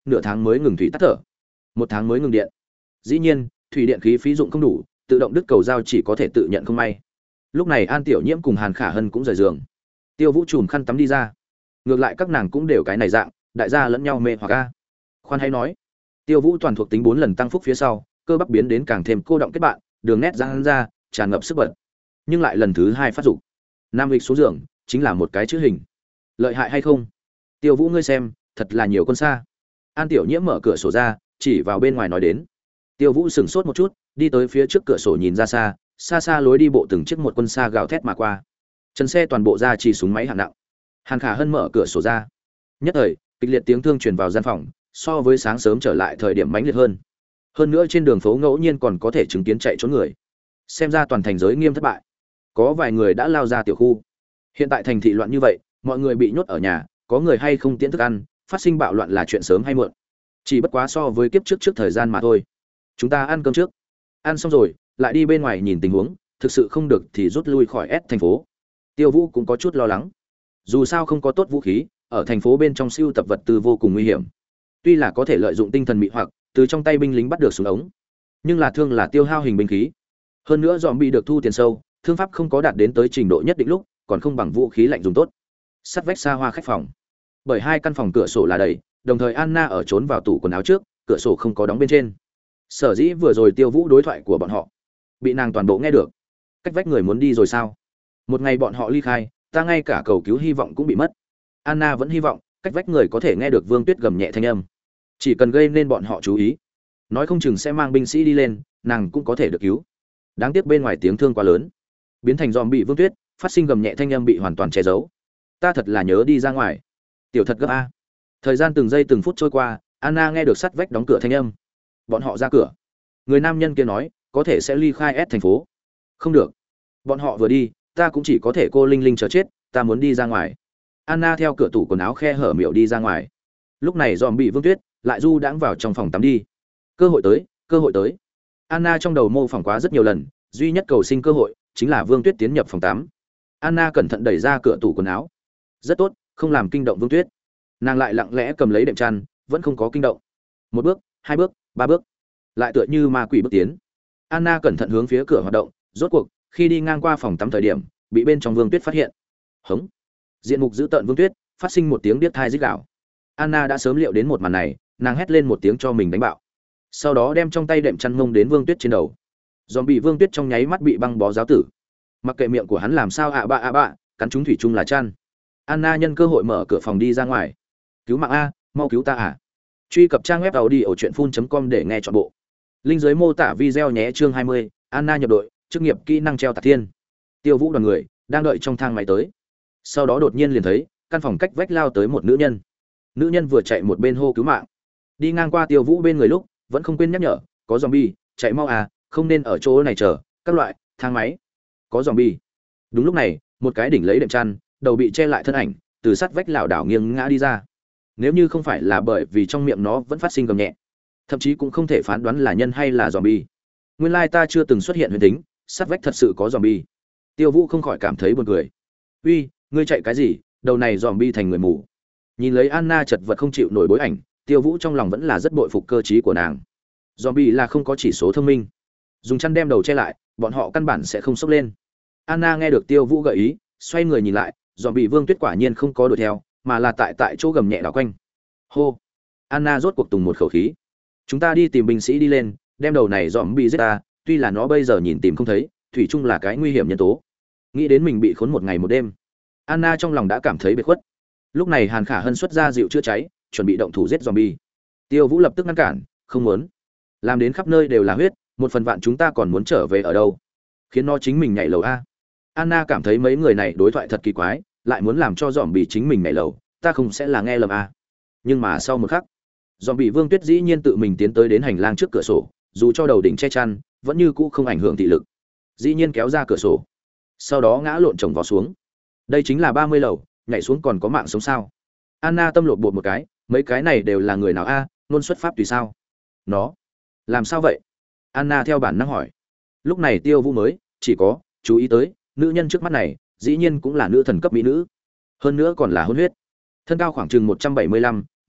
nửa tháng mới ngừng thủy tắt thở, một tháng mới ngừng điện. Dĩ nhiên, thủy điện khí phí dụng không đủ, tự động đứt cầu giao chỉ có thể tự nhận không may. Lúc này An Tiểu Nhiễm cùng Hàn Khả Hân cũng rời giường. Tiêu Vũ chùm khăn tắm đi ra. Ngược lại các nàng cũng đều cái này dạng, đại gia lẫn nhau mê hoặc a. Khoan hay nói, Tiêu Vũ toàn thuộc tính bốn lần tăng phúc phía sau, cơ bắp biến đến càng thêm cô động kết bạn, đường nét giãn ra, tràn ngập sức bật. Nhưng lại lần thứ hai phát dục. Nam lịch xuống giường, chính là một cái chữ hình. Lợi hại hay không? Tiêu Vũ ngươi xem, thật là nhiều con sa. An Tiểu Nhiễm mở cửa sổ ra, chỉ vào bên ngoài nói đến. Tiêu Vũ sững sốt một chút, đi tới phía trước cửa sổ nhìn ra xa, xa xa lối đi bộ từng chiếc một quân sa gào thét mà qua. Trần xe toàn bộ ra chỉ súng máy hạng nặng. Hàn Khả Hân mở cửa sổ ra. Nhất thời, kịch liệt tiếng thương truyền vào gian phòng, so với sáng sớm trở lại thời điểm mãnh liệt hơn. Hơn nữa trên đường phố ngẫu nhiên còn có thể chứng kiến chạy trốn người. Xem ra toàn thành giới nghiêm thất bại. Có vài người đã lao ra tiểu khu. Hiện tại thành thị loạn như vậy, mọi người bị nhốt ở nhà, có người hay không tiễn thức ăn, phát sinh bạo loạn là chuyện sớm hay muộn. Chỉ bất quá so với kiếp trước trước thời gian mà thôi. Chúng ta ăn cơm trước. Ăn xong rồi, lại đi bên ngoài nhìn tình huống, thực sự không được thì rút lui khỏi S thành phố. Tiêu Vũ cũng có chút lo lắng. Dù sao không có tốt vũ khí, ở thành phố bên trong siêu tập vật tư vô cùng nguy hiểm. Tuy là có thể lợi dụng tinh thần mị hoặc, từ trong tay binh lính bắt được súng ống, nhưng là thương là tiêu hao hình binh khí. Hơn nữa dòm bị được thu tiền sâu, thương pháp không có đạt đến tới trình độ nhất định lúc, còn không bằng vũ khí lạnh dùng tốt. Sắt vách xa hoa khách phòng. Bởi hai căn phòng cửa sổ là đầy, đồng thời Anna ở trốn vào tủ quần áo trước, cửa sổ không có đóng bên trên. Sở dĩ vừa rồi Tiêu Vũ đối thoại của bọn họ, bị nàng toàn bộ nghe được. Cách vách người muốn đi rồi sao? Một ngày bọn họ ly khai, ta ngay cả cầu cứu hy vọng cũng bị mất. Anna vẫn hy vọng cách vách người có thể nghe được Vương Tuyết gầm nhẹ thanh âm, chỉ cần gây nên bọn họ chú ý, nói không chừng sẽ mang binh sĩ đi lên, nàng cũng có thể được cứu. Đáng tiếc bên ngoài tiếng thương quá lớn, biến thành dòm bị Vương Tuyết phát sinh gầm nhẹ thanh âm bị hoàn toàn che giấu. Ta thật là nhớ đi ra ngoài. Tiểu thật gấp a. Thời gian từng giây từng phút trôi qua, Anna nghe được sắt vách đóng cửa thanh âm. Bọn họ ra cửa. Người nam nhân kia nói, có thể sẽ ly khai S thành phố. Không được. Bọn họ vừa đi, ta cũng chỉ có thể cô linh linh chờ chết, ta muốn đi ra ngoài. Anna theo cửa tủ quần áo khe hở miệng đi ra ngoài. Lúc này dòm bị Vương Tuyết lại du đãng vào trong phòng tắm đi. Cơ hội tới, cơ hội tới. Anna trong đầu mô phỏng quá rất nhiều lần, duy nhất cầu sinh cơ hội chính là Vương Tuyết tiến nhập phòng tắm. Anna cẩn thận đẩy ra cửa tủ quần áo. Rất tốt, không làm kinh động Vương Tuyết. Nàng lại lặng lẽ cầm lấy đệm chăn, vẫn không có kinh động. Một bước, hai bước, ba bước, lại tựa như ma quỷ bước tiến. Anna cẩn thận hướng phía cửa hoạt động, rốt cuộc khi đi ngang qua phòng tắm thời điểm, bị bên trong Vương Tuyết phát hiện. Hống. Diện mục giữ tợn Vương Tuyết phát sinh một tiếng điếc tai rít gào. Anna đã sớm liệu đến một màn này, nàng hét lên một tiếng cho mình đánh bạo. Sau đó đem trong tay đệm chăn mông đến Vương Tuyết trên đầu. Zombie Vương Tuyết trong nháy mắt bị băng bó giáo tử. Mặc kệ miệng của hắn làm sao ạ bạ ạ bạ, cắn trúng thủy chung là chăn. Anna nhân cơ hội mở cửa phòng đi ra ngoài. Cứu mạng a, mau cứu ta à. Truy cập trang web audiochuyenphun chấm com để nghe trọn bộ. Link dưới mô tả video nhé. Chương hai mươi, Anna nhập đội, chức nghiệp kỹ năng treo tạc thiên. Tiêu Vũ đoàn người đang đợi trong thang máy tới. Sau đó đột nhiên liền thấy căn phòng cách vách lao tới một nữ nhân. Nữ nhân vừa chạy một bên hô cứu mạng. Đi ngang qua Tiêu Vũ bên người lúc, vẫn không quên nhắc nhở, có zombie, chạy mau à, không nên ở chỗ này chờ, các loại, thang máy. Có zombie. Đúng lúc này, một cái đỉnh lấy đệm chăn, đầu bị che lại thân ảnh, từ sát vách lảo đảo nghiêng ngã đi ra. Nếu như không phải là bởi vì trong miệng nó vẫn phát sinh gầm nhẹ, thậm chí cũng không thể phán đoán là nhân hay là zombie. Nguyên lai ta chưa từng xuất hiện huyền tính, sát vách thật sự có zombie. Tiêu Vũ không khỏi cảm thấy buồn cười. Uy, ngươi chạy cái gì? Đầu này zombie thành người mù. Nhìn lấy Anna chật vật không chịu nổi bối ảnh, Tiêu Vũ trong lòng vẫn là rất bội phục cơ trí của nàng. Zombie là không có chỉ số thông minh, dùng chăn đem đầu che lại, bọn họ căn bản sẽ không sốc lên. Anna nghe được Tiêu Vũ gợi ý, xoay người nhìn lại, Zombie Vương Tuyết quả nhiên không có đuổi theo, mà là tại tại chỗ gầm nhẹ đảo quanh. Hô! Anna rốt cuộc tùng một khẩu khí. Chúng ta đi tìm binh sĩ đi lên, đem đầu này zombie giết ta, tuy là nó bây giờ nhìn tìm không thấy, thủy chung là cái nguy hiểm nhân tố. Nghĩ đến mình bị khốn một ngày một đêm, Anna trong lòng đã cảm thấy bệt khuất. Lúc này Hàn Khả Hân xuất ra dịu chữa cháy, chuẩn bị động thủ giết zombie. Tiêu Vũ lập tức ngăn cản, không muốn. Làm đến khắp nơi đều là huyết, một phần vạn chúng ta còn muốn trở về ở đâu? Khiến nó chính mình nhảy lầu a. Anna cảm thấy mấy người này đối thoại thật kỳ quái, lại muốn làm cho zombie chính mình nhảy lầu, ta không sẽ là nghe lầm a. Nhưng mà sau một khắc, zombie Vương Tuyết dĩ nhiên tự mình tiến tới đến hành lang trước cửa sổ, dù cho đầu đỉnh che chăn, vẫn như cũ không ảnh hưởng thị lực. Dĩ nhiên kéo ra cửa sổ, sau đó ngã lộn chồng vào xuống. Đây chính là ba mươi lầu, nhảy xuống còn có mạng sống sao? Anna tâm lột bột một cái, mấy cái này đều là người nào a, luôn xuất pháp tùy sao? Nó, làm sao vậy? Anna theo bản năng hỏi. Lúc này Tiêu Vũ mới chỉ có chú ý tới, nữ nhân trước mắt này, dĩ nhiên cũng là nữ thần cấp mỹ nữ, hơn nữa còn là hôn huyết. Thân cao khoảng chừng một trăm bảy mươi lăm,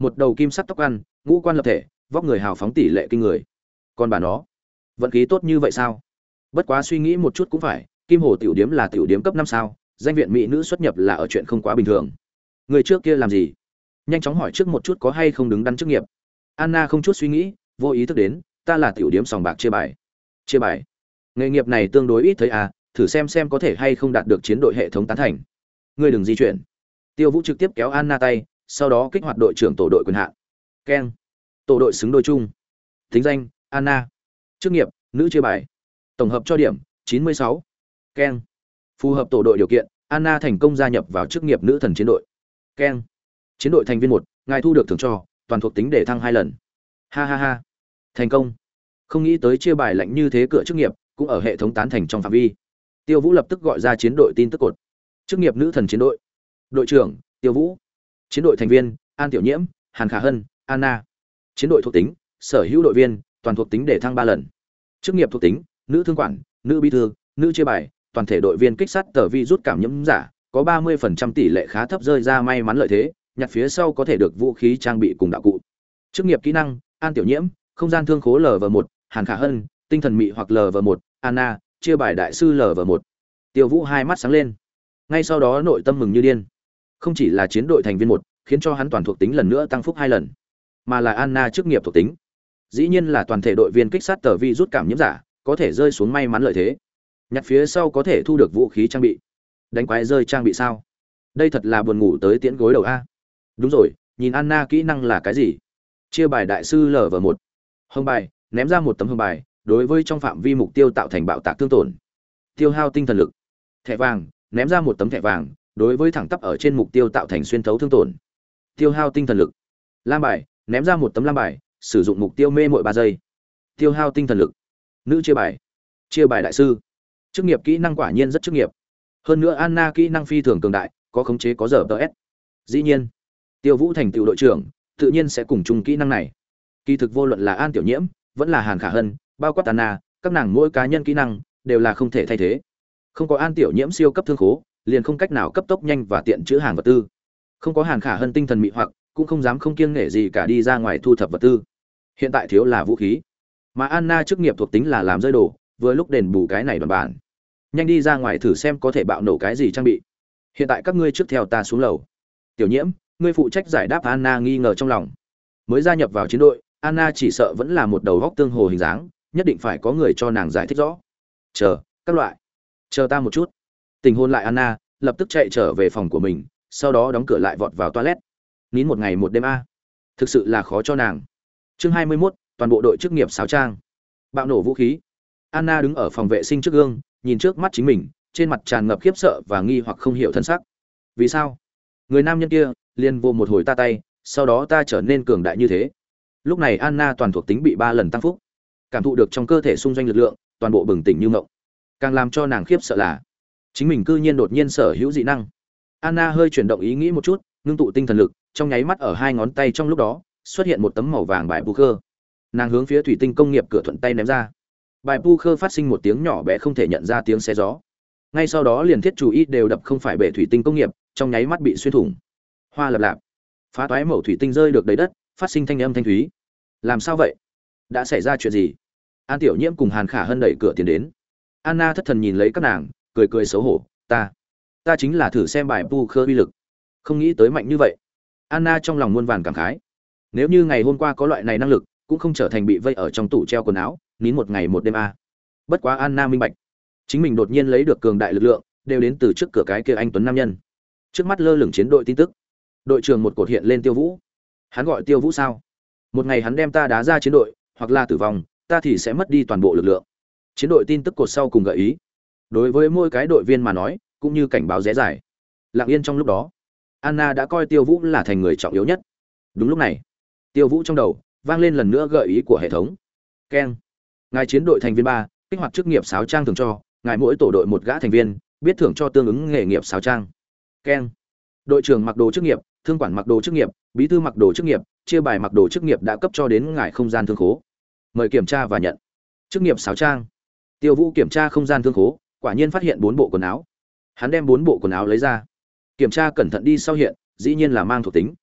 một đầu kim sắc tóc ăn, ngũ quan lập thể, vóc người hào phóng tỷ lệ kinh người. Còn bà nó, vận khí tốt như vậy sao? Bất quá suy nghĩ một chút cũng phải, Kim Hồ tiểu điếm là tiểu điếm cấp năm sao, danh viện mỹ nữ xuất nhập là ở chuyện không quá bình thường. Người trước kia làm gì? Nhanh chóng hỏi trước một chút có hay không đứng đắn chức nghiệp. Anna không chút suy nghĩ, vô ý thức đến, ta là tiểu điếm sòng bạc chia bài. Chia bài? Nghề nghiệp này tương đối ít thấy à, thử xem xem có thể hay không đạt được chiến đội hệ thống tán thành. Ngươi đừng di chuyển. Tiêu Vũ trực tiếp kéo Anna tay, sau đó kích hoạt đội trưởng tổ đội quyền hạn. Keng. Tổ đội xứng đôi chung. Tính danh: Anna. Chức nghiệp: nữ chia bài. Tổng hợp cho điểm: chín mươi sáu. Keng. Phù hợp tổ đội điều kiện, Anna thành công gia nhập vào chức nghiệp nữ thần chiến đội. Keng. Chiến đội thành viên một, ngài thu được thưởng cho, toàn thuộc tính để thăng hai lần. Ha ha ha. Thành công. Không nghĩ tới chia bài lạnh như thế cửa chức nghiệp cũng ở hệ thống tán thành trong phạm vi. Tiêu Vũ lập tức gọi ra chiến đội tin tức cột. Chức nghiệp nữ thần chiến đội. Đội trưởng: Tiêu Vũ. Chiến đội thành viên: An Tiểu Nhiễm, Hàn Khả Hân, Anna. Chiến đội thuộc tính: sở hữu đội viên, toàn thuộc tính để thăng ba lần. Chức nghiệp thuộc tính: nữ thương quản, nữ bí thư, nữ chia bài, toàn thể đội viên kích sát tờ vi rút cảm nhiễm giả, có ba mươi phần trăm tỷ lệ khá thấp rơi ra may mắn lợi thế, nhặt phía sau có thể được vũ khí trang bị cùng đạo cụ. Chức nghiệp kỹ năng: An Tiểu Nhiễm, không gian thương khố lv một, Hàn Khả Hân, tinh thần mị hoặc lv một, Anna, chia bài đại sư lv một. Tiêu Vũ hai mắt sáng lên. Ngay sau đó nội tâm mừng như điên. Không chỉ là chiến đội thành viên một, khiến cho hắn toàn thuộc tính lần nữa tăng phúc hai lần, mà là Anna chức nghiệp thuộc tính. Dĩ nhiên là toàn thể đội viên kích sát tờ vi rút cảm nhiễm giả, có thể rơi xuống may mắn lợi thế. Nhặt phía sau có thể thu được vũ khí trang bị. Đánh quái rơi trang bị sao? Đây thật là buồn ngủ tới tiễn gối đầu a. Đúng rồi, nhìn Anna kỹ năng là cái gì? Chia bài đại sư lv một. Hồng bài, ném ra một tấm hồng bài, đối với trong phạm vi mục tiêu tạo thành bạo tạc thương tổn. Tiêu hao tinh thần lực. Thẻ vàng, ném ra một tấm thẻ vàng, đối với thẳng tắp ở trên mục tiêu tạo thành xuyên thấu thương tổn. Tiêu hao tinh thần lực. Lam bài, ném ra một tấm lam bài, sử dụng mục tiêu mê mội ba giây. Tiêu hao tinh thần lực. Nữ chia bài. Chia bài đại sư. Chức nghiệp kỹ năng quả nhiên rất chức nghiệp. Hơn nữa Anna kỹ năng phi thường cường đại, có khống chế có giờ tê ét. Dĩ nhiên, Tiêu Vũ thành tựu đội trưởng, tự nhiên sẽ cùng chung kỹ năng này. Kỳ thực vô luận là An Tiểu Nhiễm, vẫn là Hàn Khả Hân, bao quát Anna, các nàng mỗi cá nhân kỹ năng đều là không thể thay thế. Không có An Tiểu Nhiễm siêu cấp thương khố, liền không cách nào cấp tốc nhanh và tiện chữa hàng vật tư. Không có Hàn Khả Hân tinh thần mị hoặc, cũng không dám không kiêng nể gì cả đi ra ngoài thu thập vật tư. Hiện tại thiếu là vũ khí, mà Anna chức nghiệp thuộc tính là làm rơi đồ, vừa lúc đền bù cái này đoàn bản. Nhanh đi ra ngoài thử xem có thể bạo nổ cái gì trang bị. Hiện tại các ngươi trước theo ta xuống lầu. Tiểu Nhiễm, ngươi phụ trách giải đáp Anna nghi ngờ trong lòng. Mới gia nhập vào chiến đội, Anna chỉ sợ vẫn là một đầu góc tương hồ hình dáng, nhất định phải có người cho nàng giải thích rõ. Chờ, các loại. Chờ ta một chút. Tình hôn lại Anna, lập tức chạy trở về phòng của mình, sau đó đóng cửa lại vọt vào toilet. Nín một ngày một đêm a. Thực sự là khó cho nàng. Chương hai mươi mốt, toàn bộ đội chức nghiệp sáo trang. Bạo nổ vũ khí. Anna đứng ở phòng vệ sinh trước gương, nhìn trước mắt chính mình, trên mặt tràn ngập khiếp sợ và nghi hoặc không hiểu thân sắc. Vì sao? Người nam nhân kia liền vô một hồi ta tay, sau đó ta trở nên cường đại như thế. Lúc này Anna toàn thuộc tính bị ba lần tăng phúc, cảm thụ được trong cơ thể xung doanh lực lượng, toàn bộ bừng tỉnh như ngộng. Càng làm cho nàng khiếp sợ là, chính mình cư nhiên đột nhiên sở hữu dị năng. Anna hơi chuyển động ý nghĩ một chút, ngưng tụ tinh thần lực, trong nháy mắt ở hai ngón tay trong lúc đó, xuất hiện một tấm màu vàng bài poker. Nàng hướng phía thủy tinh công nghiệp cửa thuận tay ném ra. Bài poker phát sinh một tiếng nhỏ bé không thể nhận ra tiếng xé gió. Ngay sau đó liền thiết chủ y đều đập không phải bể thủy tinh công nghiệp, trong nháy mắt bị xuyên thủng. Hoa lập lạp, phá toái mẩu thủy tinh rơi được đầy đất, phát sinh thanh âm thanh thúy. Làm sao vậy? Đã xảy ra chuyện gì? An Tiểu Nhiễm cùng Hàn Khả Hân đẩy cửa tiến đến. Anna thất thần nhìn lấy các nàng, cười cười xấu hổ, ta, ta chính là thử xem bài poker uy lực, không nghĩ tới mạnh như vậy. Anna trong lòng muôn vàn cảm khái. Nếu như ngày hôm qua có loại này năng lực, cũng không trở thành bị vây ở trong tủ treo quần áo, nín một ngày một đêm a. Bất quá Anna minh bạch, chính mình đột nhiên lấy được cường đại lực lượng, đều đến từ trước cửa cái kia anh tuấn nam nhân. Trước mắt lơ lửng chiến đội tin tức. Đội trưởng một cột hiện lên Tiêu Vũ. Hắn gọi Tiêu Vũ sao? Một ngày hắn đem ta đá ra chiến đội, hoặc là tử vong, ta thì sẽ mất đi toàn bộ lực lượng. Chiến đội tin tức cột sau cùng gợi ý. Đối với mỗi cái đội viên mà nói, cũng như cảnh báo rẽ dài. Lặng yên trong lúc đó, Anna đã coi Tiêu Vũ là thành người trọng yếu nhất. Đúng lúc này, Tiêu Vũ trong đầu vang lên lần nữa gợi ý của hệ thống. Keng. Ngài chiến đội thành viên ba, kích hoạt chức nghiệp sáo trang thường cho, ngài mỗi tổ đội một gã thành viên, biết thưởng cho tương ứng nghề nghiệp sáo trang. Keng. Đội trưởng mặc đồ chức nghiệp, thương quản mặc đồ chức nghiệp, bí thư mặc đồ chức nghiệp, chia bài mặc đồ chức nghiệp đã cấp cho đến ngài không gian thương khố. Mời kiểm tra và nhận. Chức nghiệp sáo trang. Tiêu Vũ kiểm tra không gian thương khố, quả nhiên phát hiện bốn bộ quần áo. Hắn đem bốn bộ quần áo lấy ra, kiểm tra cẩn thận đi sau hiện, dĩ nhiên là mang thuộc tính.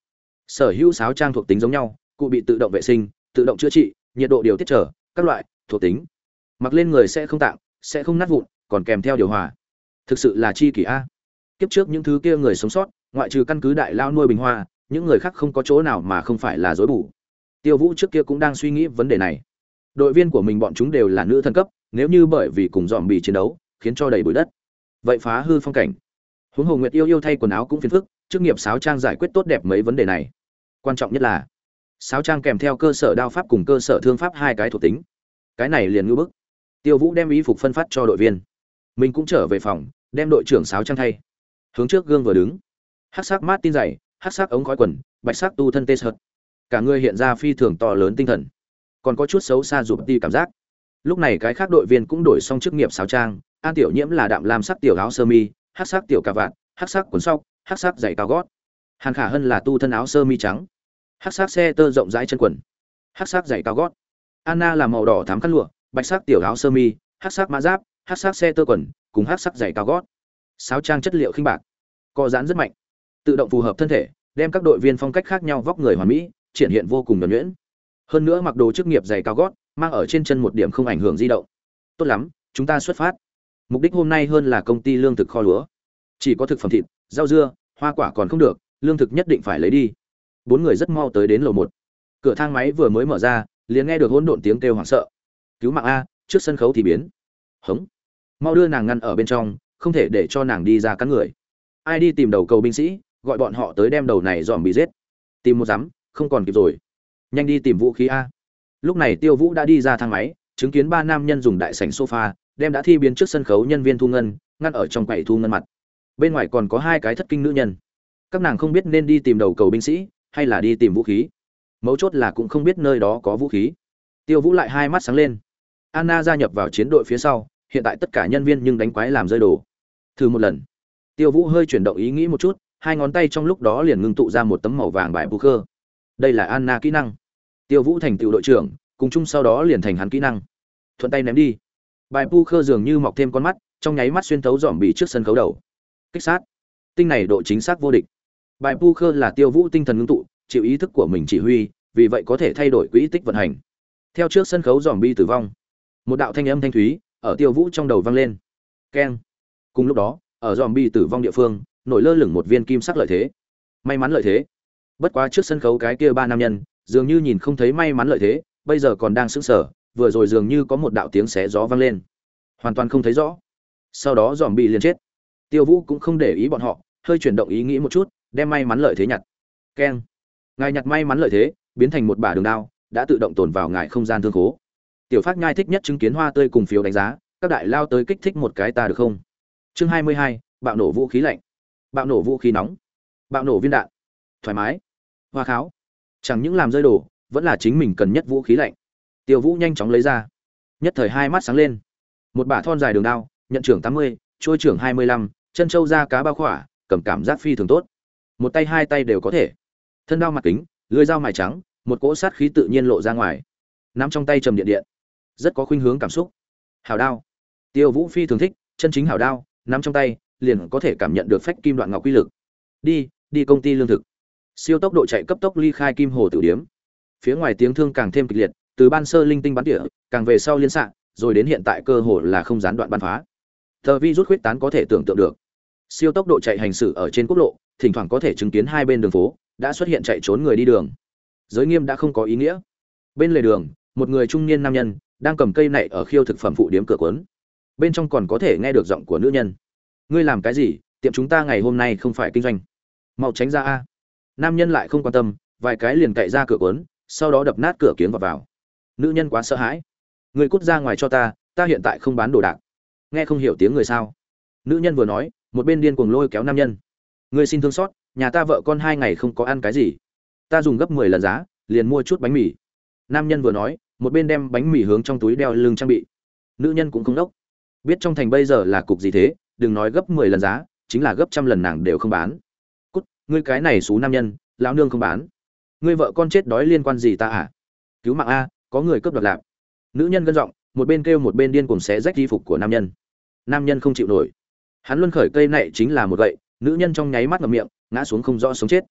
Sở hữu sáo trang thuộc tính giống nhau, cụ bị tự động vệ sinh, tự động chữa trị, nhiệt độ điều tiết trở, các loại thuộc tính. Mặc lên người sẽ không tạng, sẽ không nát vụn, còn kèm theo điều hòa. Thực sự là chi kỷ a. Kiếp trước những thứ kia người sống sót, ngoại trừ căn cứ đại lao nuôi bình hoa, những người khác không có chỗ nào mà không phải là dối bù. Tiêu Vũ trước kia cũng đang suy nghĩ vấn đề này. Đội viên của mình bọn chúng đều là nữ thần cấp, nếu như bởi vì cùng dòm bị chiến đấu, khiến cho đầy bụi đất, vậy phá hư phong cảnh. Huống hồ Nguyệt yêu yêu thay quần áo cũng phiền phức, chức nghiệp sáo trang giải quyết tốt đẹp mấy vấn đề này. Quan trọng nhất là sáo trang kèm theo cơ sở đao pháp cùng cơ sở thương pháp hai cái thuộc tính. Cái này liền ngưu bức. Tiêu Vũ đem y phục phân phát cho đội viên, mình cũng trở về phòng, đem đội trưởng sáo trang thay. Hướng trước gương vừa đứng, hắc sắc mát tin dày, hắc sắc ống khói quần, bạch sắc tu thân tê sợt, cả người hiện ra phi thường to lớn tinh thần, còn có chút xấu xa rụt đi cảm giác. Lúc này cái khác đội viên cũng đổi xong chức nghiệp sáo trang, An Tiểu Nhiễm là đạm lam sắc tiểu áo sơ mi, hắc sắc tiểu cà vạt, hắc sắc quần sóc, hắc sắc giày cao gót. Hàn Khả Hân là tu thân áo sơ mi trắng, hắc sắc xe tơ rộng rãi chân quần, hắc sắc giày cao gót. Anna là màu đỏ thắm khăn lụa, bạch sắc tiểu áo sơ mi, hắc sắc mã giáp, hắc sắc xe tơ quần, cùng hắc sắc giày cao gót. Sáo trang chất liệu khinh bạc, co giãn rất mạnh, tự động phù hợp thân thể, đem các đội viên phong cách khác nhau vóc người hoàn mỹ, triển hiện vô cùng nhuần nhuyễn. Hơn nữa mặc đồ chức nghiệp giày cao gót, mang ở trên chân một điểm không ảnh hưởng di động. Tốt lắm, chúng ta xuất phát. Mục đích hôm nay hơn là công ty lương thực kho lúa, chỉ có thực phẩm thịt, rau dưa, hoa quả còn không được, lương thực nhất định phải lấy đi. Bốn người rất mau tới đến lầu một. Cửa thang máy vừa mới mở ra, liền nghe được hỗn độn tiếng kêu hoảng sợ. Cứu mạng a, trước sân khấu thì biến. Hống. Mau đưa nàng ngăn ở bên trong, không thể để cho nàng đi ra cắn người. Ai đi tìm đầu cầu binh sĩ, gọi bọn họ tới đem đầu này dòm bị giết. Tìm một dám, không còn kịp rồi. Nhanh đi tìm vũ khí a. Lúc này Tiêu Vũ đã đi ra thang máy, chứng kiến ba nam nhân dùng đại sảnh sofa, đem đã thi biến trước sân khấu nhân viên thu ngân, ngăn ở trong quầy thu ngân mặt. Bên ngoài còn có hai cái thất kinh nữ nhân. Các nàng không biết nên đi tìm đầu cầu binh sĩ, hay là đi tìm vũ khí. Mấu chốt là cũng không biết nơi đó có vũ khí. Tiêu Vũ lại hai mắt sáng lên. Anna gia nhập vào chiến đội phía sau, hiện tại tất cả nhân viên nhưng đánh quái làm rơi đồ. Thử một lần. Tiêu Vũ hơi chuyển động ý nghĩ một chút, hai ngón tay trong lúc đó liền ngưng tụ ra một tấm màu vàng bài poker. Đây là Anna kỹ năng. Tiêu Vũ thành tựu đội trưởng, cùng chung sau đó liền thành hắn kỹ năng. Thuận tay ném đi. Bài poker dường như mọc thêm con mắt, trong nháy mắt xuyên thấu dòm bị trước sân khấu đầu. Kích sát. Tinh này độ chính xác vô địch. Bài poker là Tiêu Vũ tinh thần ngưng tụ, chịu ý thức của mình chỉ huy, vì vậy có thể thay đổi quỹ tích vận hành. Theo trước sân khấu dòm bi tử vong, một đạo thanh âm thanh thúy ở Tiêu Vũ trong đầu vang lên. Keng. Cùng lúc đó, ở dòm bi tử vong địa phương, nổi lơ lửng một viên kim sắc lợi thế. May mắn lợi thế. Bất quá trước sân khấu cái kia ba nam nhân, dường như nhìn không thấy may mắn lợi thế, bây giờ còn đang sững sờ, vừa rồi dường như có một đạo tiếng xé gió vang lên. Hoàn toàn không thấy rõ. Sau đó dòm bi liền chết. Tiêu Vũ cũng không để ý bọn họ, hơi chuyển động ý nghĩ một chút, đem may mắn lợi thế nhặt. Keng. Ngài nhặt may mắn lợi thế, biến thành một bả đường đao, đã tự động tồn vào ngài không gian thương khố. Tiểu Phát Nhai thích nhất chứng kiến hoa tươi cùng phiếu đánh giá, các đại lao tới kích thích một cái ta được không? Chương hai mươi hai, bạo nổ vũ khí lạnh. Bạo nổ vũ khí nóng. Bạo nổ viên đạn. Thoải mái. Hoa kháo. Chẳng những làm rơi đồ, vẫn là chính mình cần nhất vũ khí lạnh. Tiêu Vũ nhanh chóng lấy ra. Nhất thời hai mắt sáng lên. Một bả thon dài đường đao, nhận trưởng tám mươi, trôi trưởng hai mươi lăm, chân châu da cá bao khỏa, cầm cảm giác phi thường tốt. Một tay hai tay đều có thể. Thân đao mặt kính, lưỡi dao mài trắng, một cỗ sát khí tự nhiên lộ ra ngoài. Nắm trong tay trầm điện điện, rất có khuynh hướng cảm xúc. Hảo đao. Tiêu Vũ phi thường thích, chân chính hảo đao, nắm trong tay, liền có thể cảm nhận được phách kim đoạn ngọc quy lực. Đi, đi công ty lương thực. Siêu tốc độ chạy cấp tốc ly khai Kim Hồ tử điếm. Phía ngoài tiếng thương càng thêm kịch liệt, từ ban sơ linh tinh bắn tỉa, càng về sau liên xạ, rồi đến hiện tại cơ hồ là không gián đoạn bắn phá. Tờ vi rút khuyết tán có thể tưởng tượng được. Siêu tốc độ chạy hành xử ở trên quốc lộ, thỉnh thoảng có thể chứng kiến hai bên đường phố đã xuất hiện chạy trốn người đi đường. Giới nghiêm đã không có ý nghĩa. Bên lề đường, một người trung niên nam nhân đang cầm cây nạy ở khiêu thực phẩm phụ điếm cửa cuốn. Bên trong còn có thể nghe được giọng của nữ nhân. Ngươi làm cái gì? Tiệm chúng ta ngày hôm nay không phải kinh doanh. Mau tránh ra a. Nam nhân lại không quan tâm, vài cái liền cậy ra cửa cuốn, sau đó đập nát cửa kiếng vào vào. Nữ nhân quá sợ hãi. Ngươi cút ra ngoài cho ta, ta hiện tại không bán đồ đạc. Nghe không hiểu tiếng người sao? Nữ nhân vừa nói, một bên điên cuồng lôi kéo nam nhân. Ngươi xin thương xót, nhà ta vợ con hai ngày không có ăn cái gì, ta dùng gấp mười lần giá, liền mua chút bánh mì. Nam nhân vừa nói, một bên đem bánh mì hướng trong túi đeo lưng trang bị. Nữ nhân cũng không đốc, biết trong thành bây giờ là cục gì thế, đừng nói gấp mười lần giá, chính là gấp trăm lần nàng đều không bán. Cút, ngươi cái này xú nam nhân, lão nương không bán. Ngươi vợ con chết đói liên quan gì ta à? Cứu mạng a, có người cướp đoạt lạc. Nữ nhân gân giọng, một bên kêu một bên điên cuồng xé rách y phục của nam nhân. Nam nhân không chịu nổi, hắn luân khởi cây nạy chính là một gậy, nữ nhân trong nháy mắt ngậm miệng, ngã xuống không rõ sống chết.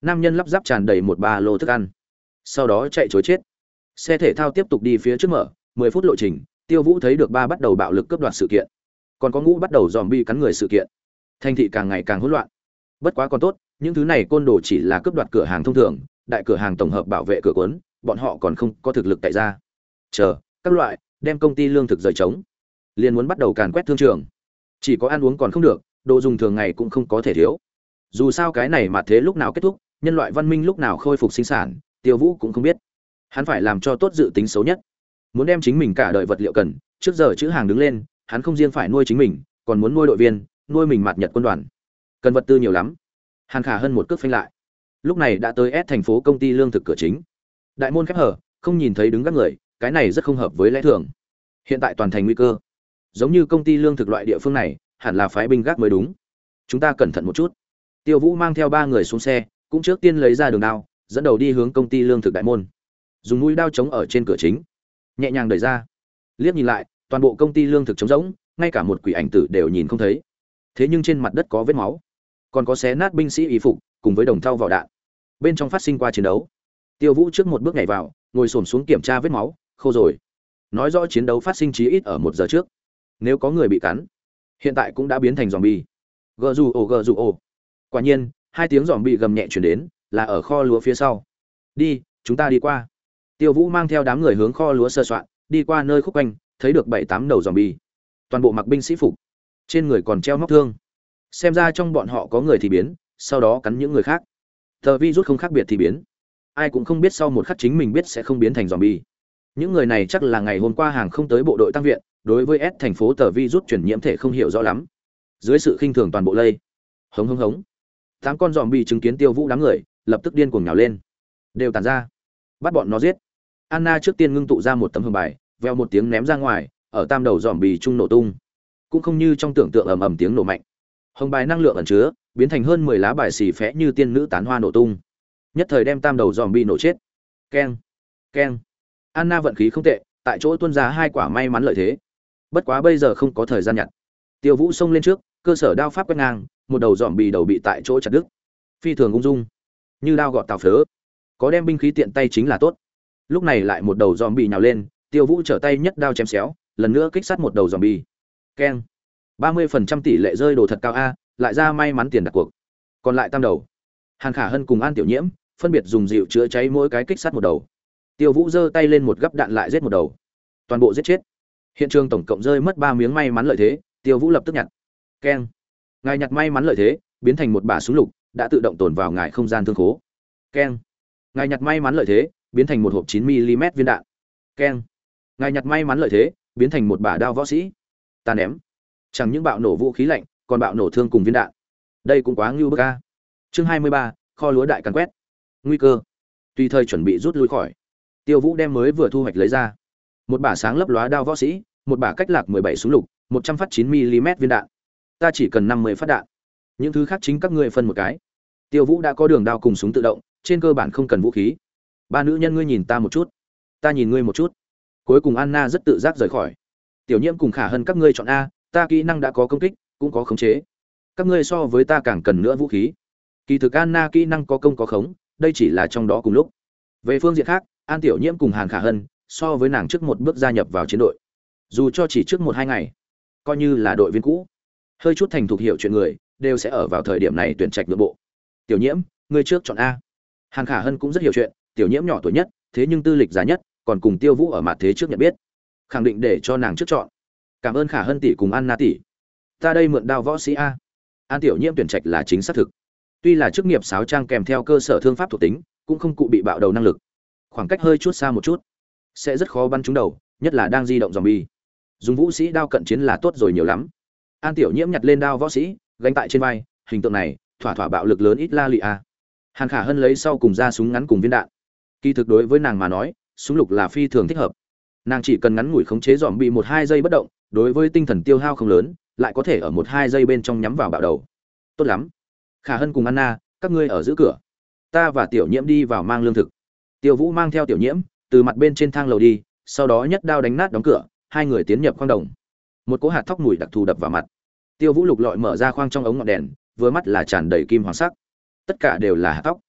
Nam nhân lắp ráp tràn đầy một ba lô thức ăn, sau đó chạy trối chết. Xe thể thao tiếp tục đi phía trước mở, mười phút lộ trình, Tiêu Vũ thấy được ba bắt đầu bạo lực cướp đoạt sự kiện, còn có ngũ bắt đầu zombie cắn người sự kiện. Thành thị càng ngày càng hỗn loạn. Bất quá còn tốt, những thứ này côn đồ chỉ là cướp đoạt cửa hàng thông thường, đại cửa hàng tổng hợp bảo vệ cửa cuốn, bọn họ còn không có thực lực tại ra. Chờ, các loại, đem công ty lương thực rời trống, liền muốn bắt đầu càn quét thương trường. Chỉ có ăn uống còn không được, đồ dùng thường ngày cũng không có thể thiếu. Dù sao cái này mà thế lúc nào kết thúc, nhân loại văn minh lúc nào khôi phục sinh sản, Tiêu Vũ cũng không biết. Hắn phải làm cho tốt dự tính xấu nhất, muốn đem chính mình cả đời vật liệu cần, trước giờ chữ hàng đứng lên, hắn không riêng phải nuôi chính mình, còn muốn nuôi đội viên, nuôi mình mặt Nhật quân đoàn. Cần vật tư nhiều lắm. Hàn Khả Hân một cước phanh lại. Lúc này đã tới S thành phố công ty lương thực cửa chính. Đại môn khép hở, không nhìn thấy đứng các người, cái này rất không hợp với lẽ thường. Hiện tại toàn thành nguy cơ. Giống như công ty lương thực loại địa phương này, hẳn là phái binh gác mới đúng. Chúng ta cẩn thận một chút. Tiêu Vũ mang theo ba người xuống xe, cũng trước tiên lấy ra đường đao, dẫn đầu đi hướng công ty lương thực đại môn. Dùng mũi đao chống ở trên cửa chính, nhẹ nhàng đẩy ra. Liếc nhìn lại, toàn bộ công ty lương thực trống rỗng, ngay cả một quỷ ảnh tử đều nhìn không thấy. Thế nhưng trên mặt đất có vết máu, còn có xé nát binh sĩ y phục, cùng với đồng thau vỏ đạn. Bên trong phát sinh qua chiến đấu. Tiêu Vũ trước một bước nhảy vào, ngồi xổm xuống kiểm tra vết máu, khô rồi. Nói rõ chiến đấu phát sinh chí ít ở một giờ trước. Nếu có người bị cắn, hiện tại cũng đã biến thành zombie. Gờ dù ồ gờ dù ồ. Quả nhiên, hai tiếng zombie gầm nhẹ truyền đến, là ở kho lúa phía sau. Đi, chúng ta đi qua. Tiêu Vũ mang theo đám người hướng kho lúa sơ soạn, đi qua nơi khúc quanh, thấy được bảy tám đầu zombie. Toàn bộ mặc binh sĩ phục, trên người còn treo móc thương. Xem ra trong bọn họ có người thì biến, sau đó cắn những người khác. Tờ virus không khác biệt thì biến. Ai cũng không biết sau một khắc chính mình biết sẽ không biến thành zombie. Những người này chắc là ngày hôm qua hàng không tới bộ đội tăng viện, đối với S thành phố tờ virus truyền nhiễm thể không hiểu rõ lắm. Dưới sự khinh thường toàn bộ lây. Hống hống hống. Tám con zombie chứng kiến Tiêu Vũ đám người, lập tức điên cuồng nhào lên. Đều tản ra, bắt bọn nó giết. Anna trước tiên ngưng tụ ra một tấm hương bài, veo một tiếng ném ra ngoài, ở tam đầu zombie trung nổ tung. Cũng không như trong tưởng tượng ầm ầm tiếng nổ mạnh. Hồng bài năng lượng ẩn chứa, biến thành hơn mười lá bài xì phẽ như tiên nữ tán hoa nổ tung. Nhất thời đem tam đầu zombie nổ chết. Keng, keng. Anna vận khí không tệ, tại chỗ tuôn ra hai quả may mắn lợi thế. Bất quá bây giờ không có thời gian nhặt. Tiêu Vũ xông lên trước, cơ sở đao pháp quét ngang, một đầu zombie đầu bị tại chỗ chặt đứt. Phi thường ung dung, như đao gọt tàu phớ. Có đem binh khí tiện tay chính là tốt. Lúc này lại một đầu zombie nhào lên, Tiêu Vũ trở tay nhất đao chém xéo, lần nữa kích sát một đầu zombie. Keng. ba mươi phần trăm tỷ lệ rơi đồ thật cao a, lại ra may mắn tiền đặt cuộc. Còn lại tam đầu. Hàn Khả Hân cùng An Tiểu Nhiễm, phân biệt dùng dịu chữa cháy mỗi cái kích sát một đầu. Tiêu Vũ giơ tay lên một gắp đạn lại giết một đầu. Toàn bộ giết chết. Hiện trường tổng cộng rơi mất ba miếng may mắn lợi thế, Tiêu Vũ lập tức nhặt. Keng. Ngài nhặt may mắn lợi thế, biến thành một bả súng lục, đã tự động tồn vào ngài không gian thương khố. Keng. Ngài nhặt may mắn lợi thế, biến thành một hộp chín mi li mét viên đạn. Keng. Ngài nhặt may mắn lợi thế, biến thành một bả đao võ sĩ. Ta ném. Chẳng những bạo nổ vũ khí lạnh, còn bạo nổ thương cùng viên đạn. Đây cũng quá ngưu bức a. Chương hai mươi ba, kho lúa đại càn quét. Nguy cơ. Tùy thời chuẩn bị rút lui khỏi. Tiêu Vũ đem mới vừa thu hoạch lấy ra. Một bả sáng lấp lóa đao võ sĩ, một bả cách lạc mười bảy súng lục, một trăm phát chín mi li mét viên đạn. Ta chỉ cần năm mươi phát đạn. Những thứ khác chính các ngươi phân một cái. Tiêu Vũ đã có đường đao cùng súng tự động, trên cơ bản không cần vũ khí. Ba nữ nhân ngươi nhìn ta một chút, ta nhìn ngươi một chút. Cuối cùng Anna rất tự giác rời khỏi. Tiểu Nhiễm cùng Khả Hân các ngươi chọn a, ta kỹ năng đã có công kích, cũng có khống chế. Các ngươi so với ta càng cần nữa vũ khí. Kỳ thực Anna kỹ năng có công có khống, đây chỉ là trong đó cùng lúc. Về phương diện khác, An Tiểu Nhiễm cùng Hàn Khả Hân so với nàng trước một bước gia nhập vào chiến đội. Dù cho chỉ trước một hai ngày, coi như là đội viên cũ, hơi chút thành thục hiểu chuyện người, đều sẽ ở vào thời điểm này tuyển trạch nội bộ. Tiểu Nhiễm, ngươi trước chọn a. Hàn Khả Hân cũng rất hiểu chuyện, Tiểu Nhiễm nhỏ tuổi nhất, thế nhưng tư lịch giá nhất, còn cùng Tiêu Vũ ở mặt thế trước nhận biết, khẳng định để cho nàng trước chọn. Cảm ơn Khả Hân tỷ cùng Anna tỷ. Ta đây mượn đao võ sĩ a. An Tiểu Nhiễm tuyển trạch là chính xác thực. Tuy là chức nghiệp sáo trang kèm theo cơ sở thương pháp thuộc tính, cũng không cụ bị bạo đầu năng lực. Khoảng cách hơi chút xa một chút, sẽ rất khó bắn trúng đầu, nhất là đang di động zombie. Dùng vũ sĩ đao cận chiến là tốt rồi nhiều lắm. An Tiểu Nhiễm nhặt lên đao võ sĩ, gánh tại trên vai, hình tượng này, thỏa thỏa bạo lực lớn ít la lị a. Hàn Khả Hân lấy sau cùng ra súng ngắn cùng viên đạn. Kỳ thực đối với nàng mà nói, súng lục là phi thường thích hợp. Nàng chỉ cần ngắn ngủi khống chế dòm bị một hai giây bất động, đối với tinh thần tiêu hao không lớn, lại có thể ở một hai giây bên trong nhắm vào bạo đầu. Tốt lắm. Khả Hân cùng Anna, các ngươi ở giữ cửa. Ta và Tiểu Nhiễm đi vào mang lương thực. Tiêu Vũ mang theo Tiểu Nhiễm từ mặt bên trên thang lầu đi, sau đó nhất đao đánh nát đóng cửa, hai người tiến nhập khoang đồng. Một cỗ hạt thóc mùi đặc thù đập vào mặt. Tiêu Vũ lục lọi mở ra khoang trong ống ngọn đèn, vừa mắt là tràn đầy kim hoàng sắc. Tất cả đều là hạt thóc.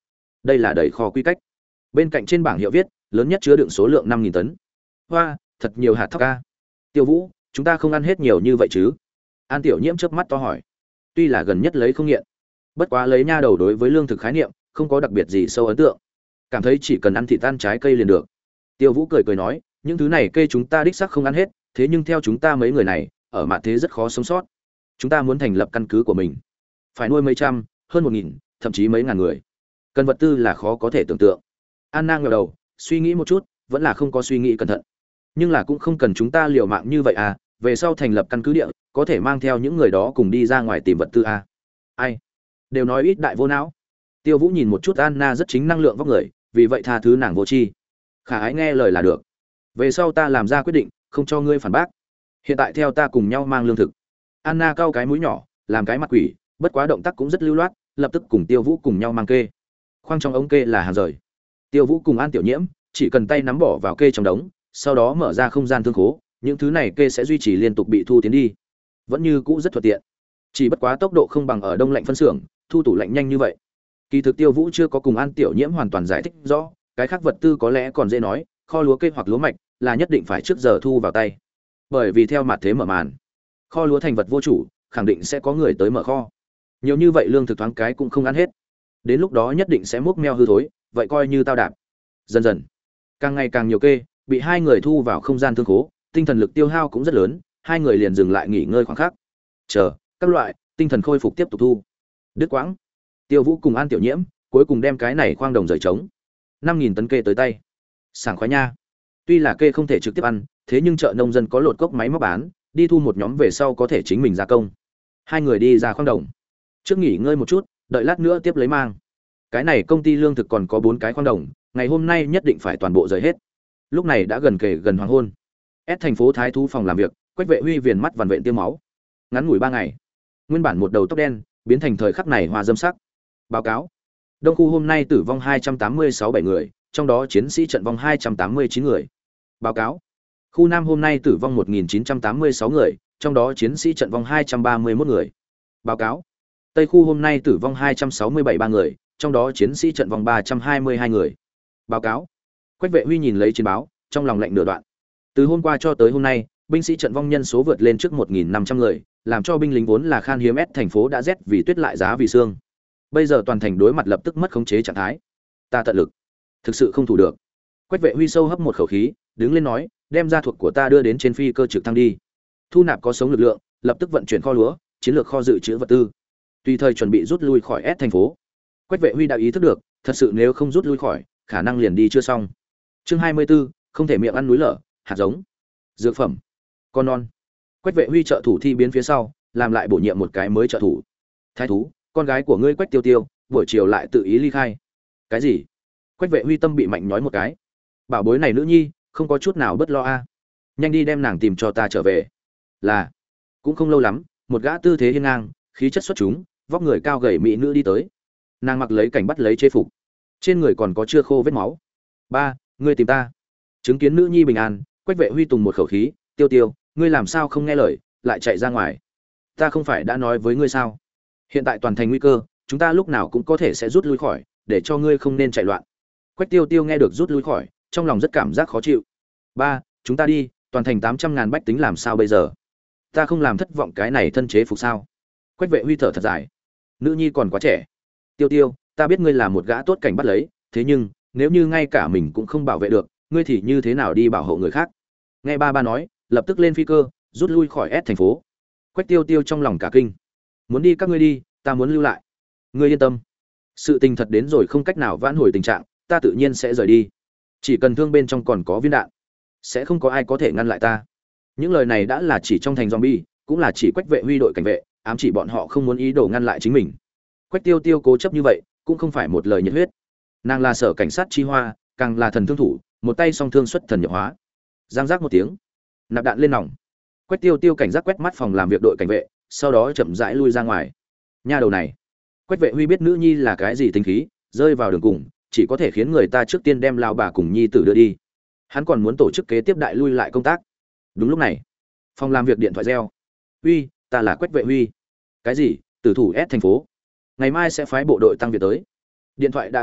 đây là đầy kho quy cách. Bên cạnh trên bảng hiệu viết lớn nhất chứa đựng số lượng năm nghìn tấn. Hoa, thật nhiều hạt thóc ca. Tiêu Vũ, chúng ta không ăn hết nhiều như vậy chứ? An Tiểu Nhiễm chớp mắt to hỏi. Tuy là gần nhất lấy không nghiện, bất quá lấy nha đầu đối với lương thực khái niệm không có đặc biệt gì sâu ấn tượng, cảm thấy chỉ cần ăn thịt tan trái cây liền được. Tiêu Vũ cười cười nói, những thứ này cây chúng ta đích xác không ăn hết, thế nhưng theo chúng ta mấy người này, ở mạn thế rất khó sống sót. Chúng ta muốn thành lập căn cứ của mình, phải nuôi mấy trăm, hơn một nghìn, thậm chí mấy ngàn người. Cần vật tư là khó có thể tưởng tượng. Anna ngẩng đầu, suy nghĩ một chút, vẫn là không có suy nghĩ cẩn thận. Nhưng là cũng không cần chúng ta liều mạng như vậy à, về sau thành lập căn cứ địa, có thể mang theo những người đó cùng đi ra ngoài tìm vật tư à. Ai? Đều nói ít đại vô não. Tiêu Vũ nhìn một chút Anna rất chính năng lượng vóc người, vì vậy tha thứ nàng vô tri. Khả ái nghe lời là được. Về sau ta làm ra quyết định, không cho ngươi phản bác. Hiện tại theo ta cùng nhau mang lương thực. Anna cau cái mũi nhỏ, làm cái mặt quỷ, bất quá động tác cũng rất lưu loát, lập tức cùng Tiêu Vũ cùng nhau mang kê. Khoang trong ống kê là hàng rời. Tiêu Vũ cùng An Tiểu Nhiễm chỉ cần tay nắm bỏ vào kê trong đống, sau đó mở ra không gian thương khố, những thứ này kê sẽ duy trì liên tục bị thu tiến đi, vẫn như cũ rất thuận tiện. Chỉ bất quá tốc độ không bằng ở đông lạnh phân xưởng, thu tủ lạnh nhanh như vậy. Kỳ thực Tiêu Vũ chưa có cùng An Tiểu Nhiễm hoàn toàn giải thích rõ, cái khác vật tư có lẽ còn dễ nói, kho lúa cây hoặc lúa mạch là nhất định phải trước giờ thu vào tay. Bởi vì theo mặt thế mở màn, kho lúa thành vật vô chủ, khẳng định sẽ có người tới mở kho. Nhiều như vậy lương thực thoáng cái cũng không ăn hết. Đến lúc đó nhất định sẽ múc meo hư thối, vậy coi như tao đạp. Dần dần, càng ngày càng nhiều kê bị hai người thu vào không gian thương khố, tinh thần lực tiêu hao cũng rất lớn, hai người liền dừng lại nghỉ ngơi khoảng khắc. Chờ, các loại tinh thần khôi phục tiếp tục thu. Đứt quãng. Tiêu Vũ cùng An Tiểu Nhiễm cuối cùng đem cái này khoang đồng rời trống. năm nghìn tấn kê tới tay. Sảng khoái nha. Tuy là kê không thể trực tiếp ăn, thế nhưng chợ nông dân có lột cốc máy móc bán, đi thu một nhóm về sau có thể chính mình gia công. Hai người đi ra khoang đồng. Trước nghỉ ngơi một chút, đợi lát nữa tiếp lấy mang. Cái này công ty lương thực còn có bốn cái khoang đồng, ngày hôm nay nhất định phải toàn bộ rời hết. Lúc này đã gần kề gần hoàng hôn. S thành phố Thái Thú phòng làm việc, Quách Vệ Huy viền mắt vằn vện tiêm máu. Ngắn ngủi ba ngày, nguyên bản một đầu tóc đen, biến thành thời khắc này hoa dâm sắc. Báo cáo: Đông khu hôm nay tử vong hai trăm tám mươi sáu bảy người, trong đó chiến sĩ trận vong hai trăm tám mươi chín người. Báo cáo: Khu Nam hôm nay tử vong một nghìn chín trăm tám mươi sáu người, trong đó chiến sĩ trận vong hai trăm ba mươi mốt người. Báo cáo: Tây khu hôm nay tử vong hai trăm sáu mươi bảy ba người, trong đó chiến sĩ trận vong ba trăm hai mươi hai người. Báo cáo. Quách Vệ Huy nhìn lấy chiến báo, trong lòng lạnh nửa đoạn. Từ hôm qua cho tới hôm nay, binh sĩ trận vong nhân số vượt lên trước một nghìn năm trăm người, làm cho binh lính vốn là khan hiếm S thành phố đã rét vì tuyết lại giá vì xương. Bây giờ toàn thành đối mặt lập tức mất khống chế trạng thái. Ta tận lực, thực sự không thủ được. Quách Vệ Huy sâu hấp một khẩu khí, đứng lên nói, đem gia thuộc của ta đưa đến trên phi cơ trực thăng đi. Thu nạp có sống lực lượng, lập tức vận chuyển kho lúa, chiến lược kho dự trữ vật tư. Tùy thời chuẩn bị rút lui khỏi S thành phố. Quách Vệ Huy đã ý thức được, thật sự nếu không rút lui khỏi, khả năng liền đi chưa xong. Chương hai mươi 24, không thể miệng ăn núi lở, hạt giống, dược phẩm, con non. Quách Vệ Huy trợ thủ thi biến phía sau, làm lại bổ nhiệm một cái mới trợ thủ. Thái Thú, con gái của ngươi Quách Tiêu Tiêu, buổi chiều lại tự ý ly khai. Cái gì? Quách Vệ Huy tâm bị mạnh nhói một cái. Bảo bối này nữ nhi, không có chút nào bất lo a. Nhanh đi đem nàng tìm cho ta trở về. Là. Cũng không lâu lắm, một gã tư thế hiên ngang, khí chất xuất chúng, vóc người cao gầy mỹ nữ đi tới. Nàng mặc lấy cảnh bắt lấy chế phục, trên người còn có chưa khô vết máu. Ba, ngươi tìm ta. Chứng kiến nữ nhi bình an, Quách Vệ Huy tùng một khẩu khí, Tiêu Tiêu, ngươi làm sao không nghe lời, lại chạy ra ngoài? Ta không phải đã nói với ngươi sao? Hiện tại toàn thành nguy cơ, chúng ta lúc nào cũng có thể sẽ rút lui khỏi, để cho ngươi không nên chạy loạn. Quách Tiêu Tiêu nghe được rút lui khỏi, trong lòng rất cảm giác khó chịu. Ba, chúng ta đi, toàn thành tám trăm ngàn bách tính làm sao bây giờ? Ta không làm thất vọng cái này thân chế phục sao? Quách Vệ Huy thở thật dài. Nữ nhi còn quá trẻ. Tiêu Tiêu, ta biết ngươi là một gã tốt cảnh bắt lấy, thế nhưng nếu như ngay cả mình cũng không bảo vệ được, ngươi thì như thế nào đi bảo hộ người khác? Nghe ba ba nói, lập tức lên phi cơ, rút lui khỏi S thành phố. Quách Tiêu Tiêu trong lòng cả kinh. Muốn đi các ngươi đi, ta muốn lưu lại. Ngươi yên tâm, sự tình thật đến rồi không cách nào vãn hồi tình trạng, ta tự nhiên sẽ rời đi. Chỉ cần thương bên trong còn có viên đạn, sẽ không có ai có thể ngăn lại ta. Những lời này đã là chỉ trong thành zombie, cũng là chỉ Quách Vệ Huy đội cảnh vệ, ám chỉ bọn họ không muốn ý đồ ngăn lại chính mình. Quách Tiêu Tiêu cố chấp như vậy, cũng không phải một lời nhiệt huyết. Nàng là sở cảnh sát chi hoa, càng là thần thương thủ, một tay song thương xuất thần nhập hóa. Giang giác một tiếng, nạp đạn lên nòng. Quách Tiêu Tiêu cảnh giác quét mắt phòng làm việc đội cảnh vệ, sau đó chậm rãi lui ra ngoài. Nha đầu này, Quách Vệ Huy biết nữ nhi là cái gì tính khí, rơi vào đường cùng, chỉ có thể khiến người ta trước tiên đem lão bà cùng nhi tử đưa đi. Hắn còn muốn tổ chức kế tiếp đại lui lại công tác. Đúng lúc này, phòng làm việc điện thoại reo. "Uy, ta là Quách Vệ Huy." "Cái gì? Tử thủ S thành phố. Ngày mai sẽ phái bộ đội tăng viện tới." Điện thoại đã cắt đứt,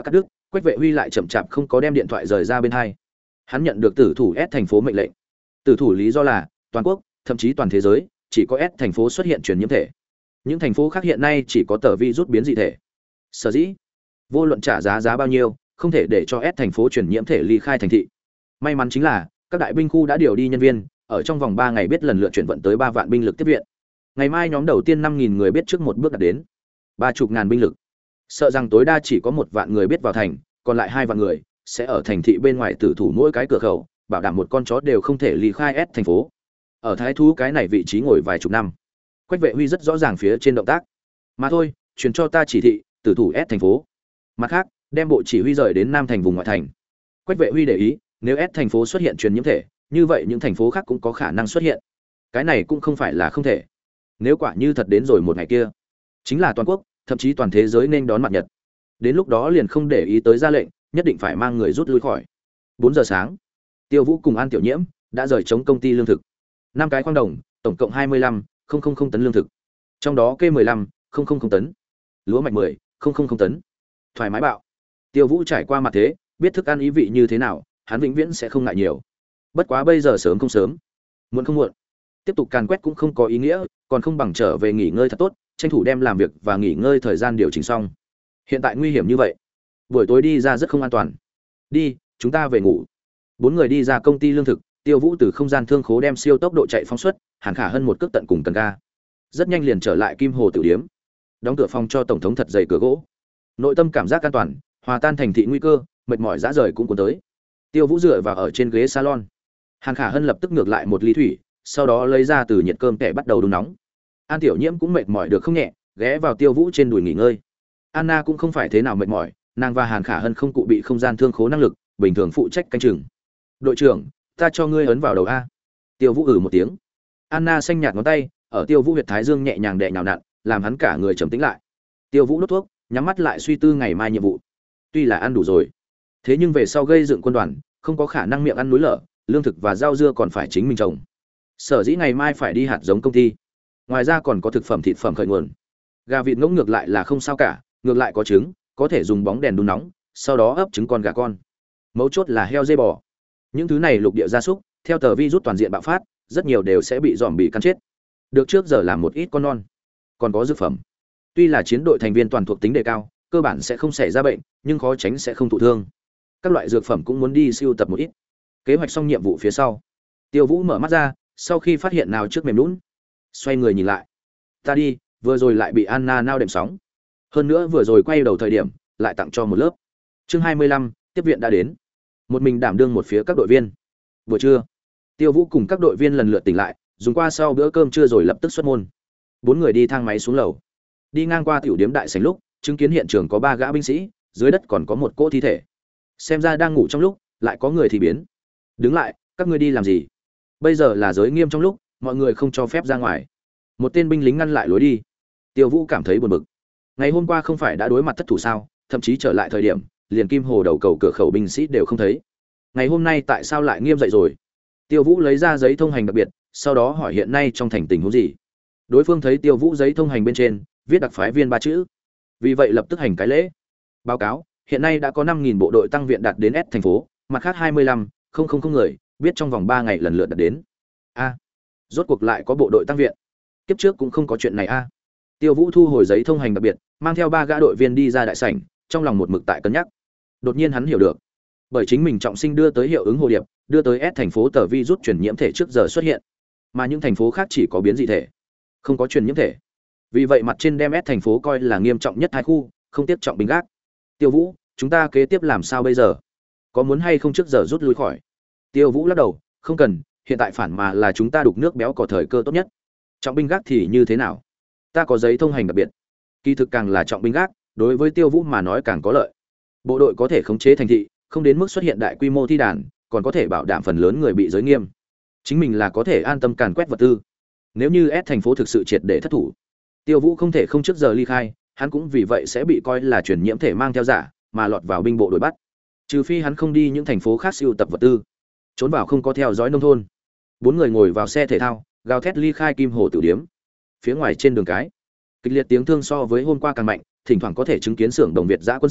Quách Vệ Huy lại chậm chạp không có đem điện thoại rời ra bên hai. Hắn nhận được tử thủ S thành phố mệnh lệnh. Tử thủ lý do là toàn quốc, thậm chí toàn thế giới, chỉ có S thành phố xuất hiện truyền nhiễm thể. Những thành phố khác hiện nay chỉ có tờ virus biến dị thể. Sở dĩ, vô luận trả giá giá bao nhiêu, không thể để cho S thành phố truyền nhiễm thể ly khai thành thị. May mắn chính là, các đại binh khu đã điều đi nhân viên, ở trong vòng ba ngày biết lần lượt chuyển vận tới ba vạn binh lực tiếp viện. Ngày mai nhóm đầu tiên năm nghìn người biết trước một bước đạt đến. Ba chục ngàn binh lực. Sợ rằng tối đa chỉ có một vạn người biết vào thành, còn lại hai vạn người sẽ ở thành thị bên ngoài tử thủ mỗi cái cửa khẩu, bảo đảm một con chó đều không thể ly khai S thành phố. Ở Thái Thú cái này vị trí ngồi vài chục năm. Quách Vệ Huy rất rõ ràng phía trên động tác. Mà thôi, truyền cho ta chỉ thị, tử thủ S thành phố. Mặt khác, đem bộ chỉ huy rời đến Nam thành vùng ngoại thành. Quách Vệ Huy để ý, nếu S thành phố xuất hiện truyền nhiễm thể, như vậy những thành phố khác cũng có khả năng xuất hiện. Cái này cũng không phải là không thể. Nếu quả như thật đến rồi một ngày kia, chính là toàn quốc, thậm chí toàn thế giới nên đón mặt nhật. Đến lúc đó liền không để ý tới ra lệnh, nhất định phải mang người rút lui khỏi. Bốn giờ sáng, Tiêu Vũ cùng An Tiểu Nhiễm đã rời chống công ty lương thực. Năm cái khoang đồng, tổng cộng hai mươi lăm nghìn tấn lương thực. Trong đó kê mười lăm nghìn tấn, lúa mạch mười nghìn tấn. Thoải mái bạo. Tiêu Vũ trải qua mặt thế, biết thức ăn ý vị như thế nào, hắn vĩnh viễn sẽ không ngại nhiều. Bất quá bây giờ sớm không sớm, muộn không muộn. Tiếp tục càn quét cũng không có ý nghĩa, còn không bằng trở về nghỉ ngơi thật tốt, tranh thủ đem làm việc và nghỉ ngơi thời gian điều chỉnh xong. Hiện tại nguy hiểm như vậy, buổi tối đi ra rất không an toàn. Đi, chúng ta về ngủ. Bốn người đi ra công ty lương thực, Tiêu Vũ từ không gian thương khố đem siêu tốc độ chạy phóng xuất, Hàn Khả Hân một cước tận cùng cần ga. Rất nhanh liền trở lại Kim Hồ Tử Điếm, đóng cửa phòng cho tổng thống thật dày cửa gỗ. Nội tâm cảm giác an toàn, hòa tan thành thị nguy cơ, mệt mỏi dã rời cũng cuốn tới. Tiêu Vũ dựa vào ở trên ghế salon. Hàn Khả Hân lập tức ngược lại một ly thủy, sau đó lấy ra từ nhiệt cơm kẻ bắt đầu đun nóng. An Tiểu Nhiễm cũng mệt mỏi được không nhẹ, ghé vào Tiêu Vũ trên đùi nghỉ ngơi. Anna cũng không phải thế nào mệt mỏi, nàng và Hàn Khả Hân không cụ bị không gian thương khố năng lực, bình thường phụ trách canh chừng. Đội trưởng, ta cho ngươi ấn vào đầu a. Tiêu Vũ ử một tiếng. Anna xanh nhạt ngón tay ở Tiêu Vũ huyệt thái dương nhẹ nhàng đè nhào nặn, làm hắn cả người trầm tĩnh lại. Tiêu Vũ đốt thuốc, nhắm mắt lại suy tư ngày mai nhiệm vụ. Tuy là ăn đủ rồi, thế nhưng về sau gây dựng quân đoàn, không có khả năng miệng ăn núi lở, lương thực và rau dưa còn phải chính mình trồng. Sở dĩ ngày mai phải đi hạt giống công ty. Ngoài ra còn có thực phẩm thịt phẩm khởi nguồn. Gà vịt ngỗng ngược lại là không sao cả, ngược lại có trứng, có thể dùng bóng đèn đun nóng, sau đó ấp trứng con gà con. Mấu chốt là heo dê bò. Những thứ này lục địa gia súc, theo tờ virus toàn diện bạo phát, rất nhiều đều sẽ bị dòm bị cắn chết. Được trước giờ làm một ít con non. Còn có dược phẩm. Tuy là chiến đội thành viên toàn thuộc tính đề cao, cơ bản sẽ không xảy ra bệnh, nhưng khó tránh sẽ không thụ thương. Các loại dược phẩm cũng muốn đi siêu tập một ít. Kế hoạch xong nhiệm vụ phía sau, Tiêu Vũ mở mắt ra, sau khi phát hiện nào trước mềm lún, xoay người nhìn lại. Ta đi, vừa rồi lại bị Anna nao đệm sóng. Hơn nữa vừa rồi quay đầu thời điểm, lại tặng cho một lớp. Chương hai mươi lăm, tiếp viện đã đến. Một mình đảm đương một phía các đội viên. Buổi trưa, Tiêu Vũ cùng các đội viên lần lượt tỉnh lại, dùng qua sau bữa cơm trưa rồi lập tức xuất môn. Bốn người đi thang máy xuống lầu. Đi ngang qua tiểu điếm đại sảnh lúc, chứng kiến hiện trường có ba gã binh sĩ, dưới đất còn có một cỗ thi thể. Xem ra đang ngủ trong lúc, lại có người thì biến. Đứng lại, các ngươi đi làm gì? Bây giờ là giới nghiêm trong lúc, mọi người không cho phép ra ngoài. Một tên binh lính ngăn lại lối đi. Tiêu Vũ cảm thấy buồn bực. Ngày hôm qua không phải đã đối mặt thất thủ sao, thậm chí trở lại thời điểm, liền Kim Hồ đầu cầu cửa khẩu binh sĩ đều không thấy. Ngày hôm nay tại sao lại nghiêm dậy rồi? Tiêu Vũ lấy ra giấy thông hành đặc biệt, sau đó hỏi hiện nay trong thành tình huống gì. Đối phương thấy Tiêu Vũ giấy thông hành bên trên viết đặc phái viên ba chữ, vì vậy lập tức hành cái lễ. Báo cáo, hiện nay đã có năm nghìn bộ đội tăng viện đạt đến S thành phố, mặt khác hai mươi lăm nghìn người, biết trong vòng ba ngày lần lượt đạt đến. A, rốt cuộc lại có bộ đội tăng viện. Kiếp trước cũng không có chuyện này a. Tiêu Vũ thu hồi giấy thông hành đặc biệt, mang theo ba gã đội viên đi ra đại sảnh, trong lòng một mực tại cân nhắc. Đột nhiên hắn hiểu được, bởi chính mình trọng sinh đưa tới hiệu ứng hồ điệp, đưa tới S thành phố tờ virus truyền nhiễm thể trước giờ xuất hiện, mà những thành phố khác chỉ có biến dị thể, không có truyền nhiễm thể. Vì vậy mặt trên đem S thành phố coi là nghiêm trọng nhất hai khu, không tiếp trọng binh gác. Tiêu Vũ, chúng ta kế tiếp làm sao bây giờ? Có muốn hay không trước giờ rút lui khỏi? Tiêu Vũ lắc đầu, không cần, hiện tại phản mà là chúng ta đục nước béo cò thời cơ tốt nhất. Trọng binh gác thì như thế nào? Ta có giấy thông hành đặc biệt. Kỳ thực càng là trọng binh gác, đối với Tiêu Vũ mà nói càng có lợi. Bộ đội có thể khống chế thành thị, không đến mức xuất hiện đại quy mô thi đàn, còn có thể bảo đảm phần lớn người bị giới nghiêm. Chính mình là có thể an tâm càn quét vật tư. Nếu như S thành phố thực sự triệt để thất thủ, Tiêu Vũ không thể không trước giờ ly khai, hắn cũng vì vậy sẽ bị coi là truyền nhiễm thể mang theo giả, mà lọt vào binh bộ đội bắt. Trừ phi hắn không đi những thành phố khác siêu tập vật tư, trốn vào không có theo dõi nông thôn. Bốn người ngồi vào xe thể thao, gào thét ly khai Kim Hồ Tử Điếm. Phía ngoài trên đường cái, kịch liệt tiếng thương so với hôm qua càng mạnh, thỉnh thoảng có thể chứng kiến xưởng đồng Việt giã quân xa,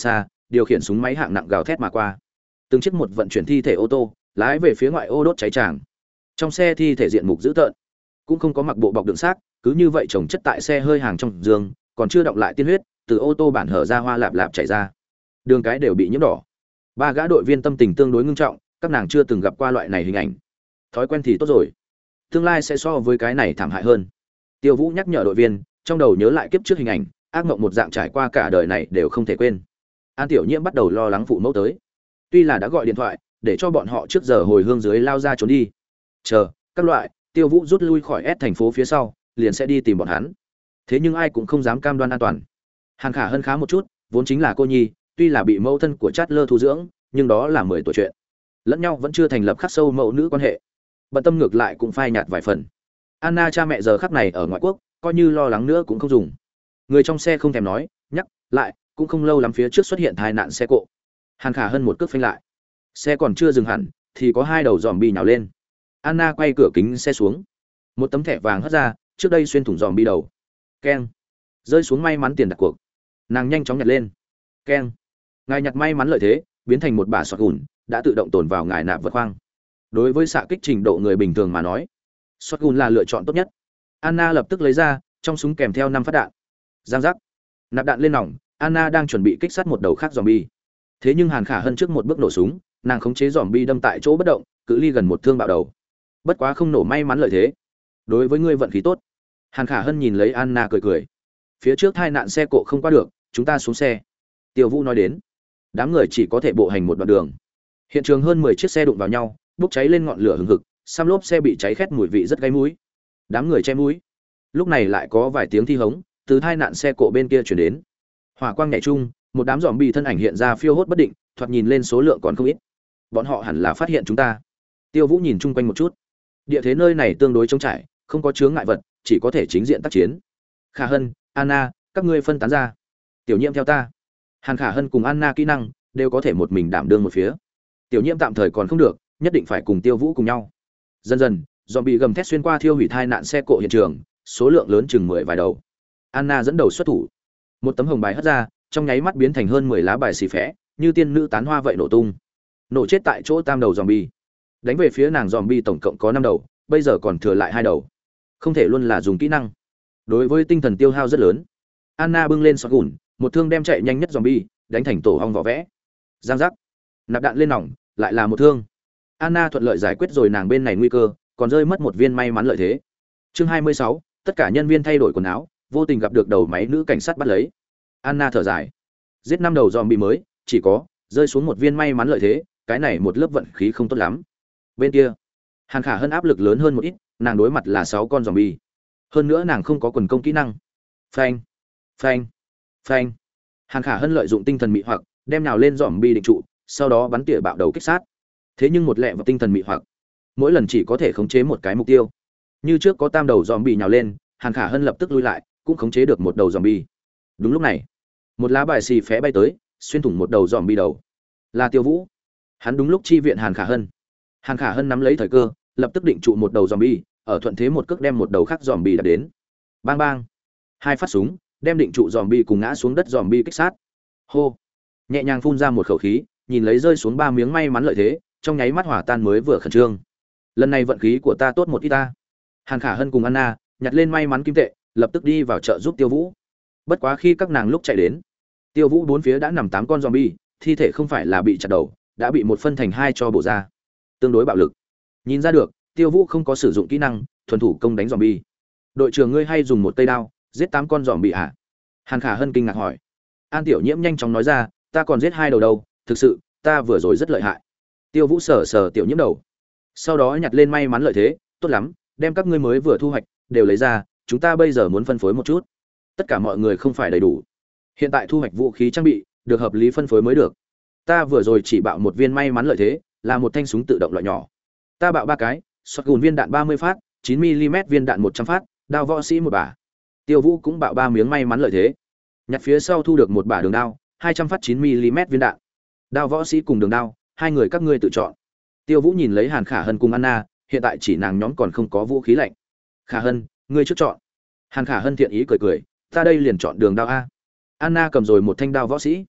điều khiển súng máy hạng nặng gào thét mà qua. Từng chiếc một vận chuyển thi thể ô tô, lái về phía ngoại ô đốt cháy tràng. Trong xe thi thể diện mục dữ tợn, cũng không có mặc bộ bọc đựng xác, cứ như vậy chồng chất tại xe hơi hàng trong giường, còn chưa động lại tiên huyết, từ ô tô bản hở ra hoa lạp lạp chảy ra. Đường cái đều bị nhiễm đỏ. Ba gã đội viên tâm tình tương đối ngưng trọng, các nàng chưa từng gặp qua loại này hình ảnh. Thói quen thì tốt rồi, tương lai sẽ so với cái này thảm hại hơn. Tiêu Vũ nhắc nhở đội viên, trong đầu nhớ lại kiếp trước hình ảnh, ác mộng một dạng trải qua cả đời này đều không thể quên. An Tiểu Nhiễm bắt đầu lo lắng phụ mẫu tới. Tuy là đã gọi điện thoại để cho bọn họ trước giờ hồi hương dưới lao ra trốn đi. Chờ, các loại, Tiêu Vũ rút lui khỏi S thành phố phía sau, liền sẽ đi tìm bọn hắn. Thế nhưng ai cũng không dám cam đoan an toàn. Hàn Khả Hân khá một chút, vốn chính là cô nhi, tuy là bị mẫu thân của Chatler thu dưỡng, nhưng đó là mười tuổi chuyện. Lẫn nhau vẫn chưa thành lập khắc sâu mẫu nữ quan hệ. Bận tâm ngược lại cũng phai nhạt vài phần. Anna cha mẹ giờ khắc này ở ngoại quốc, coi như lo lắng nữa cũng không dùng. Người trong xe không thèm nói, nhắc lại, cũng không lâu lắm phía trước xuất hiện tai nạn xe cộ. Hàn Khả Hân một cước phanh lại. Xe còn chưa dừng hẳn, thì có hai đầu zombie nhào lên. Anna quay cửa kính xe xuống. Một tấm thẻ vàng hất ra, trước đây xuyên thủng zombie đầu. Keng. Rơi xuống may mắn tiền đặt cuộc. Nàng nhanh chóng nhặt lên. Keng. Ngài nhặt may mắn lợi thế, biến thành một bả sọt gùn, đã tự động tồn vào ngài nạp vật khoang. Đối với xạ kích trình độ người bình thường mà nói, sọt gùn là lựa chọn tốt nhất. Anna lập tức lấy ra, trong súng kèm theo năm phát đạn. Giang giác. Nạp đạn lên nòng, Anna đang chuẩn bị kích sát một đầu khác zombie. Thế nhưng Hàn Khả Hân trước một bước nổ súng, nàng khống chế zombie đâm tại chỗ bất động, cự ly gần một thương bạo đầu. Bất quá không nổ may mắn lợi thế. Đối với ngươi vận khí tốt. Hàn Khả Hân nhìn lấy Anna cười cười. Phía trước hai nạn xe cộ không qua được, chúng ta xuống xe. Tiêu Vũ nói đến. Đám người chỉ có thể bộ hành một đoạn đường. Hiện trường hơn mười chiếc xe đụng vào nhau, bốc cháy lên ngọn lửa hừng hực, xăm lốp xe bị cháy khét mùi vị rất gây mũi. Đám người che mũi. Lúc này lại có vài tiếng thi hống từ hai nạn xe cộ bên kia truyền đến. Hỏa quang nhảy chung, một đám zombie thân ảnh hiện ra phiêu hốt bất định, thoạt nhìn lên số lượng còn không ít. Bọn họ hẳn là phát hiện chúng ta. Tiêu Vũ nhìn chung quanh một chút. Địa thế nơi này tương đối trống trải, không có chướng ngại vật, chỉ có thể chính diện tác chiến. Khả Hân, Anna, các ngươi phân tán ra. Tiểu Nhiệm theo ta. Hàn Khả Hân cùng Anna kỹ năng đều có thể một mình đảm đương một phía. Tiểu Nhiệm tạm thời còn không được, nhất định phải cùng Tiêu Vũ cùng nhau. Dần dần, zombie gầm thét xuyên qua thiêu hủy thai nạn xe cộ hiện trường, số lượng lớn chừng mười vài đầu. Anna dẫn đầu xuất thủ. Một tấm hồng bài hất ra, trong nháy mắt biến thành hơn mười lá bài xì phé, như tiên nữ tán hoa vậy nổ tung. Nổ chết tại chỗ tam đầu zombie. Đánh về phía nàng zombie tổng cộng có năm đầu, bây giờ còn thừa lại hai đầu. Không thể luôn là dùng kỹ năng. Đối với tinh thần tiêu hao rất lớn. Anna bưng lên shotgun, một thương đem chạy nhanh nhất zombie, đánh thành tổ ong vỏ vẽ. Giang giác. Nạp đạn lên nòng, lại là một thương. Anna thuận lợi giải quyết rồi nàng bên này nguy cơ, còn rơi mất một viên may mắn lợi thế. Chương hai mươi sáu, tất cả nhân viên thay đổi quần áo, vô tình gặp được đầu máy nữ cảnh sát bắt lấy. Anna thở dài. Giết năm đầu zombie mới, chỉ có rơi xuống một viên may mắn lợi thế, cái này một lớp vận khí không tốt lắm. Bên kia, Hàn Khả Hân áp lực lớn hơn một ít, nàng đối mặt là sáu con zombie. Hơn nữa nàng không có quần công kỹ năng. Phanh, phanh, phanh. Hàn Khả Hân lợi dụng tinh thần mị hoặc, đem nào lên zombie định trụ, sau đó bắn tỉa bạo đầu kích sát. Thế nhưng một lẹ vào tinh thần mị hoặc, mỗi lần chỉ có thể khống chế một cái mục tiêu. Như trước có tam đầu zombie nhào lên, Hàn Khả Hân lập tức lui lại, cũng khống chế được một đầu zombie. Đúng lúc này, một lá bài xì phé bay tới, xuyên thủng một đầu zombie đầu. Là Tiêu Vũ. Hắn đúng lúc chi viện Hàn Khả Hân. Hàn Khả Hân nắm lấy thời cơ, lập tức định trụ một đầu zombie, ở thuận thế một cước đem một đầu khác zombie đập đến. Bang bang. Hai phát súng, đem định trụ zombie cùng ngã xuống đất zombie kích sát. Hô. Nhẹ nhàng phun ra một khẩu khí, nhìn lấy rơi xuống ba miếng may mắn lợi thế, trong nháy mắt hỏa tan mới vừa khẩn trương. Lần này vận khí của ta tốt một ít ta. Hàn Khả Hân cùng Anna nhặt lên may mắn kim tệ, lập tức đi vào chợ giúp Tiêu Vũ. Bất quá khi các nàng lúc chạy đến, Tiêu Vũ bốn phía đã nằm tám con zombie, thi thể không phải là bị chặt đầu, đã bị một phân thành hai cho bổ ra. Tương đối bạo lực. Nhìn ra được, Tiêu Vũ không có sử dụng kỹ năng, thuần thủ công đánh zombie. Đội trưởng ngươi hay dùng một cây đao, giết tám con zombie à? Hàn Khả Hân kinh ngạc hỏi. An Tiểu Nhiễm nhanh chóng nói ra, ta còn giết hai đầu đâu, thực sự, ta vừa rồi rất lợi hại. Tiêu Vũ sờ sờ Tiểu Nhiễm đầu. Sau đó nhặt lên may mắn lợi thế, tốt lắm, đem các ngươi mới vừa thu hoạch đều lấy ra, chúng ta bây giờ muốn phân phối một chút. Tất cả mọi người không phải đầy đủ. Hiện tại thu hoạch vũ khí trang bị, được hợp lý phân phối mới được. Ta vừa rồi chỉ bạo một viên may mắn lợi thế, là một thanh súng tự động loại nhỏ. Ta bạo ba cái, shotgun viên đạn ba mươi phát, chín mi li mét viên đạn một trăm phát, đao võ sĩ một bả. Tiêu Vũ cũng bạo ba miếng may mắn lợi thế. Nhặt phía sau thu được một bả đường đao, hai trăm phát chín mi li mét viên đạn. Đao võ sĩ cùng đường đao, hai người các ngươi tự chọn. Tiêu Vũ nhìn lấy Hàn Khả Hân cùng Anna, hiện tại chỉ nàng nhóm còn không có vũ khí lạnh. Khả Hân, ngươi trước chọn. Hàn Khả Hân thiện ý cười cười, ta đây liền chọn đường đao a. Anna cầm rồi một thanh đao võ sĩ.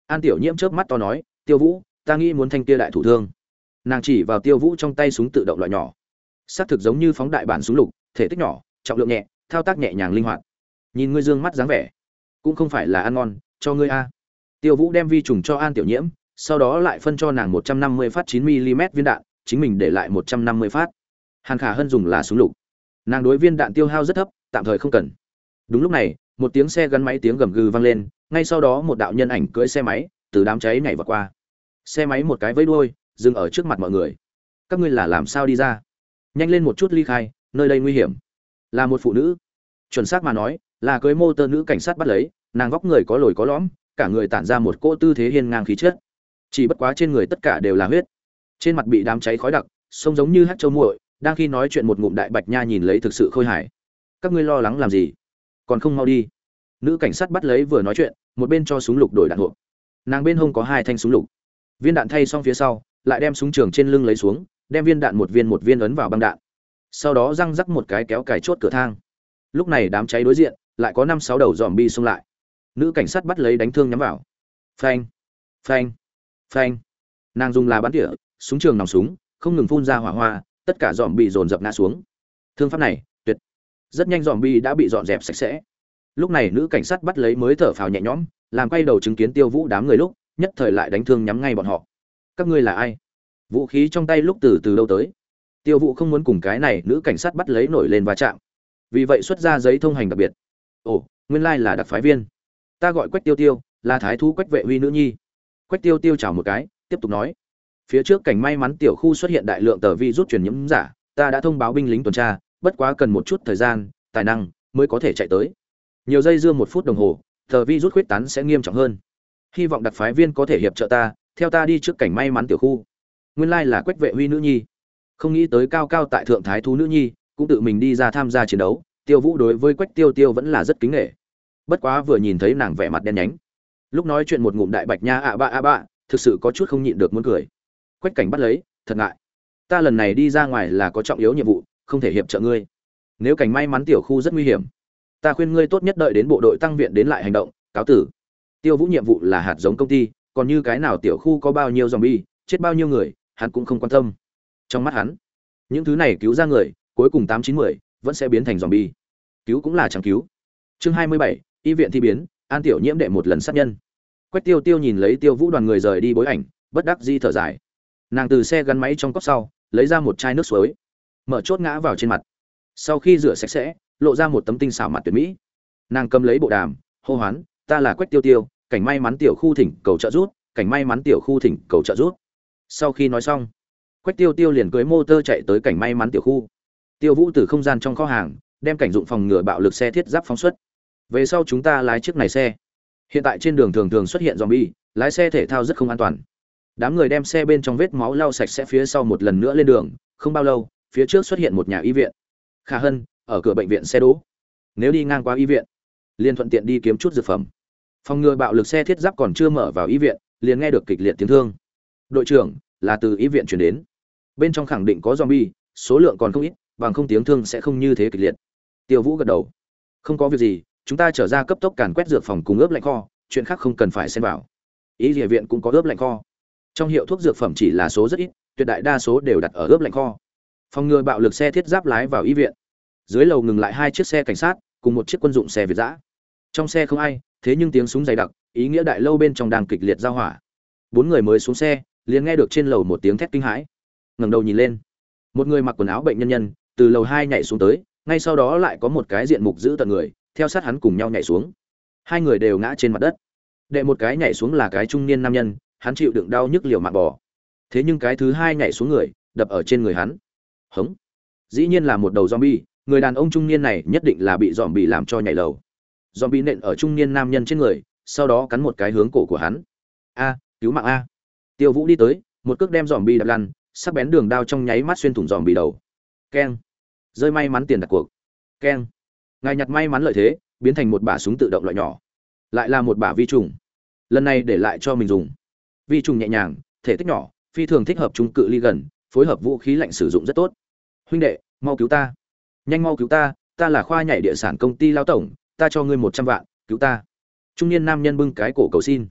An Tiểu Nhiễm chớp mắt to nói, Tiêu Vũ, ta nghĩ muốn thanh kia đại thủ thương. Nàng chỉ vào Tiêu Vũ trong tay súng tự động loại nhỏ, xác thực giống như phóng đại bản súng lục, thể tích nhỏ, trọng lượng nhẹ, thao tác nhẹ nhàng linh hoạt. Nhìn ngươi dương mắt dáng vẻ, cũng không phải là ăn ngon, cho ngươi a. Tiêu Vũ đem vi trùng cho An Tiểu Nhiễm, sau đó lại phân cho nàng một trăm năm mươi phát chín mi-li-mét viên đạn, chính mình để lại một trăm năm mươi phát. Hàn Khả Hân dùng là súng lục. Nàng đối viên đạn tiêu hao rất thấp, tạm thời không cần. Đúng lúc này, một tiếng xe gắn máy tiếng gầm gừ vang lên, ngay sau đó một đạo nhân ảnh cưỡi xe máy từ đám cháy nhảy vào qua. Xe máy một cái vẫy đuôi, dừng ở trước mặt mọi người. Các ngươi là làm sao đi ra? Nhanh lên một chút ly khai, nơi đây nguy hiểm. Là một phụ nữ. Chuẩn xác mà nói, là cưới mô tơ nữ cảnh sát bắt lấy, nàng vóc người có lồi có lõm, cả người tản ra một cỗ tư thế hiên ngang khí chất. Chỉ bất quá trên người tất cả đều là huyết. Trên mặt bị đám cháy khói đặc, sông giống như hắc châu muội, đang khi nói chuyện một ngụm đại bạch nha nhìn lấy thực sự khôi hài. Các ngươi lo lắng làm gì? Còn không mau đi. Nữ cảnh sát bắt lấy vừa nói chuyện, một bên cho súng lục đổi đạn hộp. Nàng bên hông có hai thanh súng lục. Viên đạn thay xong phía sau, lại đem súng trường trên lưng lấy xuống, đem viên đạn một viên một viên ấn vào băng đạn. Sau đó răng rắc một cái kéo cài chốt cửa thang. Lúc này đám cháy đối diện, lại có năm sáu đầu zombie xông lại. Nữ cảnh sát bắt lấy đánh thương nhắm vào. Phanh, phanh, phanh. Nàng dùng là bắn tỉa, súng trường nòng súng, không ngừng phun ra hỏa hoa, tất cả zombie dồn dập ngã xuống. Thương pháp này, tuyệt. Rất nhanh zombie đã bị dọn dẹp sạch sẽ. Lúc này nữ cảnh sát bắt lấy mới thở phào nhẹ nhõm, làm quay đầu chứng kiến Tiêu Vũ đám người lúc, nhất thời lại đánh thương nhắm ngay bọn họ. Các ngươi là ai? Vũ khí trong tay lúc từ từ đâu tới? Tiêu Vũ không muốn cùng cái này nữ cảnh sát bắt lấy nổi lên va chạm, vì vậy xuất ra giấy thông hành đặc biệt. Ồ, nguyên lai là đặc phái viên. Ta gọi Quách Tiêu Tiêu, là thái thú Quách Vệ Huy nữ nhi. Quách Tiêu Tiêu chào một cái, tiếp tục nói: phía trước cảnh may mắn tiểu khu xuất hiện đại lượng tờ vi rút truyền nhiễm giả, ta đã thông báo binh lính tuần tra, bất quá cần một chút thời gian, tài năng mới có thể chạy tới. Nhiều giây dưa một phút đồng hồ, tờ vi rút khuyết tán sẽ nghiêm trọng hơn. Hy vọng đặc phái viên có thể hiệp trợ ta, theo ta đi trước cảnh may mắn tiểu khu. Nguyên lai là Quách Vệ Huy nữ nhi. Không nghĩ tới cao cao tại thượng thái thú nữ nhi cũng tự mình đi ra tham gia chiến đấu. Tiêu Vũ đối với Quách Tiêu Tiêu vẫn là rất kính nể. Bất quá vừa nhìn thấy nàng vẻ mặt đen nhánh, lúc nói chuyện một ngụm đại bạch nha ạ bạ ạ bạ, thực sự có chút không nhịn được muốn cười. Quách cảnh bắt lấy, thật ngại. Ta lần này đi ra ngoài là có trọng yếu nhiệm vụ, không thể hiệp trợ ngươi. Nếu cảnh may mắn tiểu khu rất nguy hiểm, ta khuyên ngươi tốt nhất đợi đến bộ đội tăng viện đến lại hành động. Cáo tử. Tiêu Vũ nhiệm vụ là hạt giống công ty, còn như cái nào tiểu khu có bao nhiêu zombie, chết bao nhiêu người, hắn cũng không quan tâm. Trong mắt hắn, những thứ này cứu ra người, cuối cùng tám chín mười vẫn sẽ biến thành zombie. Cứu cũng là chẳng cứu. Chương hai mươi bảy, y viện thi biến, An Tiểu Nhiễm đệ một lần sát nhân. Quách Tiêu Tiêu nhìn lấy Tiêu Vũ đoàn người rời đi bối ảnh, bất đắc dĩ thở dài. Nàng từ xe gắn máy trong cốp sau, lấy ra một chai nước suối, mở chốt ngã vào trên mặt. Sau khi rửa sạch sẽ, lộ ra một tấm tinh xảo mặt tuyệt mỹ. Nàng cầm lấy bộ đàm, hô hoán: ta là Quách Tiêu Tiêu, cảnh may mắn tiểu khu thỉnh cầu trợ giúp, cảnh may mắn tiểu khu thỉnh cầu trợ giúp. Sau khi nói xong, Quách Tiêu Tiêu liền cưỡi mô tô chạy tới cảnh may mắn tiểu khu. Tiêu Vũ từ không gian trong kho hàng đem cảnh dụng phòng ngừa bạo lực xe thiết giáp phóng xuất. Về sau chúng ta lái chiếc này xe. Hiện tại trên đường thường thường xuất hiện zombie, lái xe thể thao rất không an toàn. Đám người đem xe bên trong vết máu lau sạch sẽ phía sau một lần nữa lên đường, không bao lâu, phía trước xuất hiện một nhà y viện. Khả Hân, ở cửa bệnh viện xe đỗ. Nếu đi ngang qua y viện, liền thuận tiện đi kiếm chút dược phẩm. Phòng ngừa bạo lực xe thiết giáp còn chưa mở vào y viện, liền nghe được kịch liệt tiếng thương. Đội trưởng, là từ y viện chuyển đến. Bên trong khẳng định có zombie, số lượng còn không ít, bằng không tiếng thương sẽ không như thế kịch liệt. Tiêu Vũ gật đầu. Không có việc gì, chúng ta trở ra cấp tốc càn quét dược phòng cùng ướp lạnh kho, chuyện khác không cần phải xen vào. Y địa viện cũng có ướp lạnh kho. Trong hiệu thuốc dược phẩm chỉ là số rất ít, tuyệt đại đa số đều đặt ở ướp lạnh kho. Phòng ngừa bạo lực xe thiết giáp lái vào y viện. Dưới lầu ngừng lại hai chiếc xe cảnh sát cùng một chiếc quân dụng xe Việt dã. Trong xe không ai, thế nhưng tiếng súng dày đặc, ý nghĩa đại lâu bên trong đang kịch liệt giao hỏa. Bốn người mới xuống xe, liền nghe được trên lầu một tiếng thét kinh hãi. Ngẩng đầu nhìn lên, một người mặc quần áo bệnh nhân nhân từ lầu hai nhảy xuống tới, ngay sau đó lại có một cái diện mục giữ tận người theo sát hắn cùng nhau nhảy xuống. Hai người đều ngã trên mặt đất. Đệ một cái nhảy xuống là cái trung niên nam nhân, hắn chịu đựng đau nhức liều mạng bò. Thế nhưng cái thứ hai nhảy xuống người, đập ở trên người hắn. Hống. Dĩ nhiên là một đầu zombie, người đàn ông trung niên này nhất định là bị zombie làm cho nhảy lầu. Zombie nện ở trung niên nam nhân trên người, sau đó cắn một cái hướng cổ của hắn. A, cứu mạng a. Tiêu Vũ đi tới, một cước đem zombie đập lăn, sắc bén đường đao trong nháy mắt xuyên thủng zombie đầu. Keng. Rơi may mắn tiền đặt cuộc. Keng. Ngài nhặt may mắn lợi thế, biến thành một bả súng tự động loại nhỏ. Lại là một bả vi trùng. Lần này để lại cho mình dùng. Vi trùng nhẹ nhàng, thể tích nhỏ, phi thường thích hợp trung cự ly gần, phối hợp vũ khí lạnh sử dụng rất tốt. Huynh đệ, mau cứu ta. Nhanh mau cứu ta, ta là khoa nhảy địa sản công ty lão tổng, ta cho ngươi một trăm vạn, cứu ta. Trung niên nam nhân bưng cái cổ cầu xin.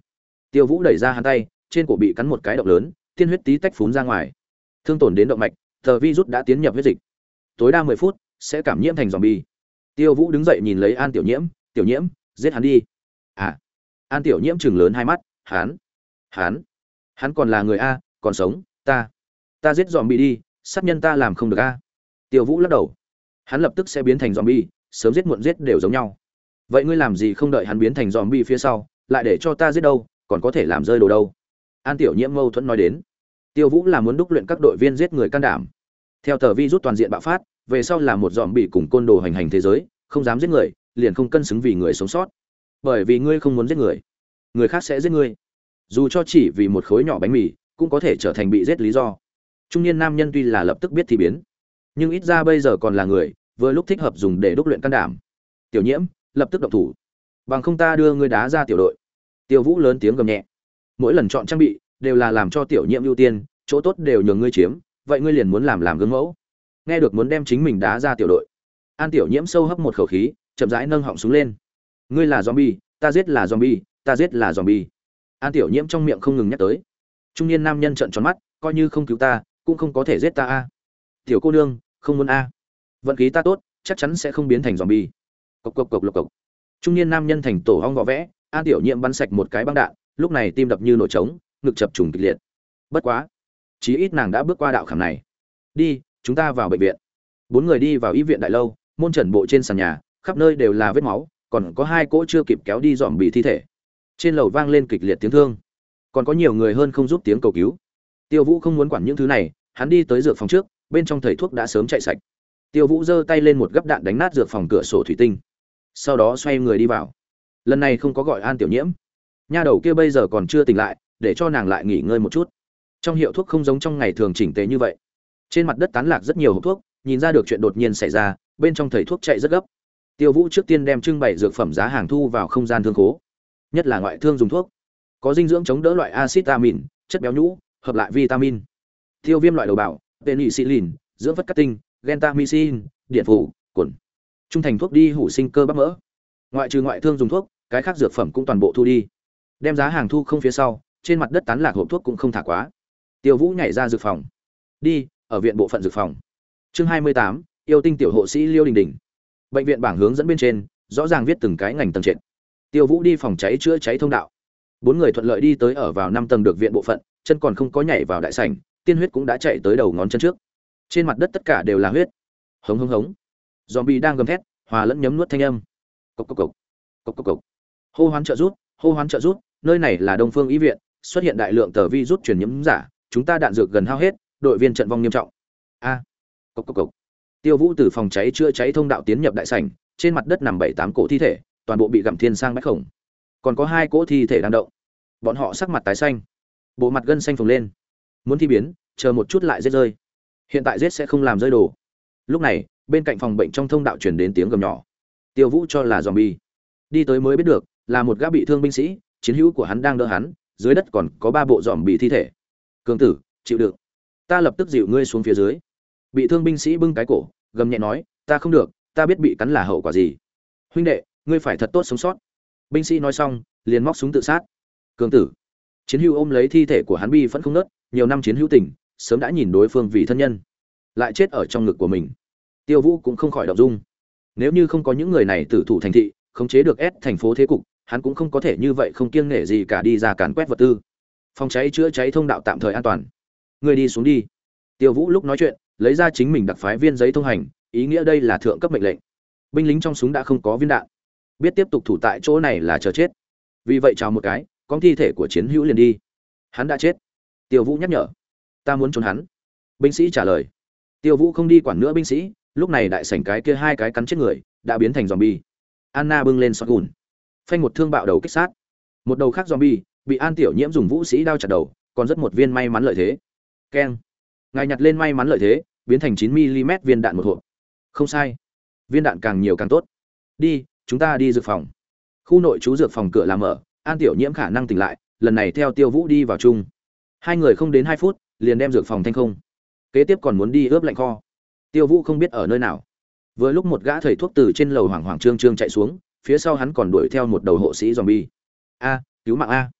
Tiêu Vũ đẩy ra hắn tay, trên cổ bị cắn một cái động lớn, tiên huyết tí tách phún ra ngoài. Thương tổn đến động mạch, tờ virus đã tiến nhập huyết dịch. Tối đa mười phút sẽ cảm nhiễm thành zombie. Tiêu Vũ đứng dậy nhìn lấy An Tiểu Nhiễm, "Tiểu Nhiễm, giết hắn đi." "À?" An Tiểu Nhiễm trừng lớn hai mắt, "Hắn, hắn, hắn còn là người a, còn sống, ta, ta giết zombie đi, sát nhân ta làm không được a." Tiêu Vũ lắc đầu. Hắn lập tức sẽ biến thành zombie, sớm giết muộn giết đều giống nhau. Vậy ngươi làm gì không đợi hắn biến thành zombie phía sau, lại để cho ta giết đâu, còn có thể làm rơi đồ đâu? An Tiểu Nhiễm mâu thuẫn nói đến. Tiêu Vũ là muốn đúc luyện các đội viên giết người can đảm. Theo tờ virus toàn diện bạo phát, về sau là một zombie cùng côn đồ hành hành thế giới, không dám giết người, liền không cân xứng vì người sống sót. Bởi vì ngươi không muốn giết người, người khác sẽ giết ngươi. Dù cho chỉ vì một khối nhỏ bánh mì, cũng có thể trở thành bị giết lý do. Trung niên nam nhân tuy là lập tức biết thì biến, nhưng ít ra bây giờ còn là người, vừa lúc thích hợp dùng để đúc luyện can đảm. Tiểu Nhiễm, lập tức động thủ, bằng không ta đưa ngươi đá ra tiểu đội. Tiêu Vũ lớn tiếng gầm nhẹ. Mỗi lần chọn trang bị đều là làm cho Tiểu Nhiễm ưu tiên, chỗ tốt đều nhường ngươi chiếm, vậy ngươi liền muốn làm làm gương mẫu. Nghe được muốn đem chính mình đá ra tiểu đội, An Tiểu Nhiễm sâu hấp một khẩu khí, chậm rãi nâng họng súng lên. Ngươi là zombie, ta giết là zombie, ta giết là zombie. An Tiểu Nhiễm trong miệng không ngừng nhắc tới. Trung niên nam nhân trợn tròn mắt, coi như không cứu ta, cũng không có thể giết ta a. Tiểu cô nương, không muốn a. Vận khí ta tốt, chắc chắn sẽ không biến thành zombie. Cộc cộc cộc lộc cộc. Trung niên nam nhân thành tổ ong vỏ vẽ, An Tiểu Nhiễm bắn sạch một cái băng đạn, lúc này tim đập như nổi trống, ngực chập trùng kịch liệt. Bất quá, chí ít nàng đã bước qua đạo khảm này. Đi, chúng ta vào bệnh viện. Bốn người đi vào y viện đại lâu, môn trần bộ trên sàn nhà, khắp nơi đều là vết máu, còn có hai cỗ chưa kịp kéo đi dòm bị thi thể. Trên lầu vang lên kịch liệt tiếng thương, còn có nhiều người hơn không giúp tiếng cầu cứu. Tiêu Vũ không muốn quản những thứ này, hắn đi tới dược phòng trước, bên trong thầy thuốc đã sớm chạy sạch. Tiêu Vũ giơ tay lên một gấp đạn đánh nát dược phòng cửa sổ thủy tinh, sau đó xoay người đi vào. Lần này không có gọi An Tiểu Nhiễm, nha đầu kia bây giờ còn chưa tỉnh lại, để cho nàng lại nghỉ ngơi một chút. Trong hiệu thuốc không giống trong ngày thường chỉnh tề như vậy, trên mặt đất tán lạc rất nhiều hộp thuốc, nhìn ra được chuyện đột nhiên xảy ra, bên trong thầy thuốc chạy rất gấp. Tiêu Vũ trước tiên đem trưng bày dược phẩm giá hàng thu vào không gian thương khố, nhất là ngoại thương dùng thuốc, có dinh dưỡng chống đỡ loại axit amin, chất béo nhũ, hợp lại vitamin, tiêu viêm loại đầu bảo, penicillin, dưỡng phất cắt tinh, gentamicin, điện phủ, cồn, trung thành thuốc đi hủ sinh cơ bắp mỡ. Ngoại trừ ngoại thương dùng thuốc, cái khác dược phẩm cũng toàn bộ thu đi. Đem giá hàng thu không phía sau, trên mặt đất tán lạc hộp thuốc cũng không thả quá. Tiêu Vũ nhảy ra dược phòng. Đi, ở viện bộ phận dược phòng. Chương hai mươi tám, yêu tinh tiểu hộ sĩ Liêu Đình Đình. Bệnh viện bảng hướng dẫn bên trên, rõ ràng viết từng cái ngành tầng trệt. Tiêu Vũ đi phòng cháy chữa cháy thông đạo. Bốn người thuận lợi đi tới ở vào năm tầng được viện bộ phận, chân còn không có nhảy vào đại sảnh, tiên huyết cũng đã chạy tới đầu ngón chân trước. Trên mặt đất tất cả đều là huyết. Hống hống hống. Zombie đang gầm thét, hòa lẫn nhấm nuốt thanh âm. Cộc cộc cộc. Cộc cộc cộc. Hô hoán trợ rút, hô hoán trợ rút, nơi này là Đông Phương Y viện, xuất hiện đại lượng tờ virus truyền nhiễm giả, chúng ta đạn dược gần hao hết, đội viên trận vong nghiêm trọng. A. Cộc cộc cộc. Tiêu Vũ từ phòng cháy chữa cháy thông đạo tiến nhập đại sảnh, trên mặt đất nằm bảy tám cỗ thi thể, toàn bộ bị gặm thiên sang bách khổng. Còn có hai cỗ thi thể đang động. Bọn họ sắc mặt tái xanh, bộ mặt gân xanh phồng lên. Muốn thi biến, chờ một chút lại giết rơi. Hiện tại giết sẽ không làm rơi đồ. Lúc này, bên cạnh phòng bệnh trong thông đạo truyền đến tiếng gầm nhỏ. Tiêu Vũ cho là zombie. Đi tới mới biết được, là một gã bị thương binh sĩ, chiến hữu của hắn đang đỡ hắn, dưới đất còn có ba bộ zombie thi thể. Cường tử, chịu đựng. Ta lập tức dịu ngươi xuống phía dưới. Bị thương binh sĩ bưng cái cổ, gầm nhẹ nói, ta không được, ta biết bị cắn là hậu quả gì. Huynh đệ, ngươi phải thật tốt sống sót. Binh sĩ nói xong, liền móc súng tự sát. Cường tử. Chiến hữu ôm lấy thi thể của hắn bi vẫn không nớt, nhiều năm chiến hữu tình, sớm đã nhìn đối phương vì thân nhân, lại chết ở trong ngực của mình. Tiêu Vũ cũng không khỏi động dung. Nếu như không có những người này tử thủ thành thị, khống chế được ép thành phố thế cục, hắn cũng không có thể như vậy không kiêng nể gì cả đi ra càn quét vật tư. Phòng cháy chữa cháy thông đạo tạm thời an toàn. Người đi xuống đi. Tiêu Vũ lúc nói chuyện, lấy ra chính mình đặc phái viên giấy thông hành, ý nghĩa đây là thượng cấp mệnh lệnh. Binh lính trong súng đã không có viên đạn, biết tiếp tục thủ tại chỗ này là chờ chết. Vì vậy chào một cái, con thi thể của chiến hữu liền đi. Hắn đã chết. Tiêu Vũ nhắc nhở. Ta muốn trốn hắn. Binh sĩ trả lời. Tiêu Vũ không đi quản nữa binh sĩ, lúc này đại sảnh cái kia hai cái cắn chết người đã biến thành zombie. Anna bưng lên shotgun, phanh một thương bạo đầu kích sát. Một đầu khác zombie bị An Tiểu Nhiễm dùng vũ sĩ đao chặt đầu, còn rất một viên may mắn lợi thế. Keng. Ngài nhặt lên may mắn lợi thế, biến thành chín mi-li-mét viên đạn một hộp. Không sai. Viên đạn càng nhiều càng tốt. Đi, chúng ta đi dược phòng. Khu nội trú dược phòng cửa là mở, An Tiểu Nhiễm khả năng tỉnh lại, lần này theo Tiêu Vũ đi vào chung. Hai người không đến hai phút, liền đem dược phòng thanh không. Kế tiếp còn muốn đi ướp lạnh kho. Tiêu Vũ không biết ở nơi nào. Vừa lúc một gã thầy thuốc từ trên lầu hoảng hoảng trương trương chạy xuống, phía sau hắn còn đuổi theo một đầu hộ sĩ zombie. A, cứu mạng a.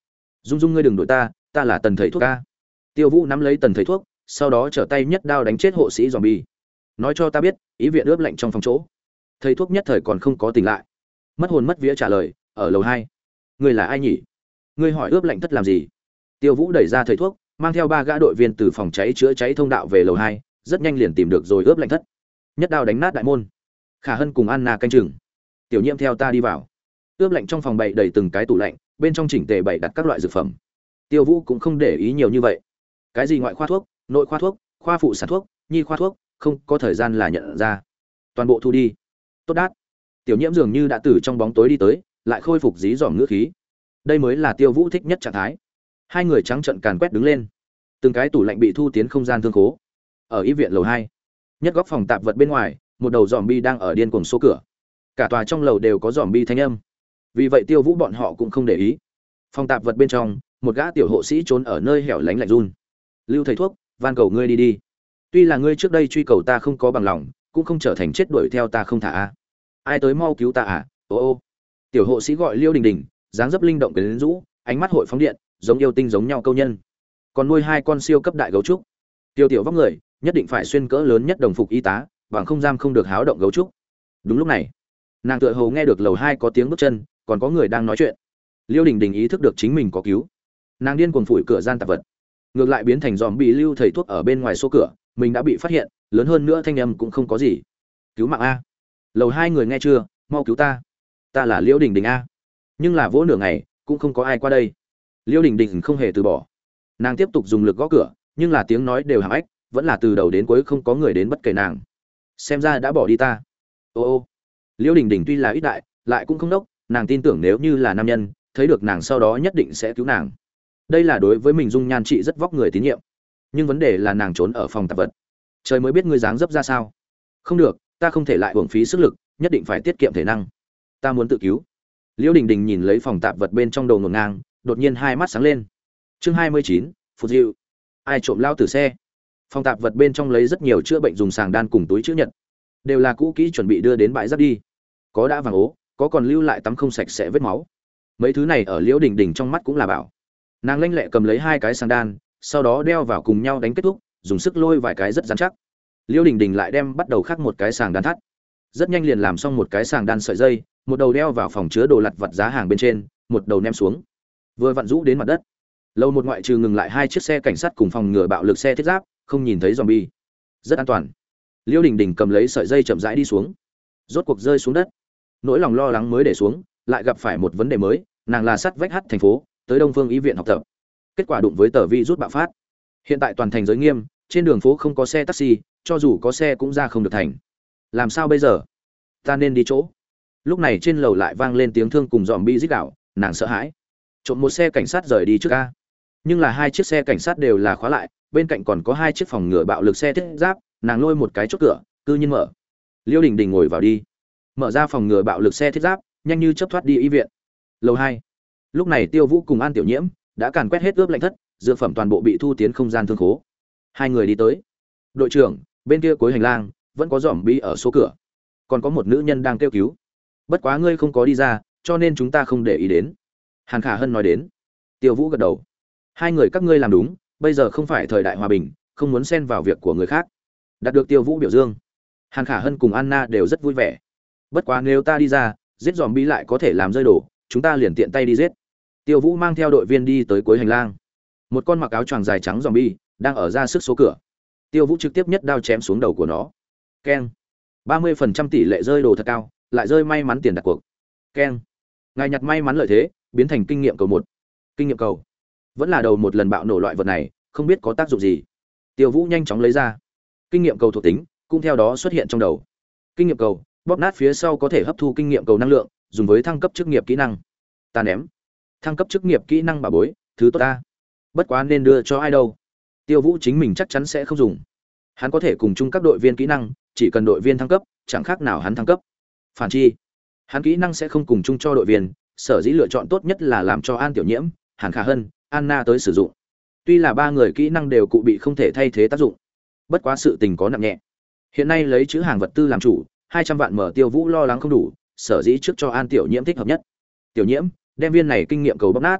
Dung Dung ngươi đừng đuổi ta, ta là Tần thầy thuốc a. Tiêu Vũ nắm lấy Tần thầy thuốc, sau đó trở tay nhất đao đánh chết hộ sĩ zombie. Nói cho ta biết, ý viện ướp lạnh trong phòng chỗ. Thầy thuốc nhất thời còn không có tỉnh lại. Mất hồn mất vía trả lời, ở lầu hai. Ngươi là ai nhỉ? Ngươi hỏi ướp lạnh thất làm gì? Tiêu Vũ đẩy ra thầy thuốc, mang theo ba gã đội viên từ phòng cháy chữa cháy thông đạo về lầu hai, rất nhanh liền tìm được rồi ướp lạnh thất. Nhất đao đánh nát đại môn. Khả Hân cùng Anna canh chừng. Tiểu Nhiễm theo ta đi vào. Ướp lạnh trong phòng bày đầy từng cái tủ lạnh, bên trong chỉnh tề bày đặt các loại dược phẩm. Tiêu Vũ cũng không để ý nhiều như vậy. Cái gì ngoại khoa thuốc, nội khoa thuốc, khoa phụ sản thuốc, nhi khoa thuốc, không có thời gian là nhận ra. Toàn bộ thu đi. Tốt đát. Tiểu Nhiễm dường như đã từ trong bóng tối đi tới, lại khôi phục dí dỏm ngữ khí. Đây mới là Tiêu Vũ thích nhất trạng thái. Hai người trắng trợn càn quét đứng lên. Từng cái tủ lạnh bị thu tiến không gian thương khố. Ở y viện lầu hai, nhất góc phòng tạp vật bên ngoài, một đầu zombie đang ở điên cuồng xô cửa. Cả tòa trong lầu đều có zombie thanh âm. Vì vậy Tiêu Vũ bọn họ cũng không để ý. Phòng tạp vật bên trong, một gã tiểu hộ sĩ trốn ở nơi hẻo lánh lạnh run. Lưu thầy thuốc, van cầu ngươi đi đi. Tuy là ngươi trước đây truy cầu ta không có bằng lòng, cũng không trở thành chết đuổi theo ta không thả a. Ai tới mau cứu ta à? Ô ô. Tiểu hộ sĩ gọi Liêu Đình Đình, dáng dấp linh động quyến rũ, ánh mắt hội phóng điện, giống yêu tinh giống nhau câu nhân. Còn nuôi hai con siêu cấp đại gấu trúc. Tiêu tiểu vóc người, nhất định phải xuyên cỡ lớn nhất đồng phục y tá, bằng không giam không được háo động gấu trúc. Đúng lúc này, nàng tựa hồ nghe được lầu hai có tiếng bước chân, còn có người đang nói chuyện. Liêu Đình Đình ý thức được chính mình có cứu, nàng điên cuồng phủi cửa gian tạp vật, ngược lại biến thành dòm bị Lưu thầy thuốc ở bên ngoài số cửa, mình đã bị phát hiện, lớn hơn nữa thanh âm cũng không có gì. Cứu mạng a! Lầu hai người nghe chưa, mau cứu ta! Ta là Liêu Đình Đình a! Nhưng là vỗ nửa ngày, cũng không có ai qua đây. Liêu Đình Đình không hề từ bỏ, nàng tiếp tục dùng lực gõ cửa, nhưng là tiếng nói đều hàm ếch, vẫn là từ đầu đến cuối không có người đến bất kể nàng. Xem ra đã bỏ đi ta. Ô ô. Liêu Đình Đình tuy là ít đại, lại cũng không đốc, nàng tin tưởng nếu như là nam nhân, thấy được nàng sau đó nhất định sẽ cứu nàng. Đây là đối với mình dung nhan trị rất vóc người tín nhiệm. Nhưng vấn đề là nàng trốn ở phòng tạp vật. Trời mới biết ngươi dáng dấp ra sao. Không được, ta không thể lại uổng phí sức lực, nhất định phải tiết kiệm thể năng. Ta muốn tự cứu. Liêu Đình Đình nhìn lấy phòng tạp vật bên trong đầu ngổn ngang, đột nhiên hai mắt sáng lên. Chương hai mươi chín, Phụt Dịu. Ai trộm lao tử xe? Phòng tạp vật bên trong lấy rất nhiều chữa bệnh dùng sàng đan cùng túi chữ nhật, đều là cũ kỹ chuẩn bị đưa đến bãi rác đi. Có đã vàng ố, có còn lưu lại tắm không sạch sẽ vết máu. Mấy thứ này ở Liễu Đình Đình trong mắt cũng là bảo. Nàng lanh lẹ cầm lấy hai cái sàng đan, sau đó đeo vào cùng nhau đánh kết thúc, dùng sức lôi vài cái rất rắn chắc. Liễu Đình Đình lại đem bắt đầu khắc một cái sàng đan thắt. Rất nhanh liền làm xong một cái sàng đan sợi dây, một đầu đeo vào phòng chứa đồ lặt vặt giá hàng bên trên, một đầu ném xuống. Vừa vặn rũ đến mặt đất. Lâu một ngoại trừ ngừng lại hai chiếc xe cảnh sát cùng phòng ngừa bạo lực xe thiết giáp, không nhìn thấy zombie. Rất an toàn. Liễu Đình Đình cầm lấy sợi dây chậm rãi đi xuống. Rốt cuộc rơi xuống đất. Nỗi lòng lo lắng mới để xuống, lại gặp phải một vấn đề mới, nàng là sắt vách hắt thành phố, tới Đông Phương y viện học tập. Kết quả đụng với tờ vi rút bạo phát. Hiện tại toàn thành giới nghiêm, trên đường phố không có xe taxi, cho dù có xe cũng ra không được thành. Làm sao bây giờ? Ta nên đi chỗ. Lúc này trên lầu lại vang lên tiếng thương cùng zombie rít gào, nàng sợ hãi. Trộm một xe cảnh sát rời đi trước a. Nhưng là hai chiếc xe cảnh sát đều là khóa lại, bên cạnh còn có hai chiếc phòng ngừa bạo lực xe thiết giáp, nàng lôi một cái chốt cửa, cư nhiên mở. Liêu Đình Đình ngồi vào đi, mở ra phòng ngừa bạo lực xe thiết giáp, nhanh như chớp thoát đi y viện. Lầu hai. Lúc này Tiêu Vũ cùng An Tiểu Nhiễm đã càn quét hết ướp lạnh thất, dược phẩm toàn bộ bị thu tiến không gian thương khố. Hai người đi tới. Đội trưởng, bên kia cuối hành lang vẫn có zombie ở số cửa, còn có một nữ nhân đang kêu cứu. Bất quá ngươi không có đi ra, cho nên chúng ta không để ý đến. Hàn Khả Hân nói đến. Tiêu Vũ gật đầu. Hai người các ngươi làm đúng, bây giờ không phải thời đại hòa bình, không muốn xen vào việc của người khác. Đạt được Tiêu Vũ biểu dương, Hàn Khả Hân cùng Anna đều rất vui vẻ. Bất quá nếu ta đi ra, giết zombie lại có thể làm rơi đồ, chúng ta liền tiện tay đi giết. Tiêu Vũ mang theo đội viên đi tới cuối hành lang. Một con mặc áo choàng dài trắng zombie đang ở ra sức số cửa. Tiêu Vũ trực tiếp nhất đao chém xuống đầu của nó. Keng. ba mươi phần trăm tỷ lệ rơi đồ thật cao, lại rơi may mắn tiền đặt cuộc. Keng. Ngài nhặt may mắn lợi thế, biến thành kinh nghiệm cầu một. Kinh nghiệm cầu. Vẫn là đầu một lần bạo nổ loại vật này, không biết có tác dụng gì. Tiêu Vũ nhanh chóng lấy ra. Kinh nghiệm cầu thuộc tính cũng theo đó xuất hiện trong đầu. Kinh nghiệm cầu, bóp nát phía sau có thể hấp thu kinh nghiệm cầu năng lượng, dùng với thăng cấp chức nghiệp kỹ năng. Ta ném. Thăng cấp chức nghiệp kỹ năng bà bối, thứ tốt ta. Bất quá nên đưa cho ai đâu? Tiêu Vũ chính mình chắc chắn sẽ không dùng. Hắn có thể cùng chung các đội viên kỹ năng, chỉ cần đội viên thăng cấp, chẳng khác nào hắn thăng cấp. Phản chi, hắn kỹ năng sẽ không cùng chung cho đội viên, sở dĩ lựa chọn tốt nhất là làm cho An Tiểu Nhiễm, Hàn Khả Hân, Anna tới sử dụng. Tuy là ba người kỹ năng đều cụ bị không thể thay thế tác dụng, bất quá sự tình có nặng nhẹ. Hiện nay lấy chữ hàng vật tư làm chủ, hai trăm vạn mở Tiêu Vũ lo lắng không đủ, sở dĩ trước cho An Tiểu Nhiễm thích hợp nhất. Tiểu Nhiễm, đem viên này kinh nghiệm cầu bóc nát.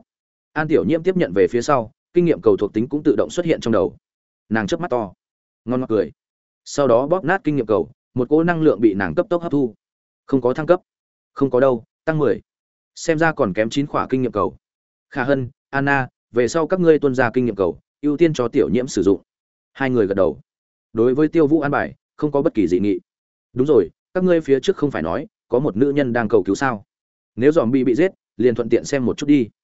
An Tiểu Nhiễm tiếp nhận về phía sau, kinh nghiệm cầu thuộc tính cũng tự động xuất hiện trong đầu. Nàng chớp mắt to, ngon ngọt cười. Sau đó bóp nát kinh nghiệm cầu, một cỗ năng lượng bị nàng cấp tốc hấp thu. Không có thăng cấp. Không có đâu, tăng mười. Xem ra còn kém chín khỏa kinh nghiệm cầu. Khả Hân, Anna, về sau các ngươi tuân ra kinh nghiệm cầu, ưu tiên cho Tiểu Nhiễm sử dụng. Hai người gật đầu. Đối với Tiêu Vũ an bài, không có bất kỳ dị nghị. Đúng rồi, các ngươi phía trước không phải nói có một nữ nhân đang cầu cứu sao? Nếu zombie bị giết, liền thuận tiện xem một chút đi.